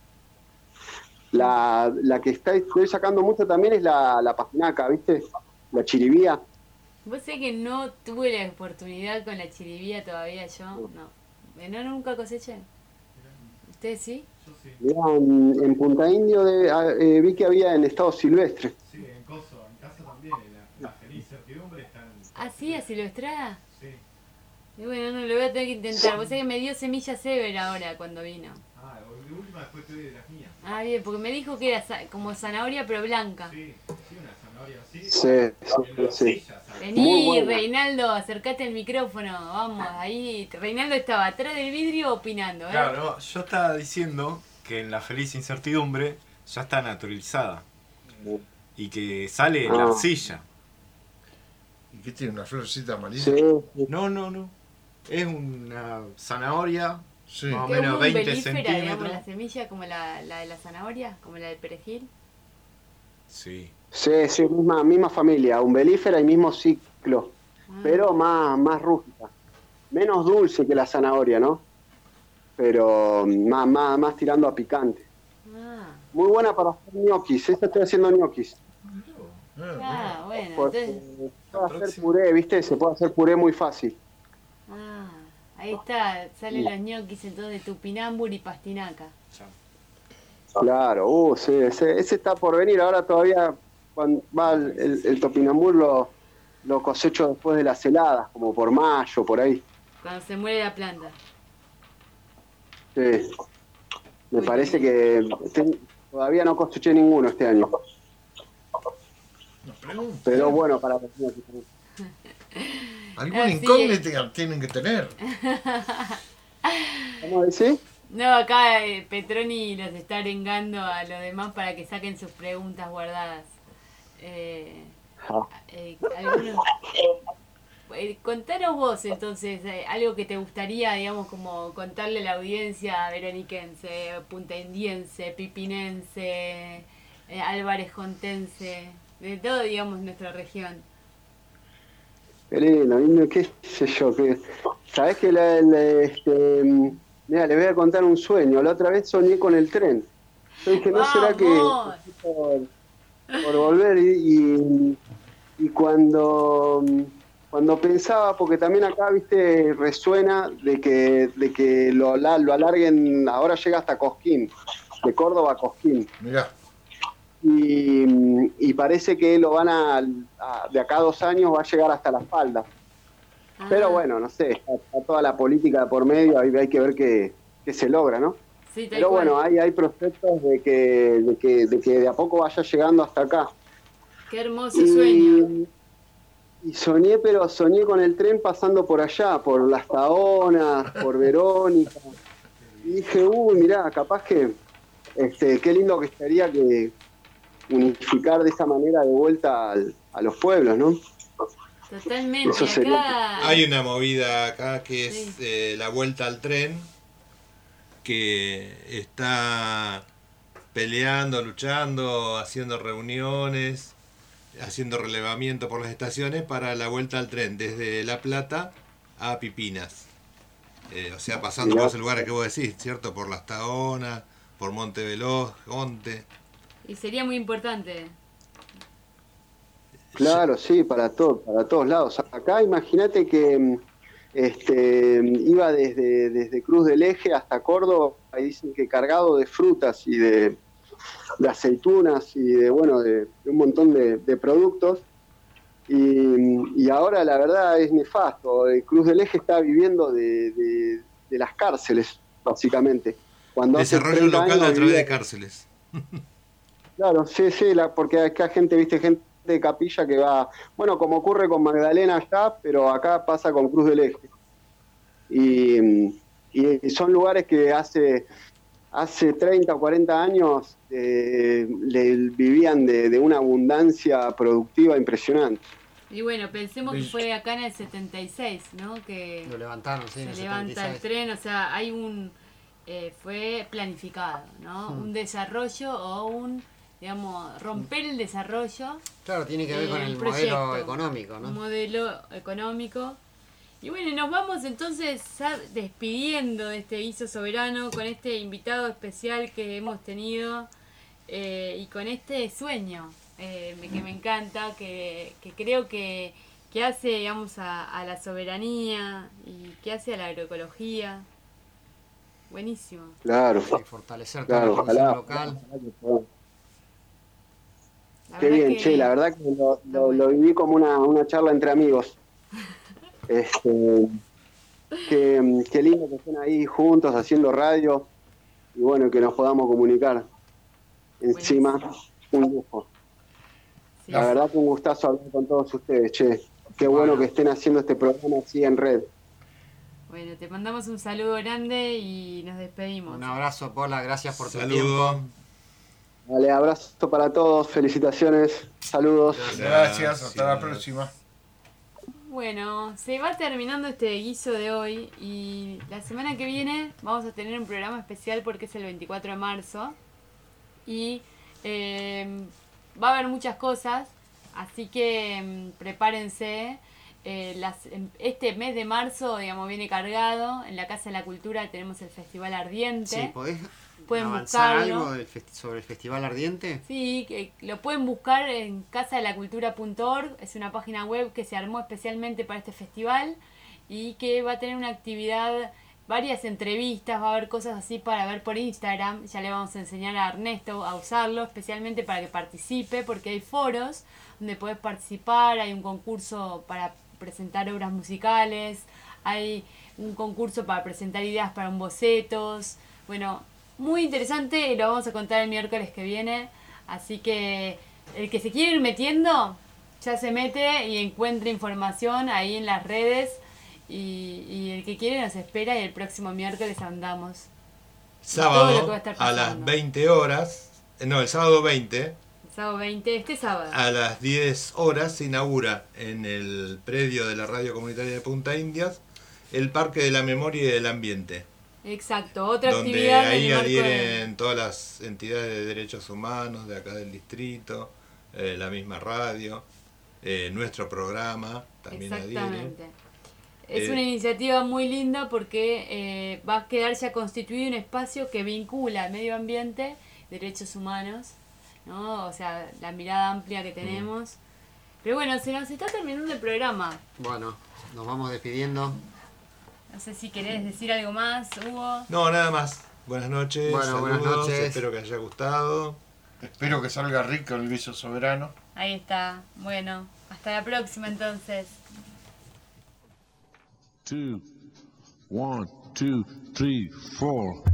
La que estoy sacando mucho también es la pastinaca, ¿viste? La chiribía. Vos sé que no tuve la oportunidad con la chiribía todavía yo, no, nunca coseché. ¿Ustedes sí? Mirá, en Punta Indio vi que había en estado silvestre. Sí, en casa también, la feliz certidumbre están... ¿Ah, sí? ¿A silvestrada? Sí. Y bueno, no, lo voy a tener que intentar. Vos sé que me dio semilla Sever ahora cuando vino. Ah, de última después te doy de las mías. Ah, bien, porque me dijo que era como zanahoria pero blanca. Sí, una zanahoria así. Sí. Vení, Reinaldo, acercate al micrófono, vamos, ahí. Reinaldo estaba atrás del vidrio opinando, ¿eh? Claro, no, yo estaba diciendo que en la feliz incertidumbre ya está naturalizada y que sale en la arcilla. ¿Y qué tiene, una florcita amarilla? Sí. No. Es una zanahoria, más o ¿Es menos un 20 belífera, digamos, centímetros. la semilla como la de la zanahoria, como la del perejil? Sí. Sí, misma familia, umbelífera y mismo ciclo, pero más rústica. Menos dulce que la zanahoria, ¿no? pero más tirando a picante. Muy buena para hacer ñoquis, esta estoy haciendo ñoquis. Bueno, Porque entonces... se puede hacer puré, ¿viste? Se puede hacer puré muy fácil. Ahí está, salen los ñoquis entonces de Tupinambur y Pastinaca. Claro, sí, ese está por venir. Ahora todavía cuando va el topinambur lo cosecho después de las heladas, como por mayo, por ahí. Cuando se muere la planta. Sí. Me parece que todavía no coseché ninguno este año. Pero bueno, para los ñoquis. Alguna incógnita tienen que tener. ¿Cómo decís? No, acá Petroni los está arengando a los demás para que saquen sus preguntas guardadas. Contanos vos entonces, algo que te gustaría, digamos, como contarle a la audiencia veroniquense, puntaindiense, pipinense, álvarez-jontense, de todo, digamos, nuestra región. Qué lindo, qué sé yo, ¿sabés que mira, les voy a contar un sueño. La otra vez soñé con el tren. Yo dije, ¿no será que por volver? Y cuando pensaba, porque también acá, viste, resuena de que lo alarguen, ahora llega hasta Cosquín, de Córdoba a Cosquín. Mirá. Y parece que lo van de acá a 2 años va a llegar hasta Las Faldas. Pero bueno, no sé, está toda la política por medio, hay que ver qué se logra, ¿no? Sí, pero bueno, hay prospectos de que de a poco vaya llegando hasta acá. Qué hermoso sueño. Y soñé con el tren pasando por allá, por Las Tahonas, por Verónica. Y dije, mirá, capaz que qué lindo que estaría que unificar de esa manera de vuelta a los pueblos, ¿no? Totalmente. Eso sería... Hay una movida acá que es la vuelta al tren, que está peleando, luchando, haciendo reuniones, haciendo relevamiento por las estaciones para la vuelta al tren desde La Plata a Pipinas. O sea, pasando por esos lugares que vos decís, ¿cierto? Por Las Tahonas, por Monte Veloz, Monte. Y sería muy importante. Claro, sí, para todos lados. Acá imagínate que iba desde Cruz del Eje hasta Córdoba, y dicen que cargado de frutas y de aceitunas y de un montón de productos. Y ahora la verdad es nefasto. Cruz del Eje está viviendo de las cárceles, básicamente. Desarrollo local a través de cárceles. Claro, sí, porque acá gente de Capilla que va, bueno, como ocurre con Magdalena allá, pero acá pasa con Cruz del Eje. Y son lugares que hace 30 o 40 años vivían de una abundancia productiva impresionante. Y bueno, pensemos que fue acá en el 76, ¿no? Que lo levantaron, sí, se levanta el tren, o sea, hay fue planificado, ¿no? Un desarrollo o digamos, romper el desarrollo. Claro, tiene que ver con el modelo económico, ¿no? Un modelo económico. Y bueno, nos vamos entonces despidiendo de este Guiso Soberano con este invitado especial que hemos tenido y con este sueño que me encanta, que creo que hace, digamos, a la soberanía y que hace a la agroecología. Buenísimo. Claro. Fortalecer toda la producción local. Qué bien, che, la verdad que lo viví como una charla entre amigos. Qué lindo que estén ahí juntos haciendo radio y bueno, que nos podamos comunicar. Encima, un lujo. Sí. La verdad que un gustazo hablar con todos ustedes, che. Qué bueno que estén haciendo este programa así en red. Bueno, te mandamos un saludo grande y nos despedimos. Un abrazo, Pola, gracias por tu tiempo. Vale, abrazo para todos, felicitaciones, saludos. Gracias, hasta la próxima. Bueno, se va terminando este guiso de hoy y la semana que viene vamos a tener un programa especial porque es el 24 de marzo y va a haber muchas cosas, así que prepárense. este mes de marzo, digamos, viene cargado. En la Casa de la Cultura tenemos el Festival Ardiente. Sí, pueden avanzar buscarlo. algo sobre el Festival Ardiente? Sí, que lo pueden buscar en casadelacultura.org. Es una página web que se armó especialmente para este festival y que va a tener una actividad, varias entrevistas, va a haber cosas así para ver por Instagram. Ya le vamos a enseñar a Ernesto a usarlo, especialmente para que participe, porque hay foros donde podés participar, hay un concurso para presentar obras musicales, hay un concurso para presentar ideas para un bocetos. Bueno, muy interesante y lo vamos a contar el miércoles que viene. Así que el que se quiere ir metiendo, ya se mete y encuentra información ahí en las redes. Y el que quiere nos espera y el próximo miércoles andamos. Sábado a las 20 horas, no, el sábado 20. Sábado 20, este sábado. A las 10 horas se inaugura en el predio de la Radio Comunitaria de Punta Indias el Parque de la Memoria y del Ambiente. Exacto, otra donde actividad. Ahí adhieren todas las entidades de derechos humanos de acá del distrito, la misma radio, nuestro programa también adhiere. Exactamente. Es una iniciativa muy linda porque va a quedar ya constituido un espacio que vincula medio ambiente, derechos humanos, ¿no? O sea, la mirada amplia que tenemos. Pero bueno, se nos está terminando el programa. Bueno, nos vamos despidiendo. No sé si querés decir algo más, Hugo. No, nada más. Buenas noches. Bueno, saludos, buenas noches. Espero que haya gustado. Espero que salga rico el guiso soberano. Ahí está. Bueno, hasta la próxima entonces. 2, 1, 2, 3, 4.